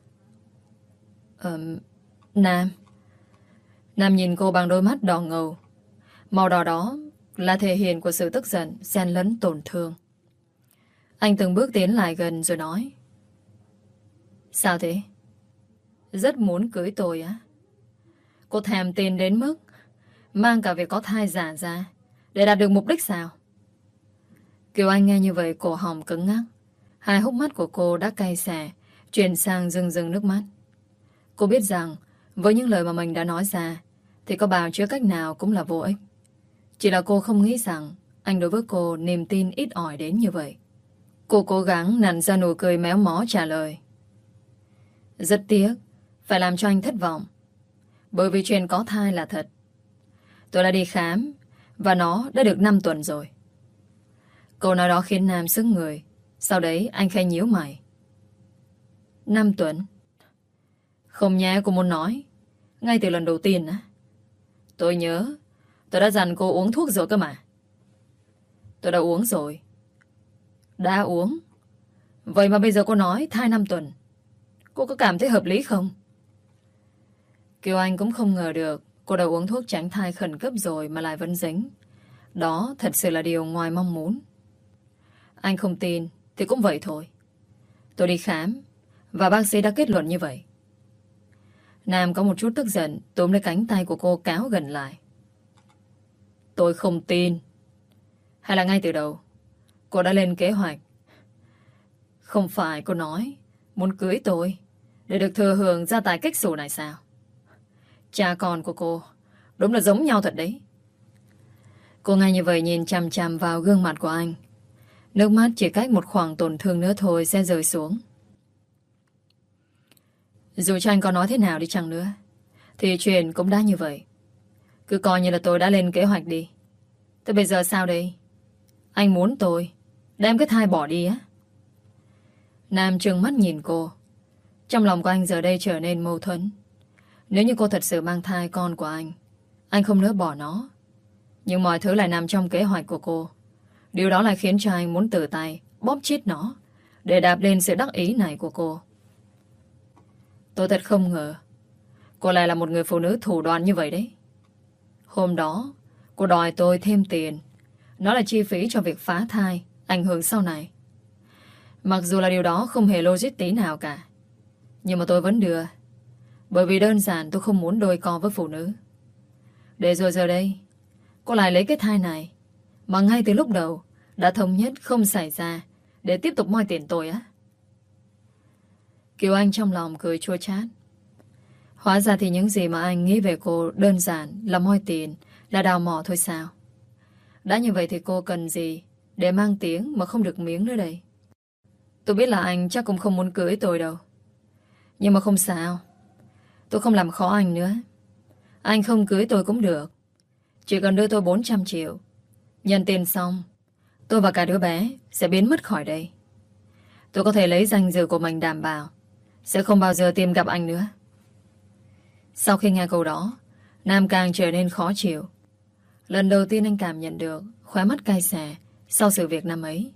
Nam. Nam nhìn cô bằng đôi mắt đỏ ngầu. Màu đỏ đó là thể hiện của sự tức giận xen lẫn tổn thương. Anh từng bước tiến lại gần rồi nói. Sao thế? Rất muốn cưới tôi á? Cô thèm tiền đến mức mang cả việc có thai giả ra để đạt được mục đích sao? Kiều Anh nghe như vậy cổ họng cứng ngắc. Hai hốc mắt của cô đã cay xè, chuyển sang rưng rưng nước mắt. Cô biết rằng với những lời mà mình đã nói ra thì có bào chữa cách nào cũng là vô ích. Chỉ là cô không nghĩ rằng anh đối với cô niềm tin ít ỏi đến như vậy. Cô cố gắng nặn ra nụ cười méo mó trả lời. Rất tiếc phải làm cho anh thất vọng, bởi vì chuyện có thai là thật. Tôi đã đi khám và nó đã được 5 tuần rồi. Câu nói đó khiến Nam sững người. Sau đấy anh khẽ nhíu mày. 5 tuần? Không nhé, cô muốn nói ngay từ lần đầu tiên á? Tôi nhớ tôi đã dặn cô uống thuốc rồi cơ mà. Tôi đã uống rồi. Đã uống? Vậy mà bây giờ cô nói thai 5 tuần. Cô có cảm thấy hợp lý không? Kiều Anh cũng không ngờ được cô đã uống thuốc tránh thai khẩn cấp rồi mà lại vẫn dính. Đó thật sự là điều ngoài mong muốn. Anh không tin thì cũng vậy thôi. Tôi đi khám và bác sĩ đã kết luận như vậy. Nam có một chút tức giận túm lấy cánh tay của cô kéo gần lại. Tôi không tin. Hay là ngay từ đầu cô đã lên kế hoạch? Không phải cô nói muốn cưới tôi để được thừa hưởng gia tài kích xù này sao? Cha con của cô đúng là giống nhau thật đấy. Cô ngay như vậy nhìn chằm chằm vào gương mặt của anh. Nước mắt chỉ cách một khoảng tổn thương nữa thôi sẽ rơi xuống. Dù cho anh có nói thế nào đi chăng nữa thì chuyện cũng đã như vậy. Cứ coi như là tôi đã lên kế hoạch đi. Thế bây giờ sao đây? Anh muốn tôi đem cái thai bỏ đi á? Nam trừng mắt nhìn cô. Trong lòng của anh giờ đây trở nên mâu thuẫn. Nếu như cô thật sự mang thai con của anh không nỡ bỏ nó. Nhưng mọi thứ lại nằm trong kế hoạch của cô. Điều đó lại khiến cho anh muốn tự tay bóp chết nó để đạp lên sự đắc ý này của cô. Tôi thật không ngờ cô lại là một người phụ nữ thủ đoạn như vậy đấy. Hôm đó cô đòi tôi thêm tiền. Nó là chi phí cho việc phá thai, ảnh hưởng sau này. Mặc dù là điều đó không hề logic tí nào cả, nhưng mà tôi vẫn đưa. Bởi vì đơn giản tôi không muốn đôi co với phụ nữ. Để rồi giờ đây cô lại lấy cái thai này mà ngay từ lúc đầu đã thống nhất không xảy ra để tiếp tục moi tiền tôi á. Kiều Anh trong lòng cười chua chát. Hóa ra thì những gì mà anh nghĩ về cô đơn giản là moi tiền, là đào mỏ thôi sao? Đã như vậy thì cô cần gì để mang tiếng mà không được miếng nữa đây? Tôi biết là anh chắc cũng không muốn cưới tôi đâu. Nhưng mà không sao. Tôi không làm khó anh nữa. Anh không cưới tôi cũng được. Chỉ cần đưa tôi 400 triệu. Nhận tiền xong, tôi và cả đứa bé sẽ biến mất khỏi đây. Tôi có thể lấy danh dự của mình đảm bảo sẽ không bao giờ tìm gặp anh nữa. Sau khi nghe câu đó, Nam càng trở nên khó chịu. Lần đầu tiên anh cảm nhận được khóe mắt cay xè sau sự việc năm ấy.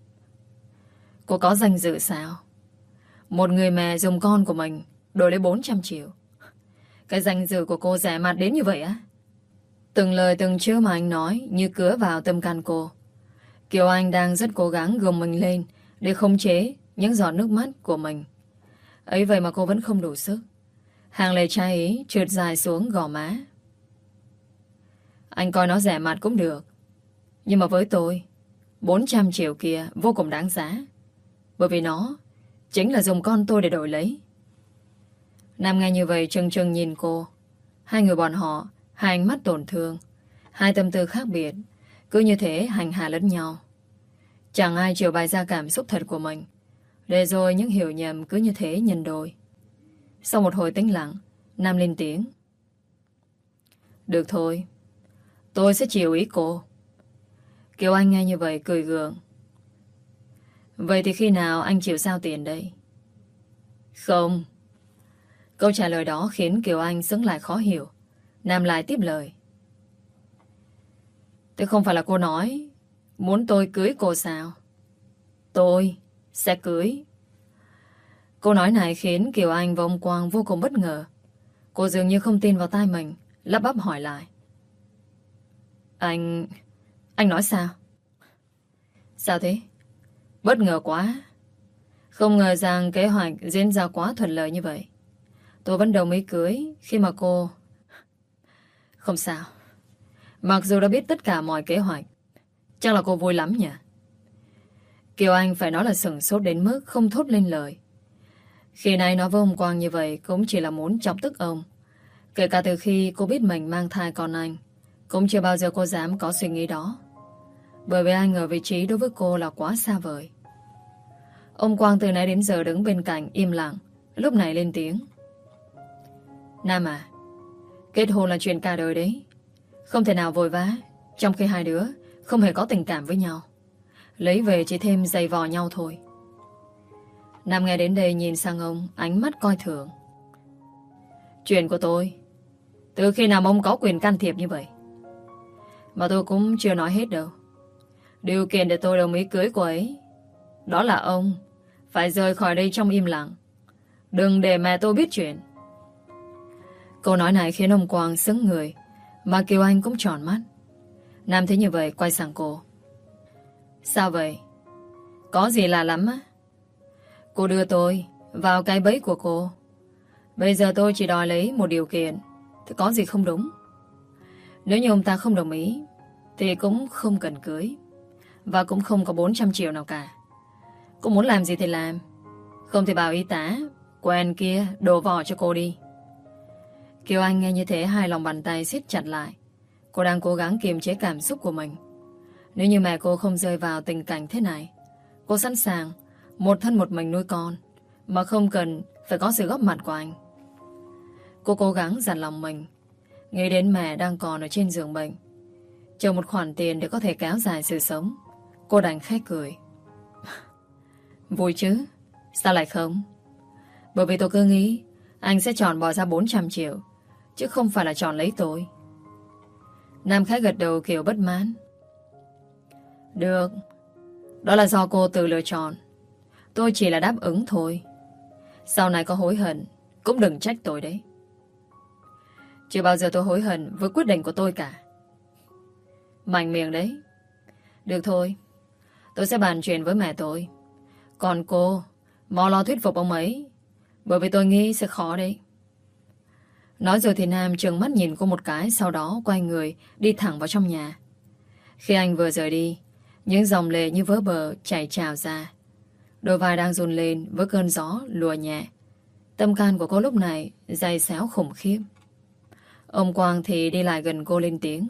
Cô có danh dự sao? Một người mẹ dùng con của mình đổi lấy 400 triệu. Cái danh dự của cô rẻ mạt đến như vậy á? Từng lời từng chữ mà anh nói như cứa vào tâm can cô. Kiều Anh đang rất cố gắng gồng mình lên để khống chế những giọt nước mắt của mình. Ấy vậy mà cô vẫn không đủ sức. Hàng lệ trai ý trượt dài xuống gò má. Anh coi nó rẻ mạt cũng được. Nhưng mà với tôi 400 triệu kia vô cùng đáng giá. Bởi vì nó chính là dùng con tôi để đổi lấy. Nam nghe như vậy trừng trừng nhìn cô. Hai người bọn họ, hai ánh mắt tổn thương, hai tâm tư khác biệt, cứ như thế hành hạ lẫn nhau. Chẳng ai chịu bày ra cảm xúc thật của mình. Để rồi những hiểu nhầm cứ như thế nhân đôi. Sau một hồi tĩnh lặng, Nam lên tiếng. Được thôi, tôi sẽ chiều ý cô. Kiều Anh nghe như vậy cười gượng. Vậy thì khi nào anh chịu giao tiền đây? Không. Câu trả lời đó khiến Kiều Anh sững lại khó hiểu. Nam lại tiếp lời. Thế không phải là cô nói muốn tôi cưới cô sao? Tôi sẽ cưới. Câu nói này khiến Kiều Anh và ông Quang vô cùng bất ngờ. Cô dường như không tin vào tai mình, lắp bắp hỏi lại. Anh nói sao? Sao thế? Bất ngờ quá. Không ngờ rằng kế hoạch diễn ra quá thuận lợi như vậy. Tôi vẫn đồng ý cưới khi mà cô... Không sao. Mặc dù đã biết tất cả mọi kế hoạch, chắc là cô vui lắm nhỉ? Kiều Anh phải nói là sửng sốt đến mức không thốt lên lời. Khi này nói với ông Quang như vậy cũng chỉ là muốn chọc tức ông. Kể cả từ khi cô biết mình mang thai con anh, cũng chưa bao giờ cô dám có suy nghĩ đó. Bởi vì anh ở vị trí đối với cô là quá xa vời. Ông Quang từ nãy đến giờ đứng bên cạnh im lặng, lúc này lên tiếng. Nam à, kết hôn là chuyện cả đời đấy. Không thể nào vội vã trong khi hai đứa không hề có tình cảm với nhau. Lấy về chỉ thêm giày vò nhau thôi. Nam nghe đến đây nhìn sang ông, ánh mắt coi thường. Chuyện của tôi, từ khi nào ông có quyền can thiệp như vậy? Mà tôi cũng chưa nói hết đâu. Điều kiện để tôi đồng ý cưới cô ấy, đó là ông phải rời khỏi đây trong im lặng. Đừng để mẹ tôi biết chuyện. Câu nói này khiến ông Quang sững người, mà Kiều Anh cũng tròn mắt. Nam thấy như vậy quay sang cô. Sao vậy? Có gì lạ lắm á? Cô đưa tôi vào cái bẫy của cô. Bây giờ tôi chỉ đòi lấy một điều kiện, thì có gì không đúng? Nếu như ông ta không đồng ý thì cũng không cần cưới, và cũng không có 400 triệu nào cả. Cô muốn làm gì thì làm. Không thì bảo y tá quen kia đổ vỏ cho cô đi. Kiều Anh nghe như thế, hai lòng bàn tay siết chặt lại. Cô đang cố gắng kiềm chế cảm xúc của mình. Nếu như mẹ cô không rơi vào tình cảnh thế này, cô sẵn sàng một thân một mình nuôi con, mà không cần phải có sự góp mặt của anh. Cô cố gắng dặn lòng mình, nghĩ đến mẹ đang còn ở trên giường bệnh, chờ một khoản tiền để có thể kéo dài sự sống. Cô đành khẽ cười. Vui chứ, sao lại không? Bởi vì tôi cứ nghĩ anh sẽ chọn bỏ ra 400 triệu, chứ không phải là chọn lấy tôi. Nam khẽ gật đầu kiểu bất mãn. Được, đó là do cô tự lựa chọn. Tôi chỉ là đáp ứng thôi. Sau này có hối hận cũng đừng trách tôi đấy. Chưa bao giờ tôi hối hận với quyết định của tôi cả. Mạnh miệng đấy. Được thôi, tôi sẽ bàn chuyện với mẹ tôi. Còn cô, mau lo thuyết phục ông ấy, bởi vì tôi nghĩ sẽ khó đấy. Nói rồi thì Nam trừng mắt nhìn cô một cái, sau đó quay người đi thẳng vào trong nhà. Khi anh vừa rời đi, những dòng lệ như vỡ bờ chảy trào ra. Đôi vai đang run lên với cơn gió lùa nhẹ. Tâm can của cô lúc này dày xéo khủng khiếp. Ông Quang thì đi lại gần cô lên tiếng.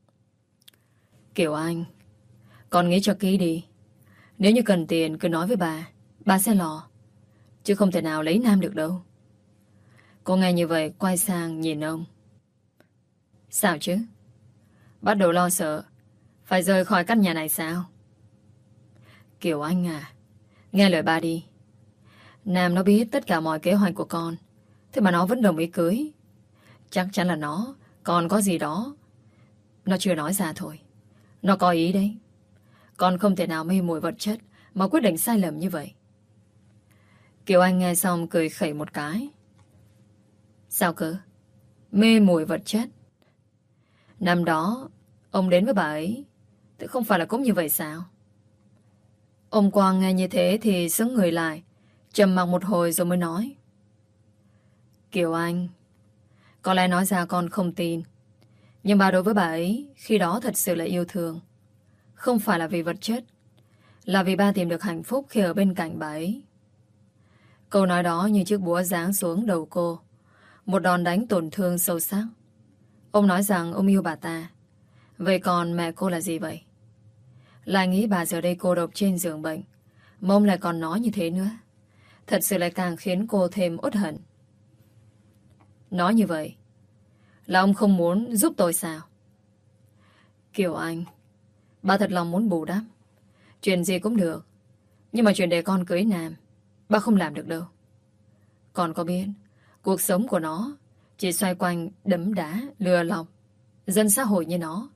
Kiều Anh, con nghĩ cho kỹ đi. Nếu như cần tiền cứ nói với bà sẽ lo. Chứ không thể nào lấy Nam được đâu. Cô nghe như vậy quay sang nhìn ông. Sao chứ? Bắt đầu lo sợ phải rời khỏi căn nhà này sao? Kiều Anh à, nghe lời ba đi. Nam nó biết tất cả mọi kế hoạch của con, thế mà nó vẫn đồng ý cưới. Chắc chắn là nó còn có gì đó nó chưa nói ra thôi. Nó có ý đấy. Con không thể nào mê mùi vật chất mà quyết định sai lầm như vậy. Kiều Anh nghe xong cười khẩy một cái. Sao cơ? Mê mùi vật chất? Năm đó ông đến với bà ấy thì không phải là cũng như vậy sao? Ông Quang nghe như thế thì sững người lại, trầm mặc một hồi rồi mới nói. Kiều Anh, có lẽ nói ra con không tin, nhưng bà đối với bà ấy khi đó thật sự là yêu thương. Không phải là vì vật chất, là vì ba tìm được hạnh phúc khi ở bên cạnh bà ấy. Câu nói đó như chiếc búa giáng xuống đầu cô, một đòn đánh tổn thương sâu sắc. Ông nói rằng ông yêu bà ta. Vậy còn mẹ cô là gì vậy? Lại nghĩ bà giờ đây cô độc trên giường bệnh, mà ông lại còn nói như thế nữa. Thật sự lại càng khiến cô thêm uất hận. Nói như vậy là ông không muốn giúp tôi sao? Kiều Anh, bà thật lòng muốn bù đắp. Chuyện gì cũng được, nhưng mà chuyện để con cưới Nam, bà không làm được đâu. Con có biết cuộc sống của nó chỉ xoay quanh đấm đá, lừa lọc dân xã hội như nó.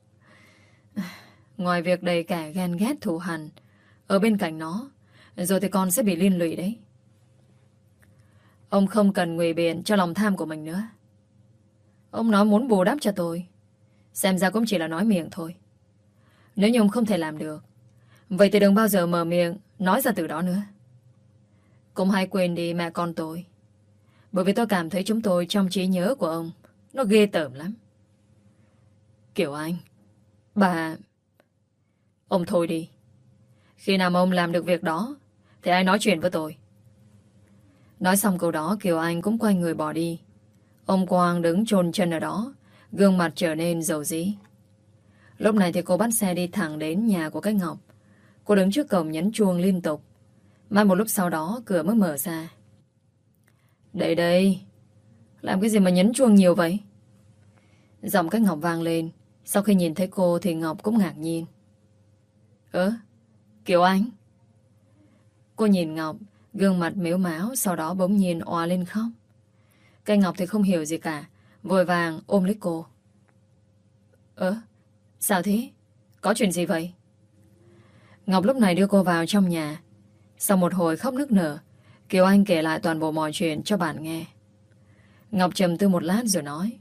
Ngoài việc đầy cả ghen ghét thù hằn ở bên cạnh nó, rồi thì con sẽ bị liên lụy đấy. Ông không cần ngụy biện cho lòng tham của mình nữa. Ông nói muốn bù đắp cho tôi, xem ra cũng chỉ là nói miệng thôi. Nếu như ông không thể làm được, vậy thì đừng bao giờ mở miệng nói ra từ đó nữa. Cũng hãy quên đi mẹ con tôi, bởi vì tôi cảm thấy chúng tôi trong trí nhớ của ông nó ghê tởm lắm. Kiều Anh, bà... Ông thôi đi. Khi nào mà ông làm được việc đó thì ai nói chuyện với tôi. Nói xong câu đó, Kiều Anh cũng quay người bỏ đi. Ông Quang đứng chôn chân ở đó, gương mặt trở nên dầu dĩ. Lúc này thì cô bắt xe đi thẳng đến nhà của cái Ngọc. Cô đứng trước cổng nhấn chuông liên tục. Mai một lúc sau đó cửa mới mở ra. Đây đây, làm cái gì mà nhấn chuông nhiều vậy? Giọng cái Ngọc vang lên. Sau khi nhìn thấy cô thì Ngọc cũng ngạc nhiên. Kiều Anh. Cô nhìn Ngọc, gương mặt mếu máo, sau đó bỗng nhiên òa lên khóc. Cái Ngọc thì không hiểu gì cả, vội vàng ôm lấy cô. Sao thế? Có chuyện gì vậy? Ngọc lúc này đưa cô vào trong nhà. Sau một hồi khóc nức nở, Kiều Anh kể lại toàn bộ mọi chuyện cho bạn nghe. Ngọc trầm tư một lát rồi nói.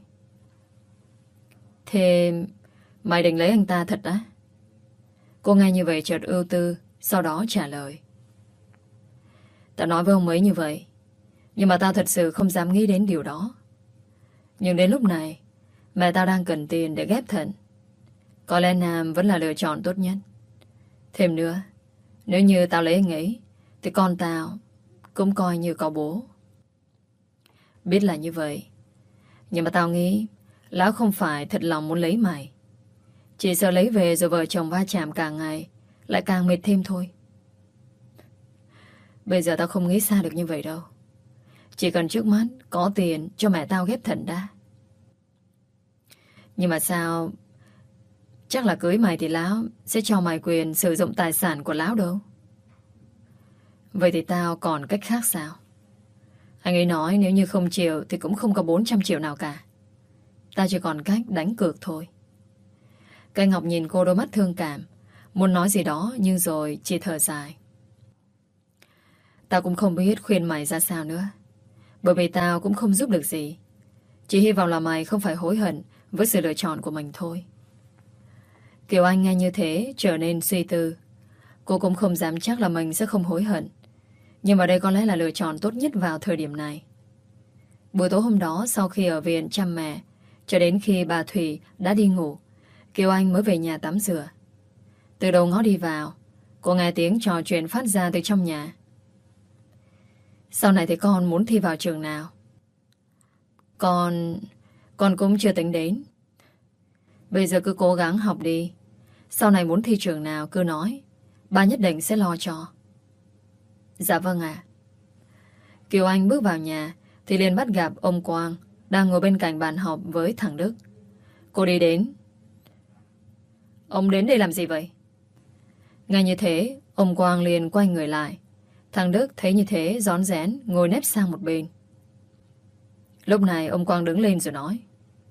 Thế mày định lấy anh ta thật á? Cô nghe như vậy chợt ưu tư, sau đó trả lời. Tao nói với ông ấy như vậy, nhưng mà tao thật sự không dám nghĩ đến điều đó. Nhưng đến lúc này, mẹ tao đang cần tiền để ghép thận. Có lẽ Nam vẫn là lựa chọn tốt nhất. Thêm nữa, nếu như tao lấy anh ấy, thì con tao cũng coi như có bố. Biết là như vậy, nhưng mà tao nghĩ lão không phải thật lòng muốn lấy mày. Chỉ sợ lấy về rồi vợ chồng va chạm cả ngày, lại càng mệt thêm thôi. Bây giờ tao không nghĩ xa được như vậy đâu. Chỉ cần trước mắt có tiền cho mẹ tao ghép thận đã. Nhưng mà sao? Chắc là cưới mày thì Lão sẽ cho mày quyền sử dụng tài sản của Lão đâu. Vậy thì tao còn cách khác sao? Anh ấy nói nếu như không chịu thì cũng không có 400 triệu nào cả. Tao chỉ còn cách đánh cược thôi. Cây Ngọc nhìn cô đôi mắt thương cảm, muốn nói gì đó nhưng rồi chỉ thở dài. Tao cũng không biết khuyên mày ra sao nữa, bởi vì tao cũng không giúp được gì. Chỉ hy vọng là mày không phải hối hận với sự lựa chọn của mình thôi. Kiều Anh nghe như thế trở nên suy tư. Cô cũng không dám chắc là mình sẽ không hối hận, nhưng mà đây có lẽ là lựa chọn tốt nhất vào thời điểm này. Buổi tối hôm đó, sau khi ở viện chăm mẹ, cho đến khi bà Thủy đã đi ngủ, Kiều Anh mới về nhà tắm rửa. Từ đầu ngõ đi vào, cô nghe tiếng trò chuyện phát ra từ trong nhà. Sau này thì con muốn thi vào trường nào? Con cũng chưa tính đến. Bây giờ cứ cố gắng học đi. Sau này muốn thi trường nào cứ nói, ba nhất định sẽ lo cho. Dạ vâng ạ. Kiều Anh bước vào nhà thì liền bắt gặp ông Quang đang ngồi bên cạnh bàn học với thằng Đức. Cô đi đến. Ông đến đây làm gì vậy? Ngay như thế, ông Quang liền quay người lại. Thằng Đức thấy như thế rón rén ngồi nép sang một bên. Lúc này ông Quang đứng lên rồi nói: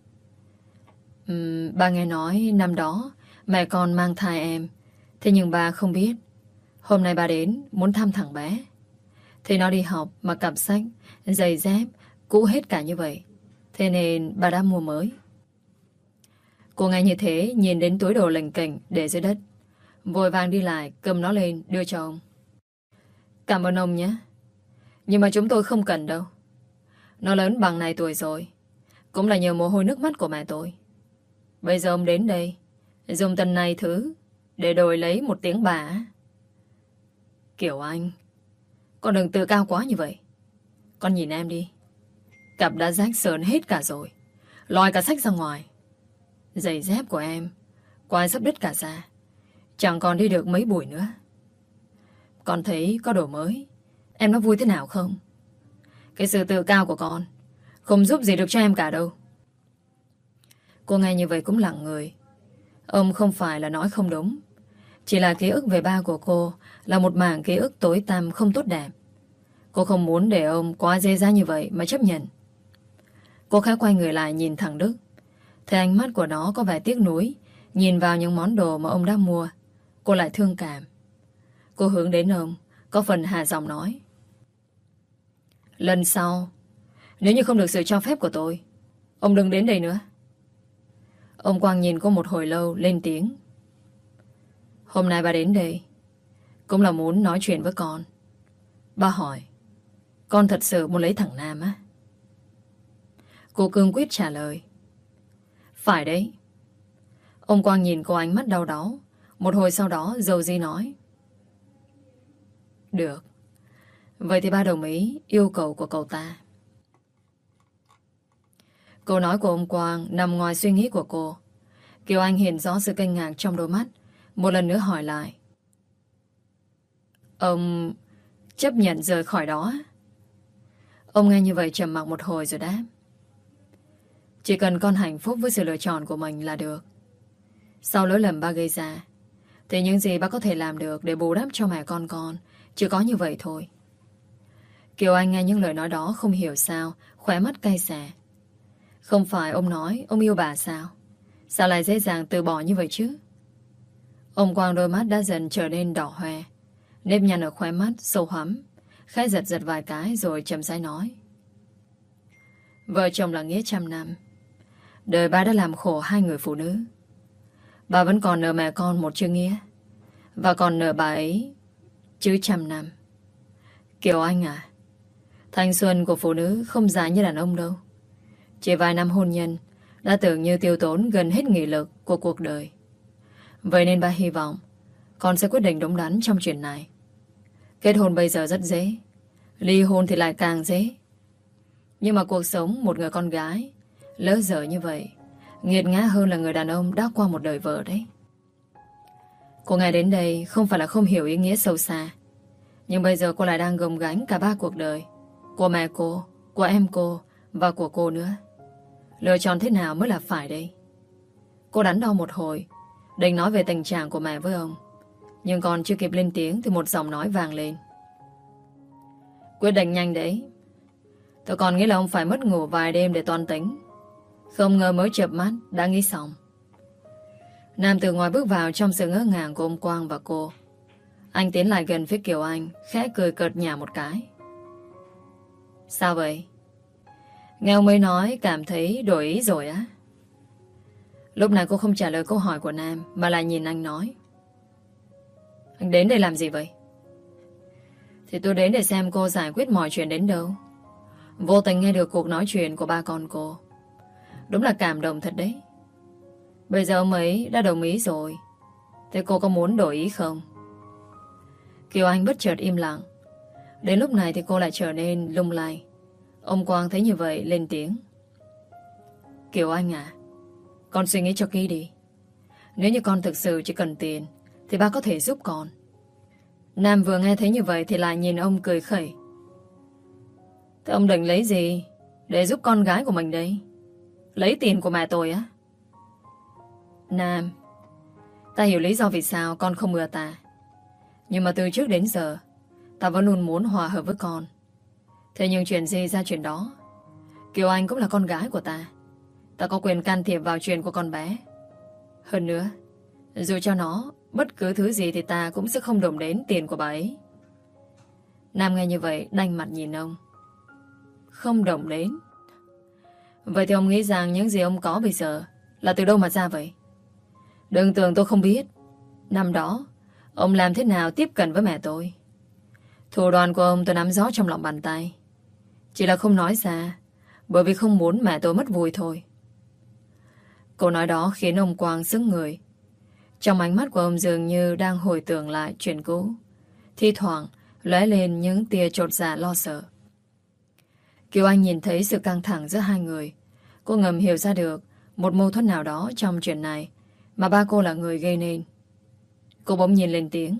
Ba nghe nói năm đó mẹ con mang thai em. Thế nhưng ba không biết hôm nay ba đến muốn thăm thằng bé. Thì nó đi học mà cặp sách, giày dép cũ hết cả như vậy. Thế nên ba đã mua mới. Cô nghe như thế nhìn đến túi đồ lềnh kềnh để dưới đất, vội vàng đi lại cầm nó lên đưa cho ông. Cảm ơn ông nhé, nhưng mà chúng tôi không cần đâu. Nó lớn bằng này tuổi rồi, cũng là nhờ mồ hôi nước mắt của mẹ tôi. Bây giờ ông đến đây dùng tần này thứ để đổi lấy một tiếng bà. Kiểu Anh, con đừng tự cao quá như vậy. Con nhìn em đi, cặp đã rách sờn hết cả rồi, lòi cả sách ra ngoài. Giày dép của em quai sắp đứt cả ra, chẳng còn đi được mấy buổi nữa. Con thấy có đồ mới, em nó vui thế nào không? Cái sự tự cao của con không giúp gì được cho em cả đâu. Cô nghe như vậy cũng lặng người. Ông không phải là nói không đúng, chỉ là ký ức về ba của cô là một mảng ký ức tối tăm không tốt đẹp. Cô không muốn để ông quá dễ dãi như vậy mà chấp nhận. Cô khẽ quay người lại nhìn thằng Đức. Thấy ánh mắt của nó có vẻ tiếc nuối, nhìn vào những món đồ mà ông đã mua. Cô lại thương cảm. Cô hướng đến ông, có phần hạ giọng nói: lần sau, nếu như không được sự cho phép của tôi, ông đừng đến đây nữa. Ông Quang nhìn cô một hồi lâu lên tiếng: hôm nay bà đến đây cũng là muốn nói chuyện với con. Ba hỏi, con thật sự muốn lấy thằng Nam á? Cô cương quyết trả lời: phải đấy. Ông Quang nhìn cô ánh mắt đau đáu. Một hồi sau đó dầu dí nói: được, vậy thì ba đồng ý yêu cầu của cậu ta. Câu nói của ông Quang nằm ngoài suy nghĩ của cô. Kiều Anh hiện rõ sự kinh ngạc trong đôi mắt. Một lần nữa hỏi lại: ông chấp nhận rời khỏi đó? Ông nghe như vậy trầm mặc một hồi rồi đáp: chỉ cần con hạnh phúc với sự lựa chọn của mình là được. Sau lỗi lầm ba gây ra thì những gì ba có thể làm được để bù đắp cho mẹ con chỉ có như vậy thôi. Kiều Anh nghe những lời nói đó không hiểu sao khóe mắt cay xè. Không phải ông nói ông yêu bà sao? Sao lại dễ dàng từ bỏ như vậy chứ? Ông Quang đôi mắt đã dần trở nên đỏ hoe, nếp nhăn ở khóe mắt sâu hoắm, khẽ giật giật vài cái rồi chậm rãi nói: vợ chồng là nghĩa trăm năm. Đời ba đã làm khổ hai người phụ nữ. Bà vẫn còn nợ mẹ con một chữ nghĩa, và còn nợ bà ấy chứ 100 năm. Kiều Anh à, thanh xuân của phụ nữ không dài như đàn ông đâu. Chỉ vài năm hôn nhân đã tưởng như tiêu tốn gần hết nghị lực của cuộc đời. Vậy nên ba hy vọng con sẽ quyết định đúng đắn trong chuyện này. Kết hôn bây giờ rất dễ, ly hôn thì lại càng dễ. Nhưng mà cuộc sống một người con gái lỡ dở như vậy nghiệt ngã hơn là người đàn ông đã qua một đời vợ đấy. Cô nghe đến đây không phải là không hiểu ý nghĩa sâu xa, nhưng bây giờ cô lại đang gồng gánh cả ba cuộc đời của mẹ cô của em cô và của cô nữa. Lựa chọn thế nào mới là phải đây? Cô đắn đo một hồi, định nói về tình trạng của mẹ với ông. Nhưng còn chưa kịp lên tiếng thì một giọng nói vang lên. Quyết định nhanh đấy. Tôi còn nghĩ là ông phải mất ngủ vài đêm để toan tính. Không ngờ mới chợp mắt đã nghĩ xong. Nam từ ngoài bước vào trong sự ngỡ ngàng của ông Quang và cô. Anh tiến lại gần phía Kiều Anh, khẽ cười cợt nhả một cái. Sao vậy? Nghe ông ấy nói cảm thấy đổi ý rồi á? Lúc này cô không trả lời câu hỏi của Nam, mà lại nhìn anh nói. Anh đến đây làm gì vậy? Thì tôi đến để xem cô giải quyết mọi chuyện đến đâu. Vô tình nghe được cuộc nói chuyện của ba con cô. Đúng là cảm động thật đấy. Bây giờ ông ấy đã đồng ý rồi. Thế cô có muốn đổi ý không? Kiều Anh bất chợt im lặng. Đến lúc này thì cô lại trở nên lung lay. Ông Quang thấy như vậy lên tiếng. Kiều Anh à, con suy nghĩ cho kỹ đi. Nếu như con thực sự chỉ cần tiền thì ba có thể giúp con. Nam vừa nghe thấy như vậy thì lại nhìn ông cười khẩy. Thế ông định lấy gì để giúp con gái của mình đây? Lấy tiền của mẹ tôi á? Nam, ta hiểu lý do vì sao con không ưa ta. Nhưng mà từ trước đến giờ ta vẫn luôn muốn hòa hợp với con. Thế nhưng chuyện gì ra chuyện đó. Kiều Anh cũng là con gái của ta. Ta có quyền can thiệp vào chuyện của con bé. Hơn nữa, dù cho nó bất cứ thứ gì thì ta cũng sẽ không động đến tiền của bà ấy. Nam nghe như vậy đanh mặt nhìn ông. Không động đến? Vậy thì ông nghĩ rằng những gì ông có bây giờ là từ đâu mà ra vậy? Đừng tưởng tôi không biết. Năm đó ông làm thế nào tiếp cận với mẹ tôi. Thủ đoạn của ông tôi nắm rõ trong lòng bàn tay. Chỉ là không nói ra, bởi vì không muốn mẹ tôi mất vui thôi. Câu nói đó khiến ông Quang sững người. Trong ánh mắt của ông dường như đang hồi tưởng lại chuyện cũ. Thi thoảng lóe lên những tia chột dạ lo sợ. Kiều Anh nhìn thấy sự căng thẳng giữa hai người. Cô ngầm hiểu ra được một mâu thuẫn nào đó trong chuyện này mà ba cô là người gây nên. Cô bỗng nhìn lên tiếng.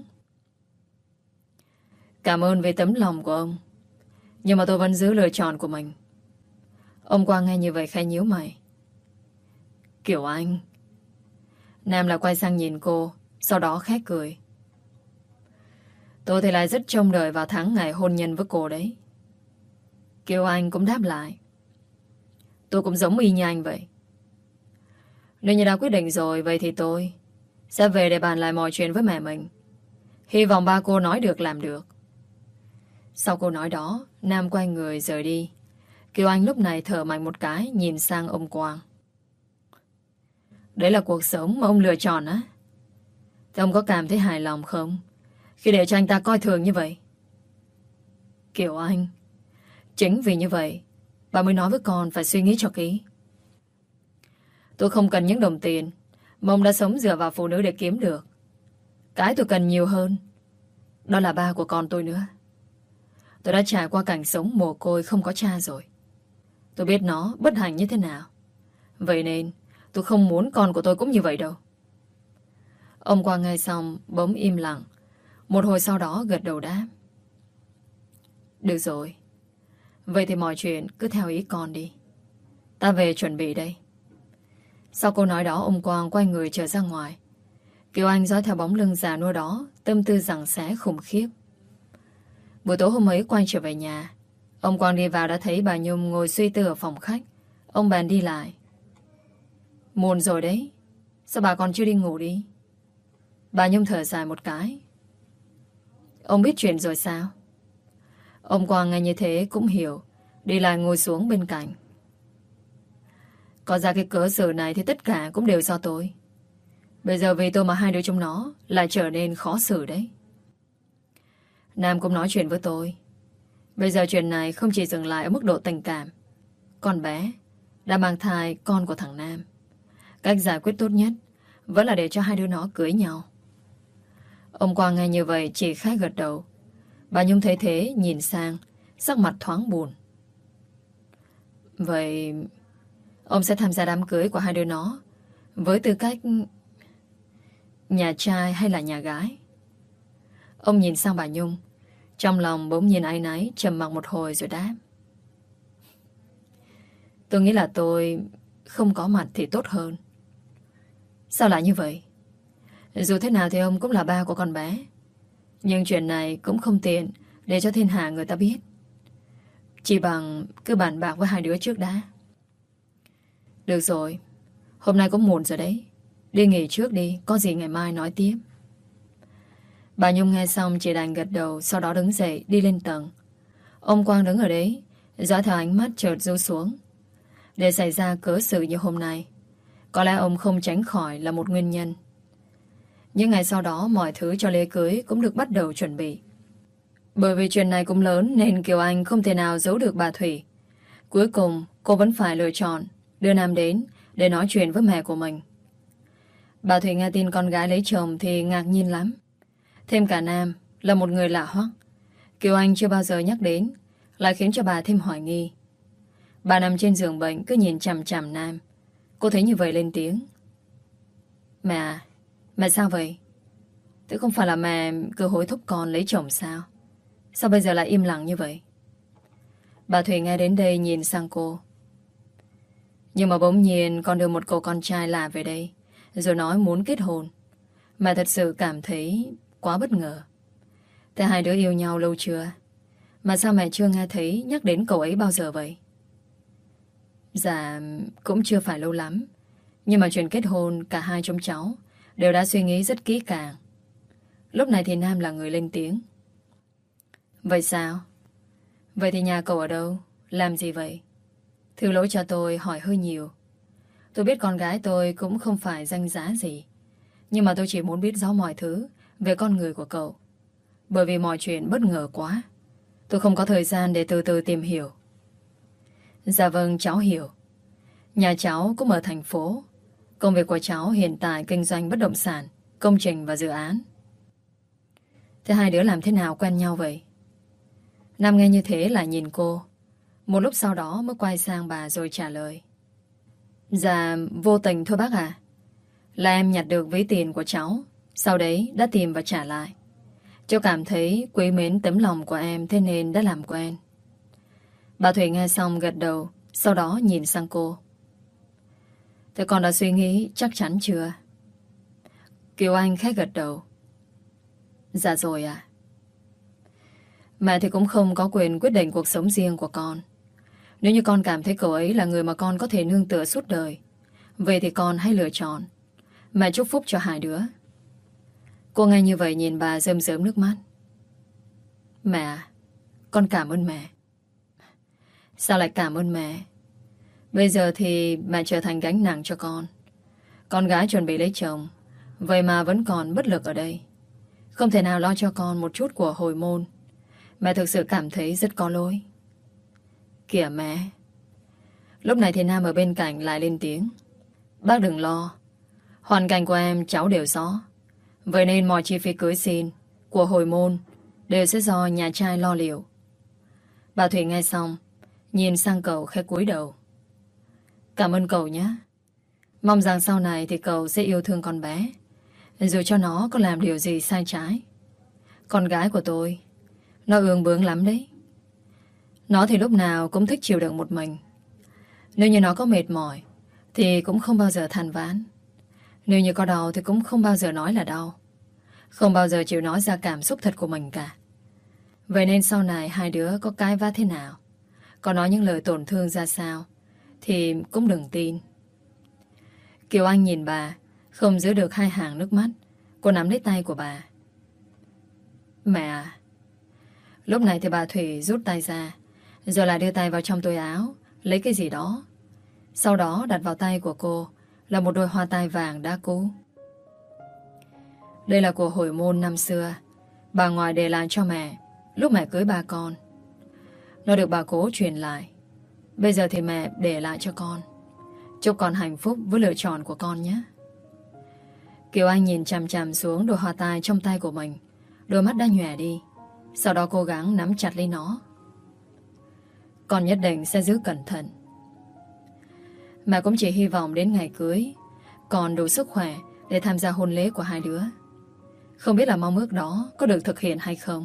Cảm ơn về tấm lòng của ông, nhưng mà tôi vẫn giữ lựa chọn của mình. Ông Quang nghe như vậy khẽ nhíu mày. Kiều Anh. Nam lại quay sang nhìn cô, sau đó khẽ cười. Tôi thì lại rất trông đợi vào tháng ngày hôn nhân với cô đấy. Kiều Anh cũng đáp lại. Tôi cũng giống y như anh vậy. Nếu như đã quyết định rồi, vậy thì tôi sẽ về để bàn lại mọi chuyện với mẹ mình. Hy vọng ba cô nói được làm được. Sau câu nói đó, Nam quay người rời đi. Kiều Anh lúc này thở mạnh một cái, nhìn sang ông Quang. Đấy là cuộc sống mà ông lựa chọn á? Thế ông có cảm thấy hài lòng không khi để cho anh ta coi thường như vậy? Kiều Anh, chính vì như vậy bà mới nói với con phải suy nghĩ cho kỹ. Tôi không cần những đồng tiền mà ông đã sống dựa vào phụ nữ để kiếm được. Cái tôi cần nhiều hơn, đó là ba của con tôi nữa. Tôi đã trải qua cảnh sống mồ côi không có cha rồi. Tôi biết nó bất hạnh như thế nào. Vậy nên tôi không muốn con của tôi cũng như vậy đâu. Ông Quang nghe xong bỗng im lặng. Một hồi sau đó gật đầu đáp. Được rồi. Vậy thì mọi chuyện cứ theo ý con đi. Ta về chuẩn bị đây. Sau câu nói đó ông Quang quay người trở ra ngoài. Kiều Anh dõi theo bóng lưng già nua đó, tâm tư giằng xé khủng khiếp. Buổi tối hôm ấy quay trở về nhà, ông Quang đi vào đã thấy bà Nhung ngồi suy tư ở phòng khách. Ông bèn đi lại. Muộn rồi đấy, sao bà còn chưa đi ngủ đi? Bà Nhung thở dài một cái. Ông biết chuyện rồi sao? Ông Quang nghe như thế cũng hiểu, đi lại ngồi xuống bên cạnh. Có ra cái cớ xử này thì tất cả cũng đều do tôi. Bây giờ vì tôi mà hai đứa chúng nó lại trở nên khó xử đấy. Nam cũng nói chuyện với tôi. Bây giờ chuyện này không chỉ dừng lại ở mức độ tình cảm. Con bé đã mang thai con của thằng Nam. Cách giải quyết tốt nhất vẫn là để cho hai đứa nó cưới nhau. Ông Quang nghe như vậy chỉ khẽ gật đầu. Bà Nhung thấy thế nhìn sang, sắc mặt thoáng buồn. Vậy ông sẽ tham gia đám cưới của hai đứa nó với tư cách nhà trai hay là nhà gái? Ông nhìn sang bà Nhung, trong lòng bỗng nhiên áy náy, trầm mặc một hồi rồi đáp. Tôi nghĩ là tôi không có mặt thì tốt hơn. Sao lại như vậy? Dù thế nào thì ông cũng là ba của con bé. Nhưng chuyện này cũng không tiện để cho thiên hạ người ta biết. Chỉ bằng cứ bàn bạc với hai đứa trước đã. Được rồi, hôm nay cũng muộn rồi đấy. Đi nghỉ trước đi, có gì ngày mai nói tiếp. Bà Nhung nghe xong chỉ đành gật đầu, sau đó đứng dậy đi lên tầng. Ông Quang đứng ở đấy, dõi theo ánh mắt chợt rũ xuống. Để xảy ra cớ sự như hôm nay, có lẽ ông không tránh khỏi là một nguyên nhân. Những ngày sau đó, mọi thứ cho lễ cưới cũng được bắt đầu chuẩn bị. Bởi vì chuyện này cũng lớn nên Kiều Anh không thể nào giấu được bà Thủy. Cuối cùng, cô vẫn phải lựa chọn đưa Nam đến để nói chuyện với mẹ của mình. Bà Thủy nghe tin con gái lấy chồng thì ngạc nhiên lắm. Thêm cả Nam là một người lạ hoắc, Kiều Anh chưa bao giờ nhắc đến, lại khiến cho bà thêm hoài nghi. Bà nằm trên giường bệnh cứ nhìn chằm chằm Nam. Cô thấy như vậy lên tiếng. Mẹ à, mẹ sao vậy? Thế không phải là mẹ cứ hối thúc con lấy chồng sao? Sao bây giờ lại im lặng như vậy? Bà Thủy nghe đến đây nhìn sang cô. Nhưng mà bỗng nhiên con đưa một cô con trai lạ về đây, rồi nói muốn kết hôn. Mẹ thật sự cảm thấy quá bất ngờ. Thế hai đứa yêu nhau lâu chưa? Mà sao mẹ chưa nghe thấy nhắc đến cậu ấy bao giờ vậy? Dạ, cũng chưa phải lâu lắm. Nhưng mà chuyện kết hôn cả hai chúng cháu đều đã suy nghĩ rất kỹ càng. Lúc này thì Nam là người lên tiếng. Vậy sao? Vậy thì nhà cậu ở đâu? Làm gì vậy? Thứ lỗi cho tôi hỏi hơi nhiều. Tôi biết con gái tôi cũng không phải danh giá gì, nhưng mà tôi chỉ muốn biết rõ mọi thứ về con người của cậu. Bởi vì mọi chuyện bất ngờ quá, tôi không có thời gian để từ từ tìm hiểu. Dạ vâng, cháu hiểu. Nhà cháu cũng ở thành phố. Công việc của cháu hiện tại kinh doanh bất động sản, công trình và dự án. Thế hai đứa làm thế nào quen nhau vậy? Nam nghe như thế là nhìn cô. Một lúc sau đó mới quay sang bà rồi trả lời. Dạ, vô tình thôi bác à. Là em nhặt được ví tiền của cháu, sau đấy đã tìm và trả lại. Cháu cảm thấy quý mến tấm lòng của em, thế nên đã làm quen. Bà Thủy nghe xong gật đầu, sau đó nhìn sang cô. Thế con đã suy nghĩ chắc chắn chưa? Kiều Anh khẽ gật đầu. Dạ rồi ạ. Mẹ thì cũng không có quyền quyết định cuộc sống riêng của con. Nếu như con cảm thấy cậu ấy là người mà con có thể nương tựa suốt đời, vậy thì con hãy lựa chọn. Mẹ chúc phúc cho hai đứa. Cô nghe như vậy nhìn bà rơm rớm nước mắt. Mẹ à, con cảm ơn mẹ. Sao lại cảm ơn mẹ? Bây giờ thì mẹ trở thành gánh nặng cho con. Con gái chuẩn bị lấy chồng, vậy mà vẫn còn bất lực ở đây, không thể nào lo cho con một chút của hồi môn. Mẹ thực sự cảm thấy rất có lỗi. Kìa mẹ. Lúc này thì Nam ở bên cạnh lại lên tiếng. Bác đừng lo, hoàn cảnh của em cháu đều rõ. Vậy nên mọi chi phí cưới xin của hồi môn đều sẽ do nhà trai lo liệu. Bà Thủy nghe xong nhìn sang cậu khẽ cúi đầu. Cảm ơn cậu nhé. Mong rằng sau này thì cậu sẽ yêu thương con bé, dù cho nó có làm điều gì sai trái. Con gái của tôi, nó ương bướng lắm đấy. Nó thì lúc nào cũng thích chịu đựng một mình. Nếu như nó có mệt mỏi thì cũng không bao giờ than vãn. Nếu như có đau thì cũng không bao giờ nói là đau, không bao giờ chịu nói ra cảm xúc thật của mình cả. Vậy nên sau này hai đứa có cãi vã thế nào, có nói những lời tổn thương ra sao, thì cũng đừng tin. Kiều Anh nhìn bà, không giữ được hai hàng nước mắt. Cô nắm lấy tay của bà. Mẹ à. Lúc này thì bà Thủy rút tay ra, rồi lại đưa tay vào trong túi áo, lấy cái gì đó. Sau đó đặt vào tay của cô là một đôi hoa tai vàng đã cũ. Đây là của hồi môn năm xưa, bà ngoại để lại cho mẹ lúc mẹ cưới ba con. Nó được bà cố truyền lại. Bây giờ thì mẹ để lại cho con. Chúc con hạnh phúc với lựa chọn của con nhé. Kiều Anh nhìn chằm chằm xuống đôi hoa tai trong tay của mình. Đôi mắt đã nhòe đi. Sau đó cố gắng nắm chặt lấy nó. Con nhất định sẽ giữ cẩn thận. Mẹ cũng chỉ hy vọng đến ngày cưới còn đủ sức khỏe để tham gia hôn lễ của hai đứa. Không biết là mong ước đó có được thực hiện hay không.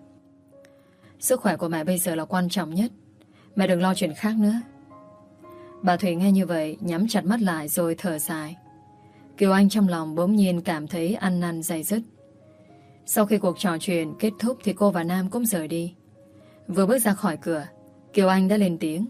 Sức khỏe của mẹ bây giờ là quan trọng nhất. Mẹ đừng lo chuyện khác nữa. Bà Thủy nghe như vậy nhắm chặt mắt lại rồi thở dài. Kiều Anh trong lòng bỗng nhiên cảm thấy ăn năn day dứt. Sau khi cuộc trò chuyện kết thúc thì cô và Nam cũng rời đi. Vừa bước ra khỏi cửa, Kiều Anh đã lên tiếng.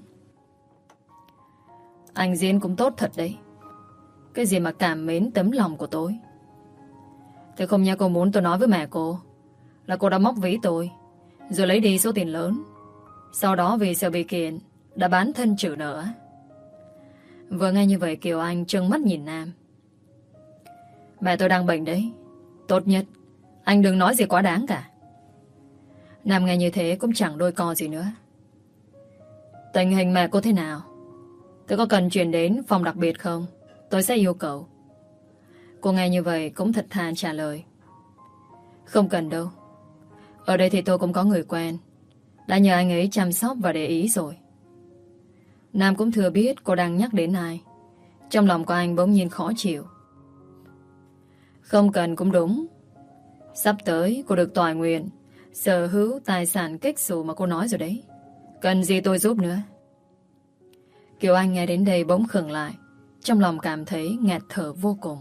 Anh diễn cũng tốt thật đấy. Cái gì mà cảm mến tấm lòng của tôi. Thế không nhớ cô muốn tôi nói với mẹ cô là cô đã móc ví tôi, rồi lấy đi số tiền lớn. Sau đó vì sợ bị kiện đã bán thân trừ nợ. Vừa nghe như vậy Kiều Anh trừng mắt nhìn Nam. Mẹ tôi đang bệnh đấy. Tốt nhất anh đừng nói gì quá đáng cả. Nam nghe như thế cũng chẳng đôi co gì nữa. Tình hình mẹ cô thế nào? Tôi có cần chuyển đến phòng đặc biệt không? Tôi sẽ yêu cầu. Cô nghe như vậy cũng thật thà trả lời. Không cần đâu. Ở đây thì tôi cũng có người quen, đã nhờ anh ấy chăm sóc và để ý rồi. Nam cũng thừa biết cô đang nhắc đến ai. Trong lòng của anh bỗng nhiên khó chịu. Không cần cũng đúng. Sắp tới cô được tòa nguyện sở hữu tài sản kích xù mà cô nói rồi đấy. Cần gì tôi giúp nữa? Kiều Anh nghe đến đây bỗng khựng lại. Trong lòng cảm thấy nghẹt thở vô cùng.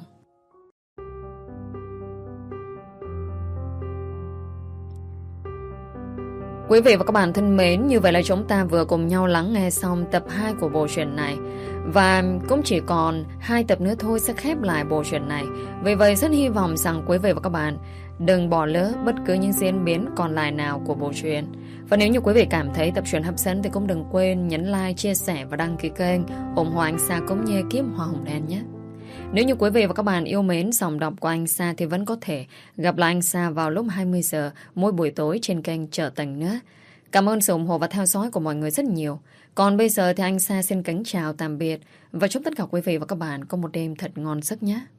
Quý vị và các bạn thân mến, như vậy là chúng ta vừa cùng nhau lắng nghe xong tập 2 của bộ truyện này. Và cũng chỉ còn 2 tập nữa thôi sẽ khép lại bộ truyện này. Vì vậy rất hy vọng rằng quý vị và các bạn đừng bỏ lỡ bất cứ những diễn biến còn lại nào của bộ truyện. Và nếu như quý vị cảm thấy tập truyện hấp dẫn thì cũng đừng quên nhấn like, chia sẻ và đăng ký kênh ủng hộ anh Sa cũng như kiếm Hoa Hồng Đen nhé. Nếu như quý vị và các bạn yêu mến giọng đọc của anh Sa thì vẫn có thể gặp lại anh Sa vào lúc 20 giờ mỗi buổi tối trên kênh Trở Tình nữa. Cảm ơn sự ủng hộ và theo dõi của mọi người rất nhiều. Còn bây giờ thì anh Sa xin kính chào tạm biệt và chúc tất cả quý vị và các bạn có một đêm thật ngon giấc nhé.